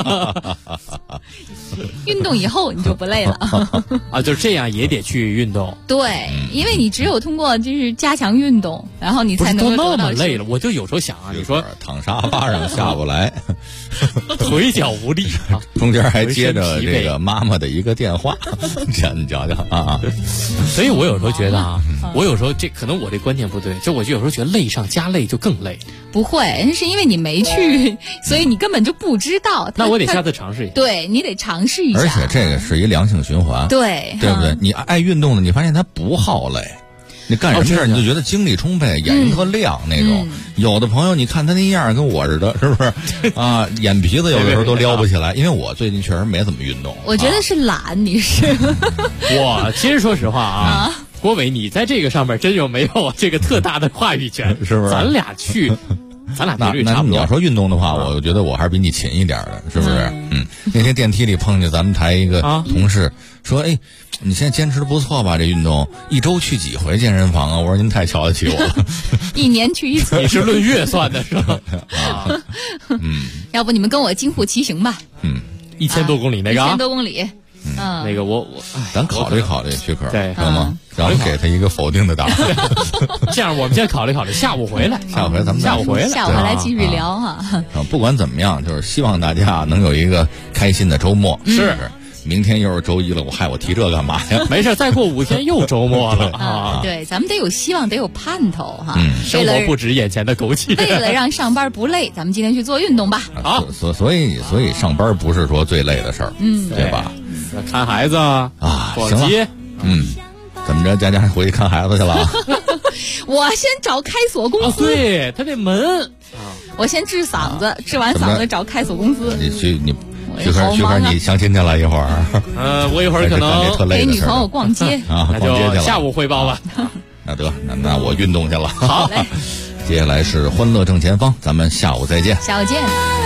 [SPEAKER 11] 运动以后你就不累了
[SPEAKER 15] 啊！就是这样也得去运动。
[SPEAKER 11] 对，因为你只有通过就是加强运动，然后你才能够
[SPEAKER 15] 都那么累了。我就有时候想啊，你说
[SPEAKER 14] 躺沙发上下不来，
[SPEAKER 15] 腿脚无力，
[SPEAKER 14] 中间还接着这个妈妈的一个电话，你瞧瞧啊！
[SPEAKER 15] 所以我有时候觉得啊，我有时候可能我这观念不对，就我就有时候觉得累上加累就更累。
[SPEAKER 11] 不会，是因为你没去，所以你根本就不知道。
[SPEAKER 15] 那我得下次尝试一下。
[SPEAKER 11] 对，你得尝试一下。
[SPEAKER 14] 而且这个是一良性循环，
[SPEAKER 11] 对
[SPEAKER 14] 不对？你爱运动的，你发现它不耗累，你干什么事儿你就觉得精力充沛，眼睛特亮那种。有的朋友你看他那样跟我似的，是不是啊？眼皮子有的时候都撩不起来，因为我最近确实没怎么运动。
[SPEAKER 11] 我觉得是懒，你是。
[SPEAKER 15] 我其实说实话啊。郭伟，你在这个上面真有没有这个特大的话语权？
[SPEAKER 14] 是不是？
[SPEAKER 15] 咱俩频率差不多。
[SPEAKER 14] 那你要说运动的话，我觉得我还是比你勤一点的，是不是？那天电梯里碰见咱们台一个同事，说：“哎，你现在坚持的不错吧？这运动1周去几回健身房啊？”我说：“您太瞧得起我了
[SPEAKER 11] ，1年去1次。”
[SPEAKER 15] 你是论月算的是吧？
[SPEAKER 11] 要不你们跟我京沪骑行吧
[SPEAKER 15] ？1000多公里那个
[SPEAKER 11] ，1000多公里。
[SPEAKER 15] 那个
[SPEAKER 14] 咱考虑考虑许可，
[SPEAKER 15] 对，
[SPEAKER 14] 知道吗？然后给他一个否定的答案。
[SPEAKER 15] 这样，我们先考虑考虑，下午回来，
[SPEAKER 14] 咱们
[SPEAKER 11] 下午回来继续聊哈。
[SPEAKER 14] 不管怎么样，就是希望大家能有一个开心的周末。
[SPEAKER 15] 是，
[SPEAKER 14] 明天又是周一了，我提这干嘛呀？
[SPEAKER 15] 没事，再过5天又周末了啊！
[SPEAKER 11] 对，咱们得有希望，得有盼头哈。
[SPEAKER 15] 生活不止眼前的苟且。
[SPEAKER 11] 为了让上班不累，咱们今天去做运动吧。
[SPEAKER 15] 好，
[SPEAKER 14] 所以上班不是说最累的事儿，对吧？
[SPEAKER 15] 看孩子啊，
[SPEAKER 14] 行了，怎么着？佳佳回去看孩子去了？
[SPEAKER 11] 我先找开锁公司，
[SPEAKER 15] 对他这门
[SPEAKER 11] 我先治嗓子，治完嗓子找开锁公司。
[SPEAKER 14] 徐克，你相亲去了一会儿？
[SPEAKER 15] 我一会儿可能
[SPEAKER 11] 陪女朋友逛街
[SPEAKER 14] 啊，逛街去了。
[SPEAKER 15] 下午汇报吧。
[SPEAKER 14] 那得，那我运动去了。
[SPEAKER 15] 好嘞，
[SPEAKER 14] 接下来是欢乐正前方，咱们下午再见。
[SPEAKER 11] 下午见。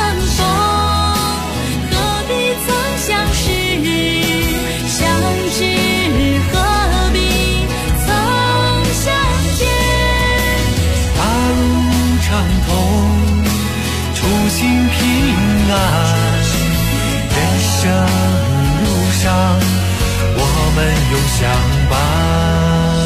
[SPEAKER 10] 心平安，人生路上我们永相伴。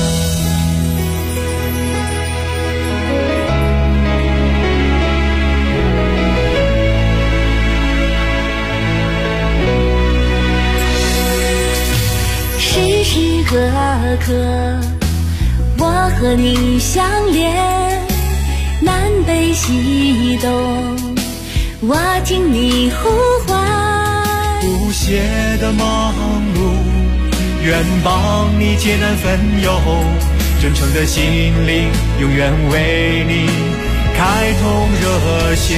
[SPEAKER 13] 时时刻刻我和你相连，南北西东我听你呼唤，
[SPEAKER 8] 不懈的忙碌，愿帮你解难分忧，真诚的心灵永远为你开通热线。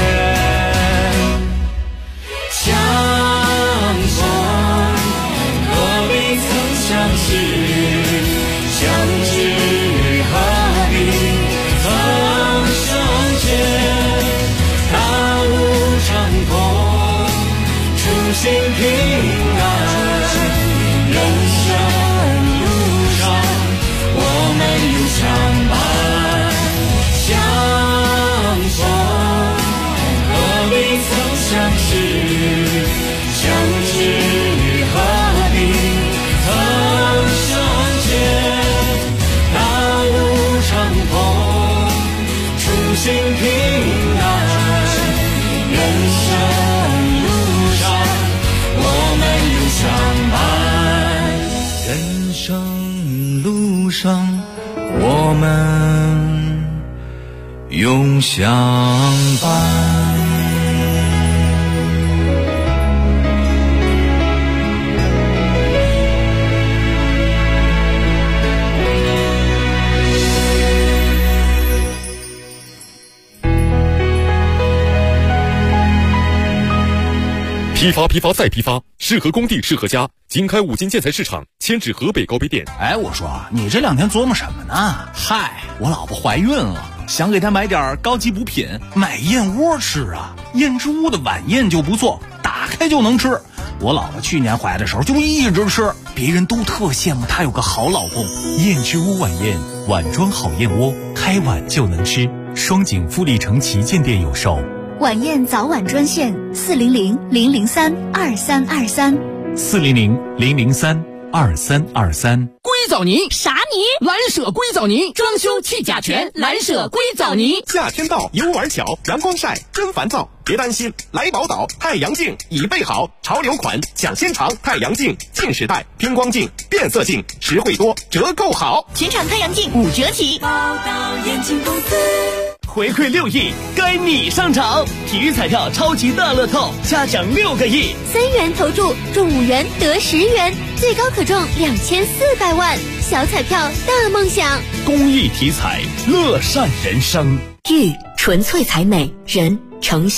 [SPEAKER 8] 相逢何必曾相识，相知何必曾相见，大路长空，初心平安，人生路上我们永相伴。相逢何必曾相识，相知何必曾相见，大路长空，初心平安，人生路上我们永相伴，人生路上我们永相伴。
[SPEAKER 5] 批发再批发，适合工地适合家。经开五金建材市场，迁至河北高碑店。
[SPEAKER 6] 哎，我说你这两天琢磨什么呢？嗨，我老婆怀孕了，想给她买点高级补品，买燕窝吃啊。燕之屋的晚宴就不错，打开就能吃。我老婆去年怀的时候就一直吃，别人都特羡慕她有个好老公。
[SPEAKER 8] 燕之屋晚宴，碗装好燕窝，开碗就能吃。双井富力城旗舰店有售。
[SPEAKER 3] 晚宴早晚专线
[SPEAKER 8] 400-003-2323，400-003-2323。
[SPEAKER 7] 硅藻泥啥泥？蓝舍硅藻泥，装修去甲醛，蓝舍硅藻泥。
[SPEAKER 9] 夏天到，游玩巧，阳光晒，真烦躁。别担心，来宝岛太阳镜已备好，潮流款抢先尝。太阳镜，镜时代，偏光镜，变色镜，实惠多，折扣好。
[SPEAKER 3] 全场太阳镜5折起。
[SPEAKER 13] 宝岛眼镜公司。
[SPEAKER 7] 回馈6亿，该你上场！体育彩票超级大乐透，嘉奖6个亿
[SPEAKER 1] ，3元投注中5元得10元，最高可中2400万。小彩票大梦想，
[SPEAKER 8] 公益体彩，乐善人生。
[SPEAKER 22] 玉纯粹采美，人诚信。